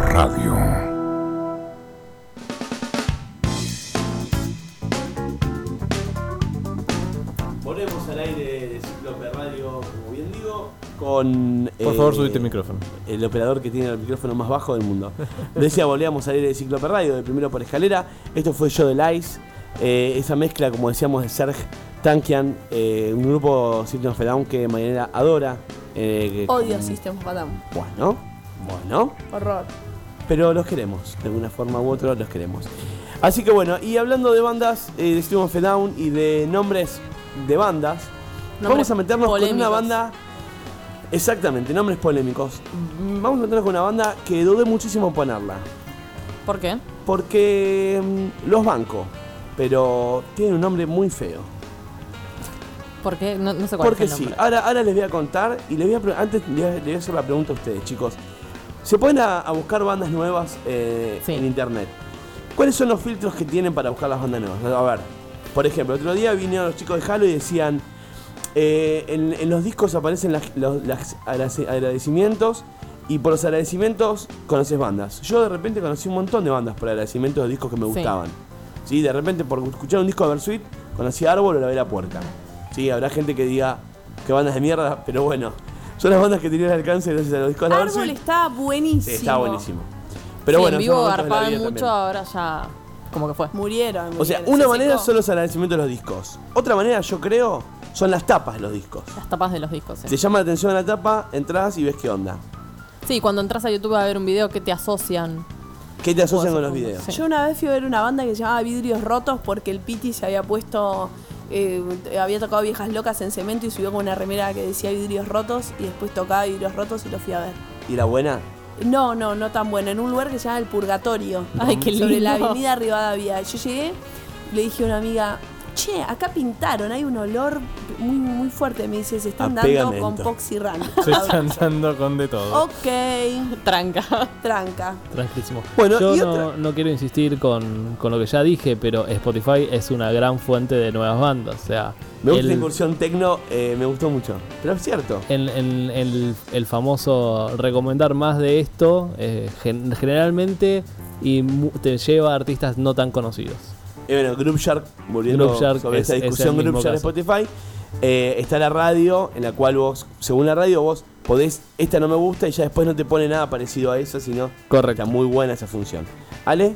Radio. Volvemos al aire de Cíclope Radio, como bien digo, con... Por favor, subite el micrófono. El operador que tiene el micrófono más bajo del mundo. Decía, volvíamos al aire de Cíclope Radio, de Primero por Escalera. Esto fue Yo del Ice. Eh, esa mezcla, como decíamos, de Serge Tankian, eh, un grupo System of a Down que Mariana adora. Eh, que, Odio con... System of a Down. Bueno, bueno. Horror. Pero los queremos, de alguna forma u otra los queremos. Así que bueno, y hablando de bandas, eh, de System of a Down y de nombres de bandas, nombres vamos a meternos polémicos. Con una banda. Exactamente, nombres polémicos. Vamos a meternos con una banda que dudé muchísimo en ponerla. ¿Por qué? Porque mmm, los banco, pero tienen un nombre muy feo. ¿Por qué? No, no sé cuál Porque es el nombre. sí, ahora, ahora les voy a contar y les voy a pre- antes les voy a, les voy a hacer la pregunta a ustedes, chicos. Se ponen a, a buscar bandas nuevas eh, sí. en internet. ¿Cuáles son los filtros que tienen para buscar las bandas nuevas? A ver, por ejemplo, el otro día vinieron los chicos de Halo y decían, eh, en, en los discos aparecen las, los las agradecimientos y por los agradecimientos conoces bandas. Yo de repente conocí un montón de bandas por agradecimientos de discos que me sí. gustaban. ¿Sí? De repente por escuchar un disco de Versuit conocí a Árbol o La Vera Puerca. ¿Sí? Habrá gente que diga que bandas de mierda, pero bueno, son las bandas que tenían alcance gracias a los discos de Árbol Versuit. está buenísimo. Sí, está buenísimo. Pero sí, bueno, en vivo garpaban mucho, también. Ahora ya como que fue. Murieron. murieron. O sea, una manera son los agradecimientos de los discos. Otra manera, yo creo, son las tapas de los discos. Las tapas de los discos, sí. Te llama la atención la tapa, entras y ves qué onda. Sí, cuando entras a YouTube a ver un video que te asocian. ¿Qué te asocian con los videos? Sí. Yo una vez fui a ver una banda que se llamaba Vidrios Rotos porque el Piti se había puesto... Eh, había tocado Viejas Locas en Cemento y subió con una remera que decía Vidrios Rotos y después tocaba Vidrios Rotos y lo fui a ver. ¿Y la buena? No, no, no tan buena. En un lugar que se llama El Purgatorio. Ay, qué lindo. Sobre la avenida Rivadavia. Yo llegué, le dije a una amiga, che, acá pintaron, hay un olor muy, muy fuerte. Me dice, se están a dando pegamento. con Poxirran. Se están dando con de todo. Ok. Tranca. Tranca. Tranquilísimo. Bueno, yo y no, otra... no quiero insistir con, con lo que ya dije, pero Spotify es una gran fuente de nuevas bandas. O sea, me gusta el, la incursión tecno, eh, me gustó mucho. Pero es cierto. El, el, el, el famoso recomendar más de esto, eh, gen, generalmente y mu- te lleva a artistas no tan conocidos. Eh, bueno, Group Shark, volviendo Group Shark sobre es, esta discusión, Group Shark Spotify, eh, está la radio, en la cual vos, según la radio, vos podés, esta no me gusta y ya después no te pone nada parecido a eso, sino correcto. Está muy buena esa función. ¿Ale?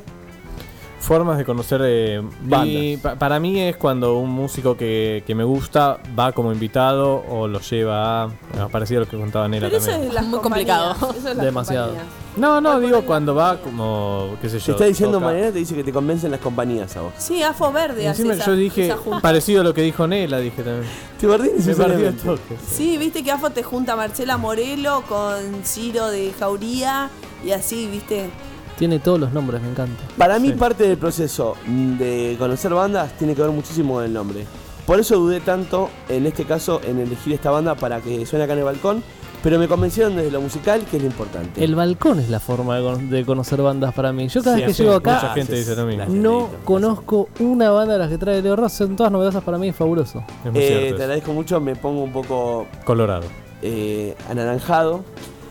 Formas de conocer eh, bandas. Pa- para mí es cuando un músico que, que me gusta va como invitado o lo lleva a... a parecido a lo que contaba Nela Pero eso también. es las Muy compañías, complicado. eso es las Demasiado. compañías. No, no, Voy digo por cuando va como, qué sé yo. Te está diciendo toca. Mariana, te dice que te convencen las compañías a vos. Sí, Afo Verde Y hace encima esa, yo dije esa junta. parecido a lo que dijo Nela, dije también. ¿Te perdí? Me perdí el toque. Sí, viste que Afo te junta Marcela Morelo con Ciro de Jauría y así, viste. Tiene todos los nombres, me encanta. Para mí Sí. parte del proceso de conocer bandas tiene que ver muchísimo con el nombre. Por eso dudé tanto, en este caso, en elegir esta banda para que suene acá en el balcón. Pero me convencieron desde lo musical, que es lo importante. El balcón es la forma de, con- de conocer bandas para mí. Yo cada Sí, vez que sí, llego mucha acá gente dice lo mismo. no conozco una banda de las que trae Leo Ross. Son todas novedosas para mí, es fabuloso. Es muy Eh, cierto te eso. agradezco mucho, me pongo un poco Colorado. eh, anaranjado.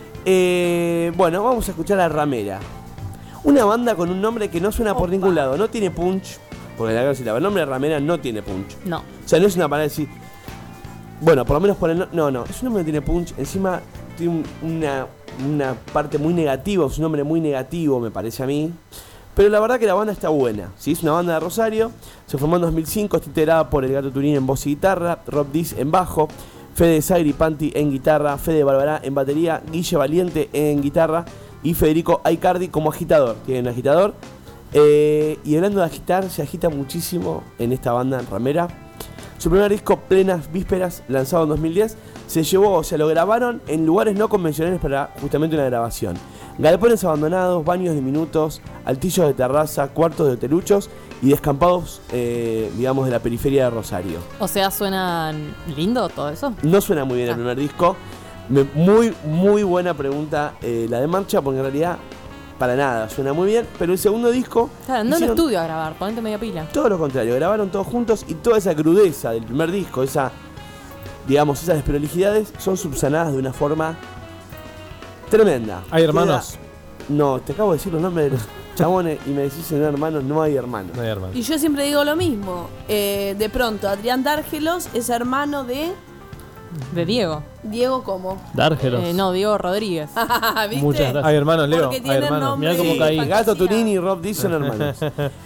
Eh, bueno, vamos a escuchar a Ramera. Una banda con un nombre que no suena por Opa. ningún lado, no tiene punch. Porque la verdad, si el nombre de Ramera no tiene punch. No. O sea, no es una palabra de decir. Bueno, por lo menos por el. No, no, no, es un nombre que tiene punch. Encima tiene un- una, una parte muy negativa, es un nombre muy negativo, me parece a mí. Pero la verdad que la banda está buena. ¿Sí? Es una banda de Rosario, se formó en dos mil cinco, está integrada por El Gato Turín en voz y guitarra, Rob Diz en bajo, Fede Sagri Panti en guitarra, Fede Barbará en batería, Guille Valiente en guitarra y Federico Aicardi como agitador. Tiene un agitador. Eh, y hablando de agitar, se agita muchísimo en esta banda en Ramera. Su primer disco, Plenas Vísperas, lanzado en dos mil diez, se llevó, o sea, lo grabaron en lugares no convencionales para justamente una grabación. Galpones abandonados, baños diminutos, altillos de terraza, cuartos de hoteluchos y descampados, eh, digamos, de la periferia de Rosario. O sea, suena lindo todo eso. No suena muy bien el Ah. primer disco. Me- muy, muy buena pregunta eh, la de Marcha, porque en realidad, para nada, suena muy bien. Pero el segundo disco... Claro, anda a un hicieron estudio a grabar, ponete media pila. todo lo contrario, grabaron todos juntos y toda esa crudeza del primer disco, esa, digamos, esas desprolijidades, son subsanadas de una forma tremenda. Hay hermanos. Queda- No, te acabo de decir los nombres de los chabones y me decís en hermanos, no hay hermanos. No hay hermanos. Y yo siempre digo lo mismo. Eh, de pronto, Adrián Dárgelos es hermano de De Diego. Diego ¿cómo? Dárgelos. Eh, no, Diego Rodríguez. ¿Viste? Muchas gracias. Hay hermanos, Leo. Porque Hay tienen hermanos. nombre Mirá cómo de caí. fantasía. Gato Turini y Rob D son hermanos.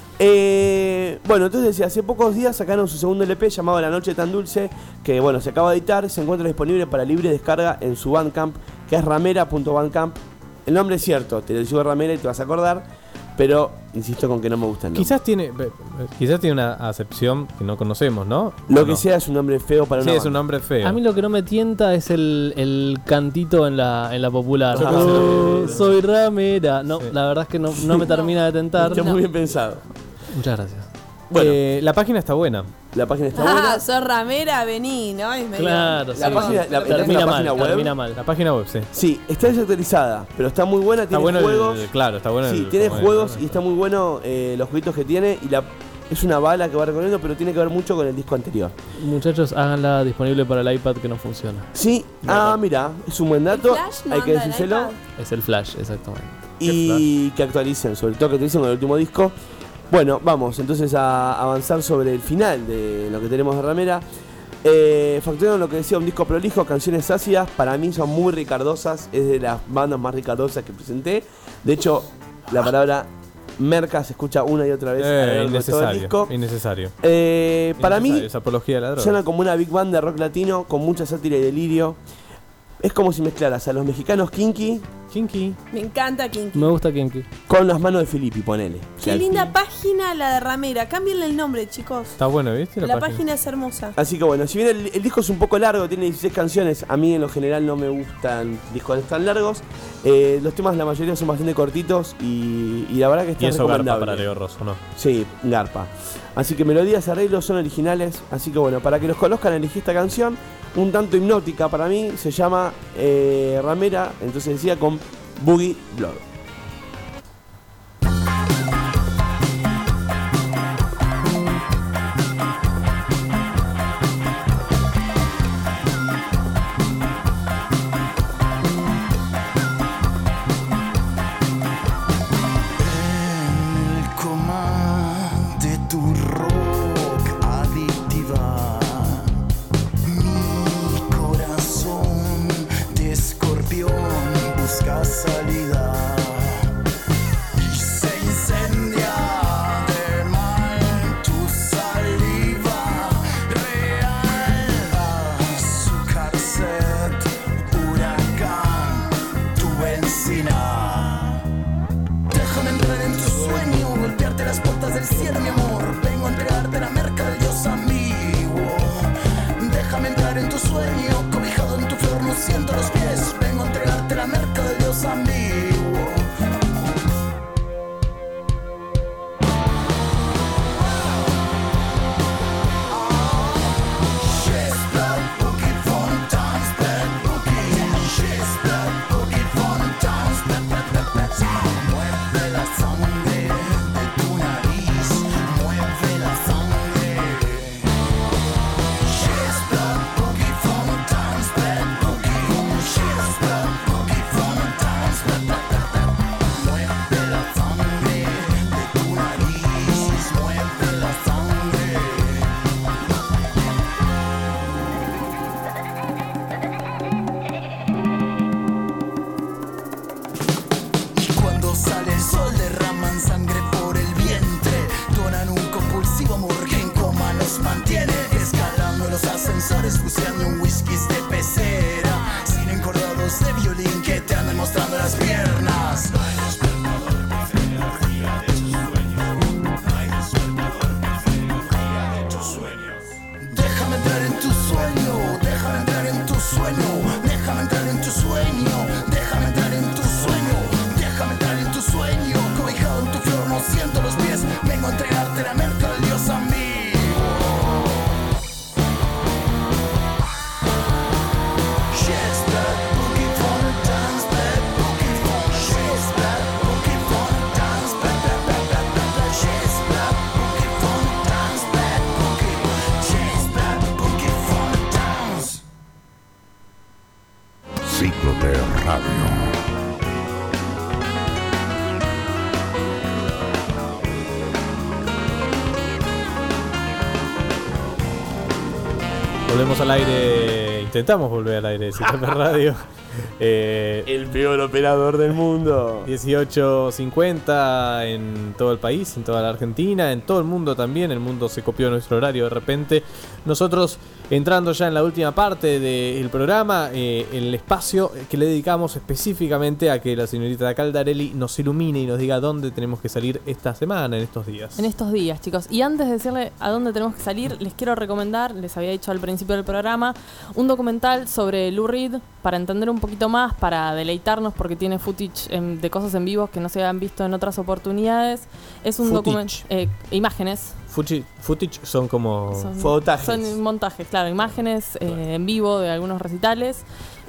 Eh, bueno, entonces decía, hace pocos días sacaron su segundo L P llamado La Noche Tan Dulce, que bueno, se acaba de editar, se encuentra disponible para libre descarga en su Bandcamp, que es ramera punto bandcamp. El nombre es cierto, te lo digo Ramera y te vas a acordar, pero insisto con que no me gusta el nombre. Quizás tiene, quizás tiene una acepción que no conocemos, ¿no? Lo ¿O que no? sea es un nombre feo para Sí, una es un banda. nombre feo. A mí lo que no me tienta es el, el cantito en la, en la popular. Ah, Oh, sí. soy ramera. No, Sí. la verdad es que no, no me termina de tentar. Está muy bien pensado. Muchas gracias. Bueno, Eh, la página está buena. la página está Ah, buena. sos ramera, vení, ¿no? Es medio- Claro, La sí. página- la- termina la mal, página web. termina mal. La página web, sí. Sí, está desactualizada, pero está muy buena, Está tiene bueno juegos. el, claro, está bueno Sí, el tiene formato, juegos ¿no? y está muy bueno eh, los jueguitos que tiene. Y la es una bala que va recorriendo, pero tiene que ver mucho con el disco anterior. Muchachos, háganla disponible para el iPad que no funciona. Sí, ah, mira, es un buen dato. ¿El Flash no Hay que anda en decírselo. iPad? Es el Flash, exactamente. Y que actualicen, sobre todo que actualicen con el último disco. Bueno, vamos entonces a avanzar sobre el final de lo que tenemos de Ramera. Eh, Factorial, lo que decía, un disco prolijo, canciones ácidas, para mí son muy ricardosas, es de las bandas más ricardosas que presenté. De hecho, la palabra merca se escucha una y otra vez a lo Eh, largo de todo el innecesario. disco. Innecesario. Eh, para Innecesario, mí, esa apología de la droga. suena como una big band de rock latino con mucha sátira y delirio. Es como si mezclaras a los mexicanos Kinky Kinky. Me encanta Kinky. Me gusta Kinky. con las manos de Filippi, ponele. O sea, Qué linda página la de ramera. Cámbienle el nombre, chicos. Está bueno, ¿viste? La página es hermosa. Así que bueno, si bien el, el disco es un poco largo, tiene dieciséis canciones, a mí en lo general no me gustan discos tan largos. Eh, los temas la mayoría son bastante cortitos y, y la verdad que está Y eso garpa recomendable. para Leo Rosso, ¿no? Sí, garpa. Así que melodías y arreglos son originales. Así que bueno, para que los conozcan elegí esta canción, un tanto hipnótica para mí, se llama eh, Ramera, entonces decía con Boogie Blood. El coma de tu rock adictiva, mi corazón de escorpión busca salida y se incendia de mal tu saliva real, azúcar sed, huracán, tu encina. Déjame entrar en tu sueño, golpearte las puertas del cielo, mi amor. Vengo a entregarte la merca del Dios amigo. Déjame entrar en tu sueño, cobijado en tu flor, no siento los pies. Vengo a entregarte la merca del Dios amigo. She's blood, boogie, fun times, bad boogie. She's blood, boogie, fun times, bad, bad, bad, bad. Mueve la sangre de tu nariz, mueve la sangre. She's blood, boogie, fun times, bad boogie. She's blood, boogie, fun times, bad, bad, bad, bad. Mueve la sangre de tu nariz, mueve la sangre. Y cuando sale el sol derraman sangre por el vientre, donan un compulsivo amor que en coma los mantiene, escalando los ascensores, buceando en whiskies de pecera, sin encordados de violín que te andan mostrando las piernas. Déjame entrar en tu sueño, déjame entrar en tu sueño, déjame entrar en tu sueño, déjame entrar en tu sueño, déjame entrar en tu sueño, cobijado en tu flor, no siento los pies, vengo a entregarte la merca del Dios amigo. She's blood, boogie for the dance, bad boogie for. She's blood, boogie for the dance, bad, bad, bad, bad, bad, bad. She's blood, boogie for the dance, bad boogie. She's blood, boogie for the dance. Ciclo de Radio. Volvemos al aire, intentamos volver al aire de C T P Radio. Eh, El peor operador del mundo. dieciocho cincuenta en todo el país, en toda la Argentina, en todo el mundo también. El mundo se copió nuestro horario de repente. Nosotros entrando ya en la última parte del programa, eh, el espacio que le dedicamos específicamente a que la señorita Caldarelli nos ilumine y nos diga dónde tenemos que salir esta semana, en estos días. En estos días, chicos. Y antes de decirle a dónde tenemos que salir, les quiero recomendar, les había dicho al principio del programa, un documental sobre Lou Reed, para entender un poquito más, para deleitarnos, porque tiene footage en, de cosas en vivo que no se habían visto en otras oportunidades. Es un documental, eh, imágenes. Footage, footage son como Son, Fotajes. son montajes, claro, imágenes eh, en vivo de algunos recitales.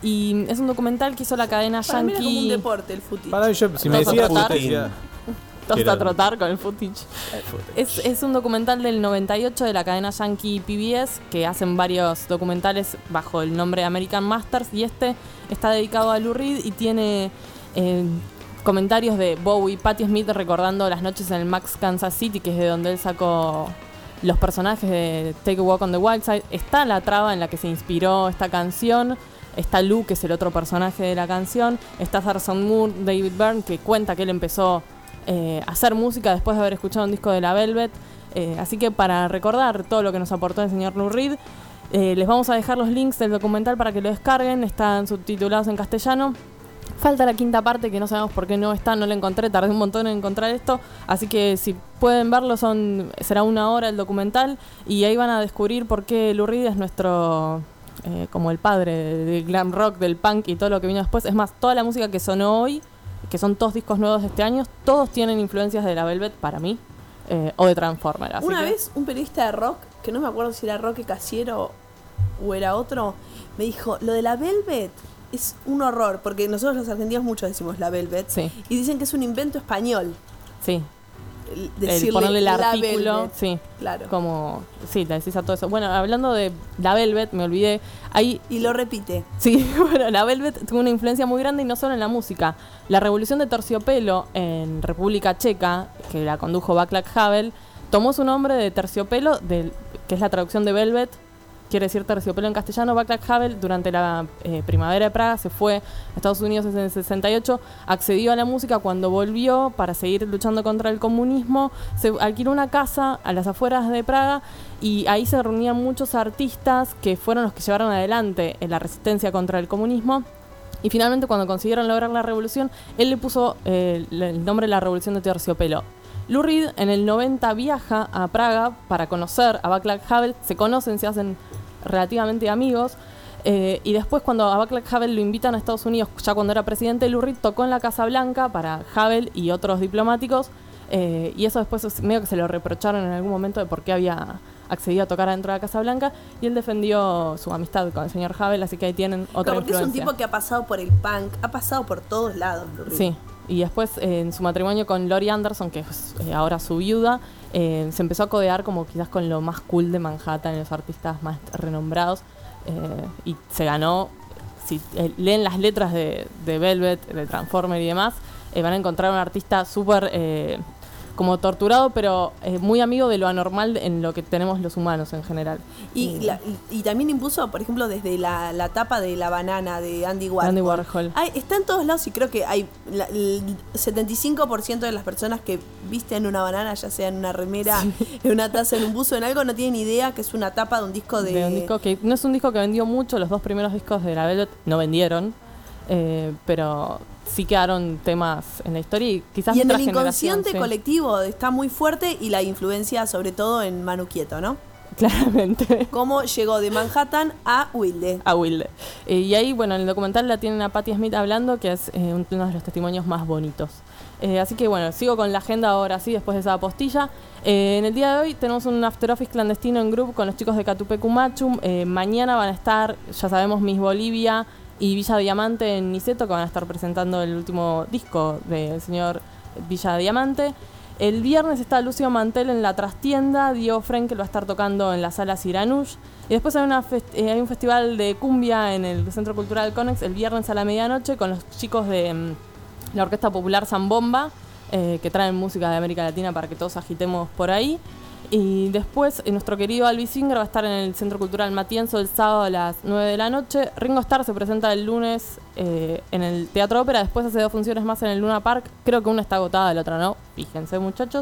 Y es un documental que hizo la cadena Para mí era como un Yankee. deporte el footage. Para yo, si me Todos a decías, trotar. te decía, Todos que era- a trotar con el footage. el footage. Es, es un documental del noventa y ocho de la cadena Yankee P B S, que hacen varios documentales bajo el nombre American Masters, y este está dedicado a Lou Reed y tiene eh, comentarios de Bowie y Patti Smith recordando las noches en el Max Kansas City, que es de donde él sacó los personajes de Take a Walk on the Wild Side. Está la traba en la que se inspiró esta canción. Está Lou, que es el otro personaje de la canción. Está Thurston Moore, David Byrne, que cuenta que él empezó eh, a hacer música después de haber escuchado un disco de la Velvet. Eh, así que para recordar todo lo que nos aportó el señor Lou Reed, eh, les vamos a dejar los links del documental para que lo descarguen. Están subtitulados en castellano. Falta la quinta parte, que no sabemos por qué no está, no la encontré, tardé un montón en encontrar esto, así que si pueden verlo son será una hora el documental y ahí van a descubrir por qué Lou Reed es nuestro, eh, como el padre del glam rock, del punk y todo lo que vino después. Es más, toda la música que sonó hoy, que son todos discos nuevos de este año, todos tienen influencias de la Velvet para mí, eh, o de Transformer. Así Una que- vez un periodista de rock, que no me acuerdo si era Roque Casiero o era otro, me dijo, lo de la Velvet es un horror, porque nosotros los argentinos mucho decimos la Velvet, Sí. y dicen que es un invento español. Sí, el el decirle ponerle el la artículo, Velvet. sí. Claro. Como, sí, le decís a todo eso. Bueno, hablando de la Velvet, me olvidé, hay... Y lo repite. Sí, bueno, la Velvet tuvo una influencia muy grande y no solo en la música. La revolución de terciopelo en República Checa, que la condujo Václav Havel, tomó su nombre de terciopelo, del, que es la traducción de Velvet, quiere decir terciopelo en castellano. Václav Havel durante la eh, primavera de Praga se fue a Estados Unidos en el sesenta y ocho, accedió a la música. Cuando volvió para seguir luchando contra el comunismo, se alquiló una casa a las afueras de Praga y ahí se reunían muchos artistas que fueron los que llevaron adelante en la resistencia contra el comunismo. Y finalmente, cuando consiguieron lograr la revolución, él le puso eh, el nombre de la revolución de terciopelo. Lou Reed en el noventa viaja a Praga para conocer a Václav Havel, se conocen, se hacen relativamente amigos, eh, y después cuando a Václav Havel lo invitan a Estados Unidos, ya cuando era presidente, Lou Reed tocó en la Casa Blanca para Havel y otros diplomáticos, eh, y eso después es medio que se lo reprocharon en algún momento de por qué había accedido a tocar adentro de la Casa Blanca, y él defendió su amistad con el señor Havel, así que ahí tienen otra Claro, porque es un influencia. tipo que ha pasado por el punk, ha pasado por todos lados. Lou Reed. Sí, y después eh, en su matrimonio con Lori Anderson, que es eh, ahora su viuda, eh, se empezó a codear como quizás con lo más cool de Manhattan, los artistas más renombrados, eh, y se ganó, si eh, leen las letras de, de Velvet, de Transformer y demás, eh, van a encontrar un artista súper eh, como torturado, pero eh, muy amigo de lo anormal en lo que tenemos los humanos en general. Y, Eh, la- y, y también impuso, por ejemplo, desde la, la tapa de La Banana de Andy Warhol. Andy Warhol. Hay- está en todos lados y creo que hay la- el setenta y cinco por ciento de las personas que visten una banana, ya sea en una remera, en una taza, en un buzo, en algo, no tienen idea que es una tapa de un disco de... de un disco que no es un disco que vendió mucho, los dos primeros discos de la Velvet no vendieron, eh, pero sí quedaron temas en la historia y quizás y en otra el inconsciente generación, sí. colectivo está muy fuerte, y la influencia sobre todo en Manu Quieto, ¿no? Claramente. Cómo llegó de Manhattan a Wilde. A Wilde. Eh, y ahí, bueno, en el documental la tienen a Patti Smith hablando, que es eh, uno de los testimonios más bonitos. Eh, así que bueno, sigo con la agenda ahora sí, después de esa postilla. Eh, en el día de hoy tenemos un after office clandestino en grupo con los chicos de Catupecu Machum. Eh, mañana van a estar, ya sabemos, Miss Bolivia y Villa Diamante en Niceto, que van a estar presentando el último disco del señor Villa Diamante. El viernes está Lucio Mantel en la trastienda, Diego Frenkel va a estar tocando en la sala Siranush. Y después hay, una fest- eh, hay un festival de cumbia en el Centro Cultural Conex el viernes a la medianoche con los chicos de mm, la Orquesta Popular Zambomba, eh, que traen música de América Latina para que todos agitemos por ahí. Y después eh, nuestro querido Albi Singer va a estar en el Centro Cultural Matienzo el sábado a las nueve de la noche. Ringo Starr se presenta el lunes eh, en el Teatro Ópera, después hace dos funciones más en el Luna Park. Creo que una está agotada, la otra no. Fíjense, muchachos.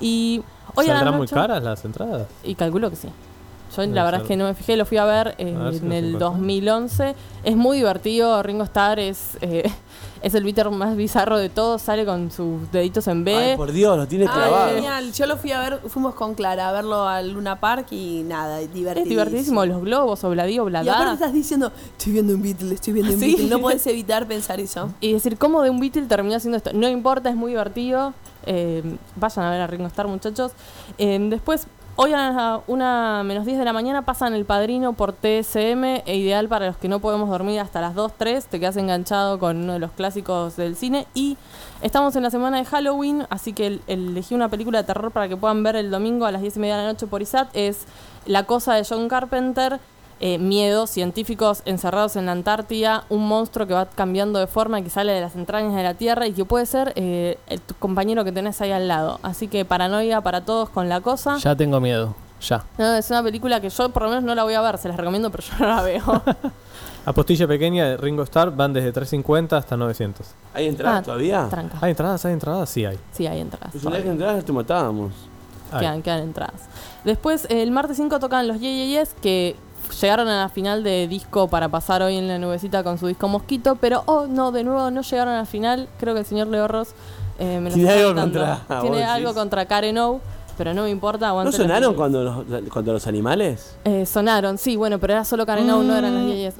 Y hoy a la ¿Saldrán muy noche, caras las entradas? y calculo que sí. Yo Debe la verdad ser. es que no me fijé, lo fui a ver eh, A ver si en nos el encontramos. dos mil once. Es muy divertido, Ringo Starr es, eh, es el Beatle más bizarro de todos, sale con sus deditos en B. Ay, por Dios, lo tiene Ah, clavado. genial. Yo lo fui a ver, fuimos con Clara a verlo al Luna Park y nada, divertidísimo. Es divertidísimo, los globos, obladí, Y aparte obladá. estás diciendo, estoy viendo un Beatle, estoy viendo un Sí. Beatle. No podés evitar pensar eso. Y decir, ¿cómo de un Beatle terminó haciendo esto? No importa, es muy divertido. Eh, vayan a ver a Ringo Starr, muchachos. Eh, después, hoy a la una menos diez de la mañana pasan El Padrino por T S M, e ideal para los que no podemos dormir hasta las dos, tres. Te quedas enganchado con uno de los clásicos del cine. Y estamos en la semana de Halloween, así que el- elegí una película de terror para que puedan ver el domingo a las diez y media de la noche por I S A T. Es La Cosa de John Carpenter. Eh, miedo, científicos encerrados en la Antártida, un monstruo que va cambiando de forma y que sale de las entrañas de la Tierra y que puede ser eh, el, tu compañero que tenés ahí al lado. Así que paranoia para todos con La Cosa. Ya tengo miedo. Ya. No, es una película que yo por lo menos no la voy a ver, se las recomiendo, pero yo no la veo. Apostilla pequeña de Ringo Starr van desde trescientos cincuenta hasta novecientos. ¿Hay entradas Ah, todavía? Tranca. ¿Hay entradas? ¿Hay entradas? Sí hay. Sí, hay entradas. Pues una vez que entradas te matábamos. Hay. Quedan, quedan entradas. Después, eh, el martes cinco tocan los Ye Ye Yes, que llegaron a la final de disco para pasar hoy en la nubecita con su disco Mosquito, pero oh no, de nuevo no llegaron a la final. Creo que el señor Leo Ross eh, me lo Tiene está algo contando. contra- Tiene vos algo decís. contra Karen O, pero no me importa. ¿No aguante la sonaron película. cuando los, cuando los animales? Eh, sonaron, sí, bueno, pero era solo Karen O, no eran las Ye Yes.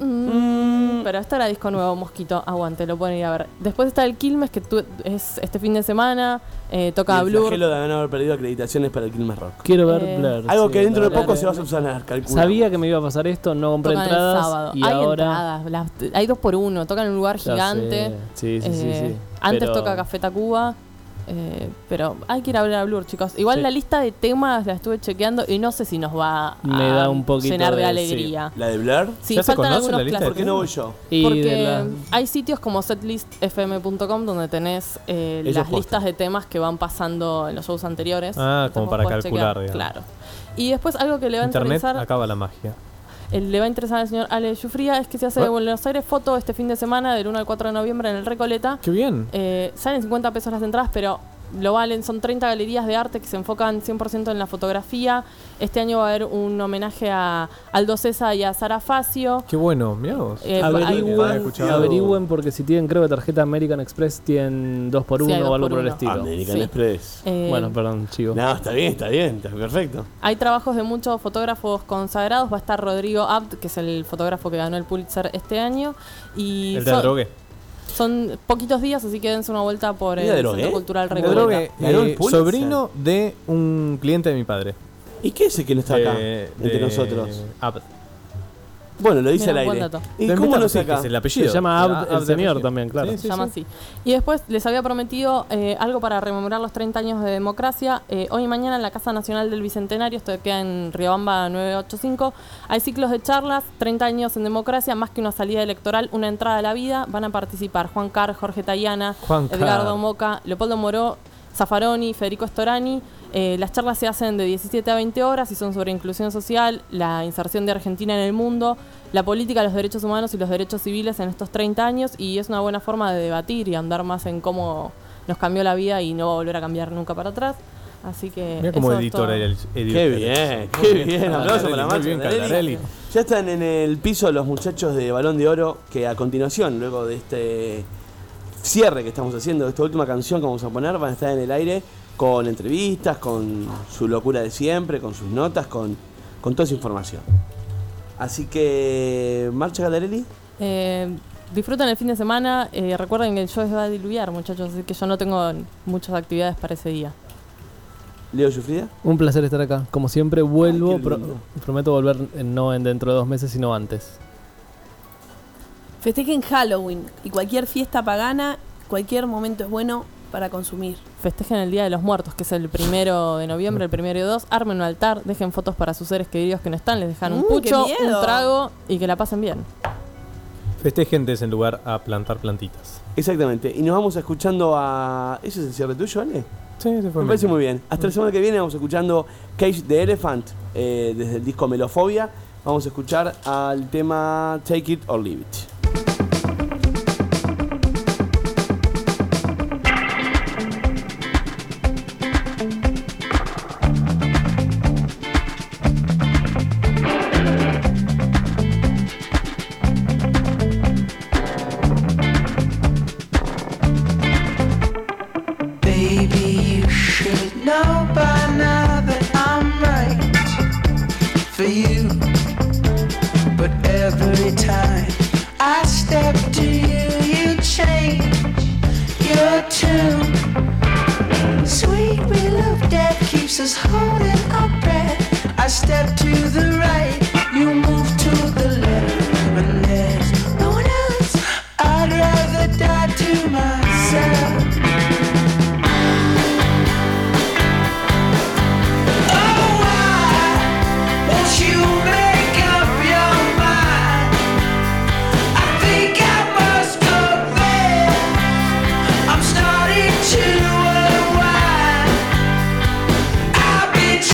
Mm, Pero esto era disco nuevo, Mosquito, aguante, lo pueden ir a ver. Después está el Quilmes, que tu- es este fin de semana, eh, toca Y el Blur. flagelo de haber perdido acreditaciones para el Quilmes Rock. Quiero ver Eh, Blur. Algo sí, que dentro de Blur. poco se va a subsanar, calculo. Sabía que me iba a pasar esto, no compré Tocan el entradas sábado. y hay ahora entradas, las- hay dos por uno, tocan en un lugar Ya gigante. sé. Sí, sí, sí, Eh, sí. Antes Pero- toca Café Tacuba. eh, pero hay que ir a ver a Blur, chicos. Igual Sí. la lista de temas la estuve chequeando y no sé si nos va Me a da un poquito llenar de de- alegría. ¿La de Blur? Sí, ¿Ya se faltan conoce algunos la lista de ¿Por qué no voy clásicos. yo? Y Porque de la- hay sitios como setlist f m punto com donde tenés eh, Ellos las postan. listas de temas que van pasando en los shows anteriores. Ah, Entonces como vos para podés calcular, chequear, digamos. Claro. Y después algo que le va a Internet interesar, acaba la magia. eh, le va a interesar al señor Ale Yufría es que se hace de Ah. Buenos Aires foto este fin de semana del uno al cuatro de noviembre en el Recoleta. ¡Qué bien! Eh, salen cincuenta pesos las entradas, pero lo valen. Son treinta galerías de arte que se enfocan cien por ciento en la fotografía. Este año va a haber un homenaje a Aldo Cesa y a Sara Facio. ¡Qué bueno! Mirá vos. Eh, Había Averigüen, escuchado- averigüen porque si tienen, creo que tarjeta American Express tienen dos por Sí, uno hay dos o algo por por el uno. estilo. American Sí. Express. Eh, Bueno, perdón, chico. No, está bien, está bien, está perfecto. Hay trabajos de muchos fotógrafos consagrados. Va a estar Rodrigo Abt, que es el fotógrafo que ganó el Pulitzer este año. Y El de son, drogue. son poquitos días, así que dense una vuelta por el ¿Y de Centro drogué? Cultural De Recoleta. drogue, Ganó el eh, Pulitzer. sobrino de un cliente de mi padre. ¿Y qué es el que no está acá? Eh, entre de- nosotros. Abd. Bueno, lo dice Mira, al buen aire. dato. ¿Y De cómo mitad, no sí, sé que acá? es el apellido. Se llama Abd, Ah, el Abd señor apellido. también, claro. Sí, Se sí, llama sí. así. Y después les había prometido eh, algo para rememorar los treinta años de democracia. Eh, hoy y mañana en la Casa Nacional del Bicentenario, esto queda en Riobamba novecientos ochenta y cinco, hay ciclos de charlas, treinta años en democracia, más que una salida electoral, una entrada a la vida. Van a participar Juan Carr, Jorge Tayana, Juan Carr. Edgardo Moca, Leopoldo Moró, Zaffaroni, Federico Storani. Eh, las charlas se hacen de diecisiete a veinte horas y son sobre inclusión social, la inserción de Argentina en el mundo, la política, los derechos humanos y los derechos civiles en estos treinta años, y es una buena forma de debatir y andar más en cómo nos cambió la vida y no va a volver a cambiar nunca para atrás. Así que Mira cómo eso es editor todo. el, el Qué bien, qué bien. Aplauso para Muy Macho bien, Caldarelli. Caldarelli. Ya están en el piso los muchachos de Balón de Oro, que a continuación, luego de este cierre que estamos haciendo, de esta última canción que vamos a poner, van a estar en el aire con entrevistas, con su locura de siempre, con sus notas, con, con toda esa información. Así que, ¿marcha Caldarelli? Eh, disfruten el fin de semana. Eh, recuerden que el show va a diluviar, muchachos, así que yo no tengo muchas actividades para ese día. Leo Sufrida. Un placer estar acá. Como siempre, vuelvo. Ay, qué pro- lindo. prometo volver eh, no en dentro de dos meses, sino antes. Festejen Halloween y cualquier fiesta pagana, cualquier momento es bueno para consumir. Festejen el Día de los Muertos, que es el primero de noviembre, el primero y dos. Armen un altar, dejen fotos para sus seres queridos que no están, les dejan un Mm, pucho, qué miedo. un trago y que la pasen bien. Festejen en lugar a plantar plantitas. Exactamente. Y nos vamos escuchando a... ¿Ese es el cierre tuyo, Ale? Sí, se fue. Me parece muy bien. Hasta la semana que viene vamos escuchando Cage the Elephant eh, desde el disco Melofobia. Vamos a escuchar al tema Take It or Leave It. Holding our breath, I step to the right.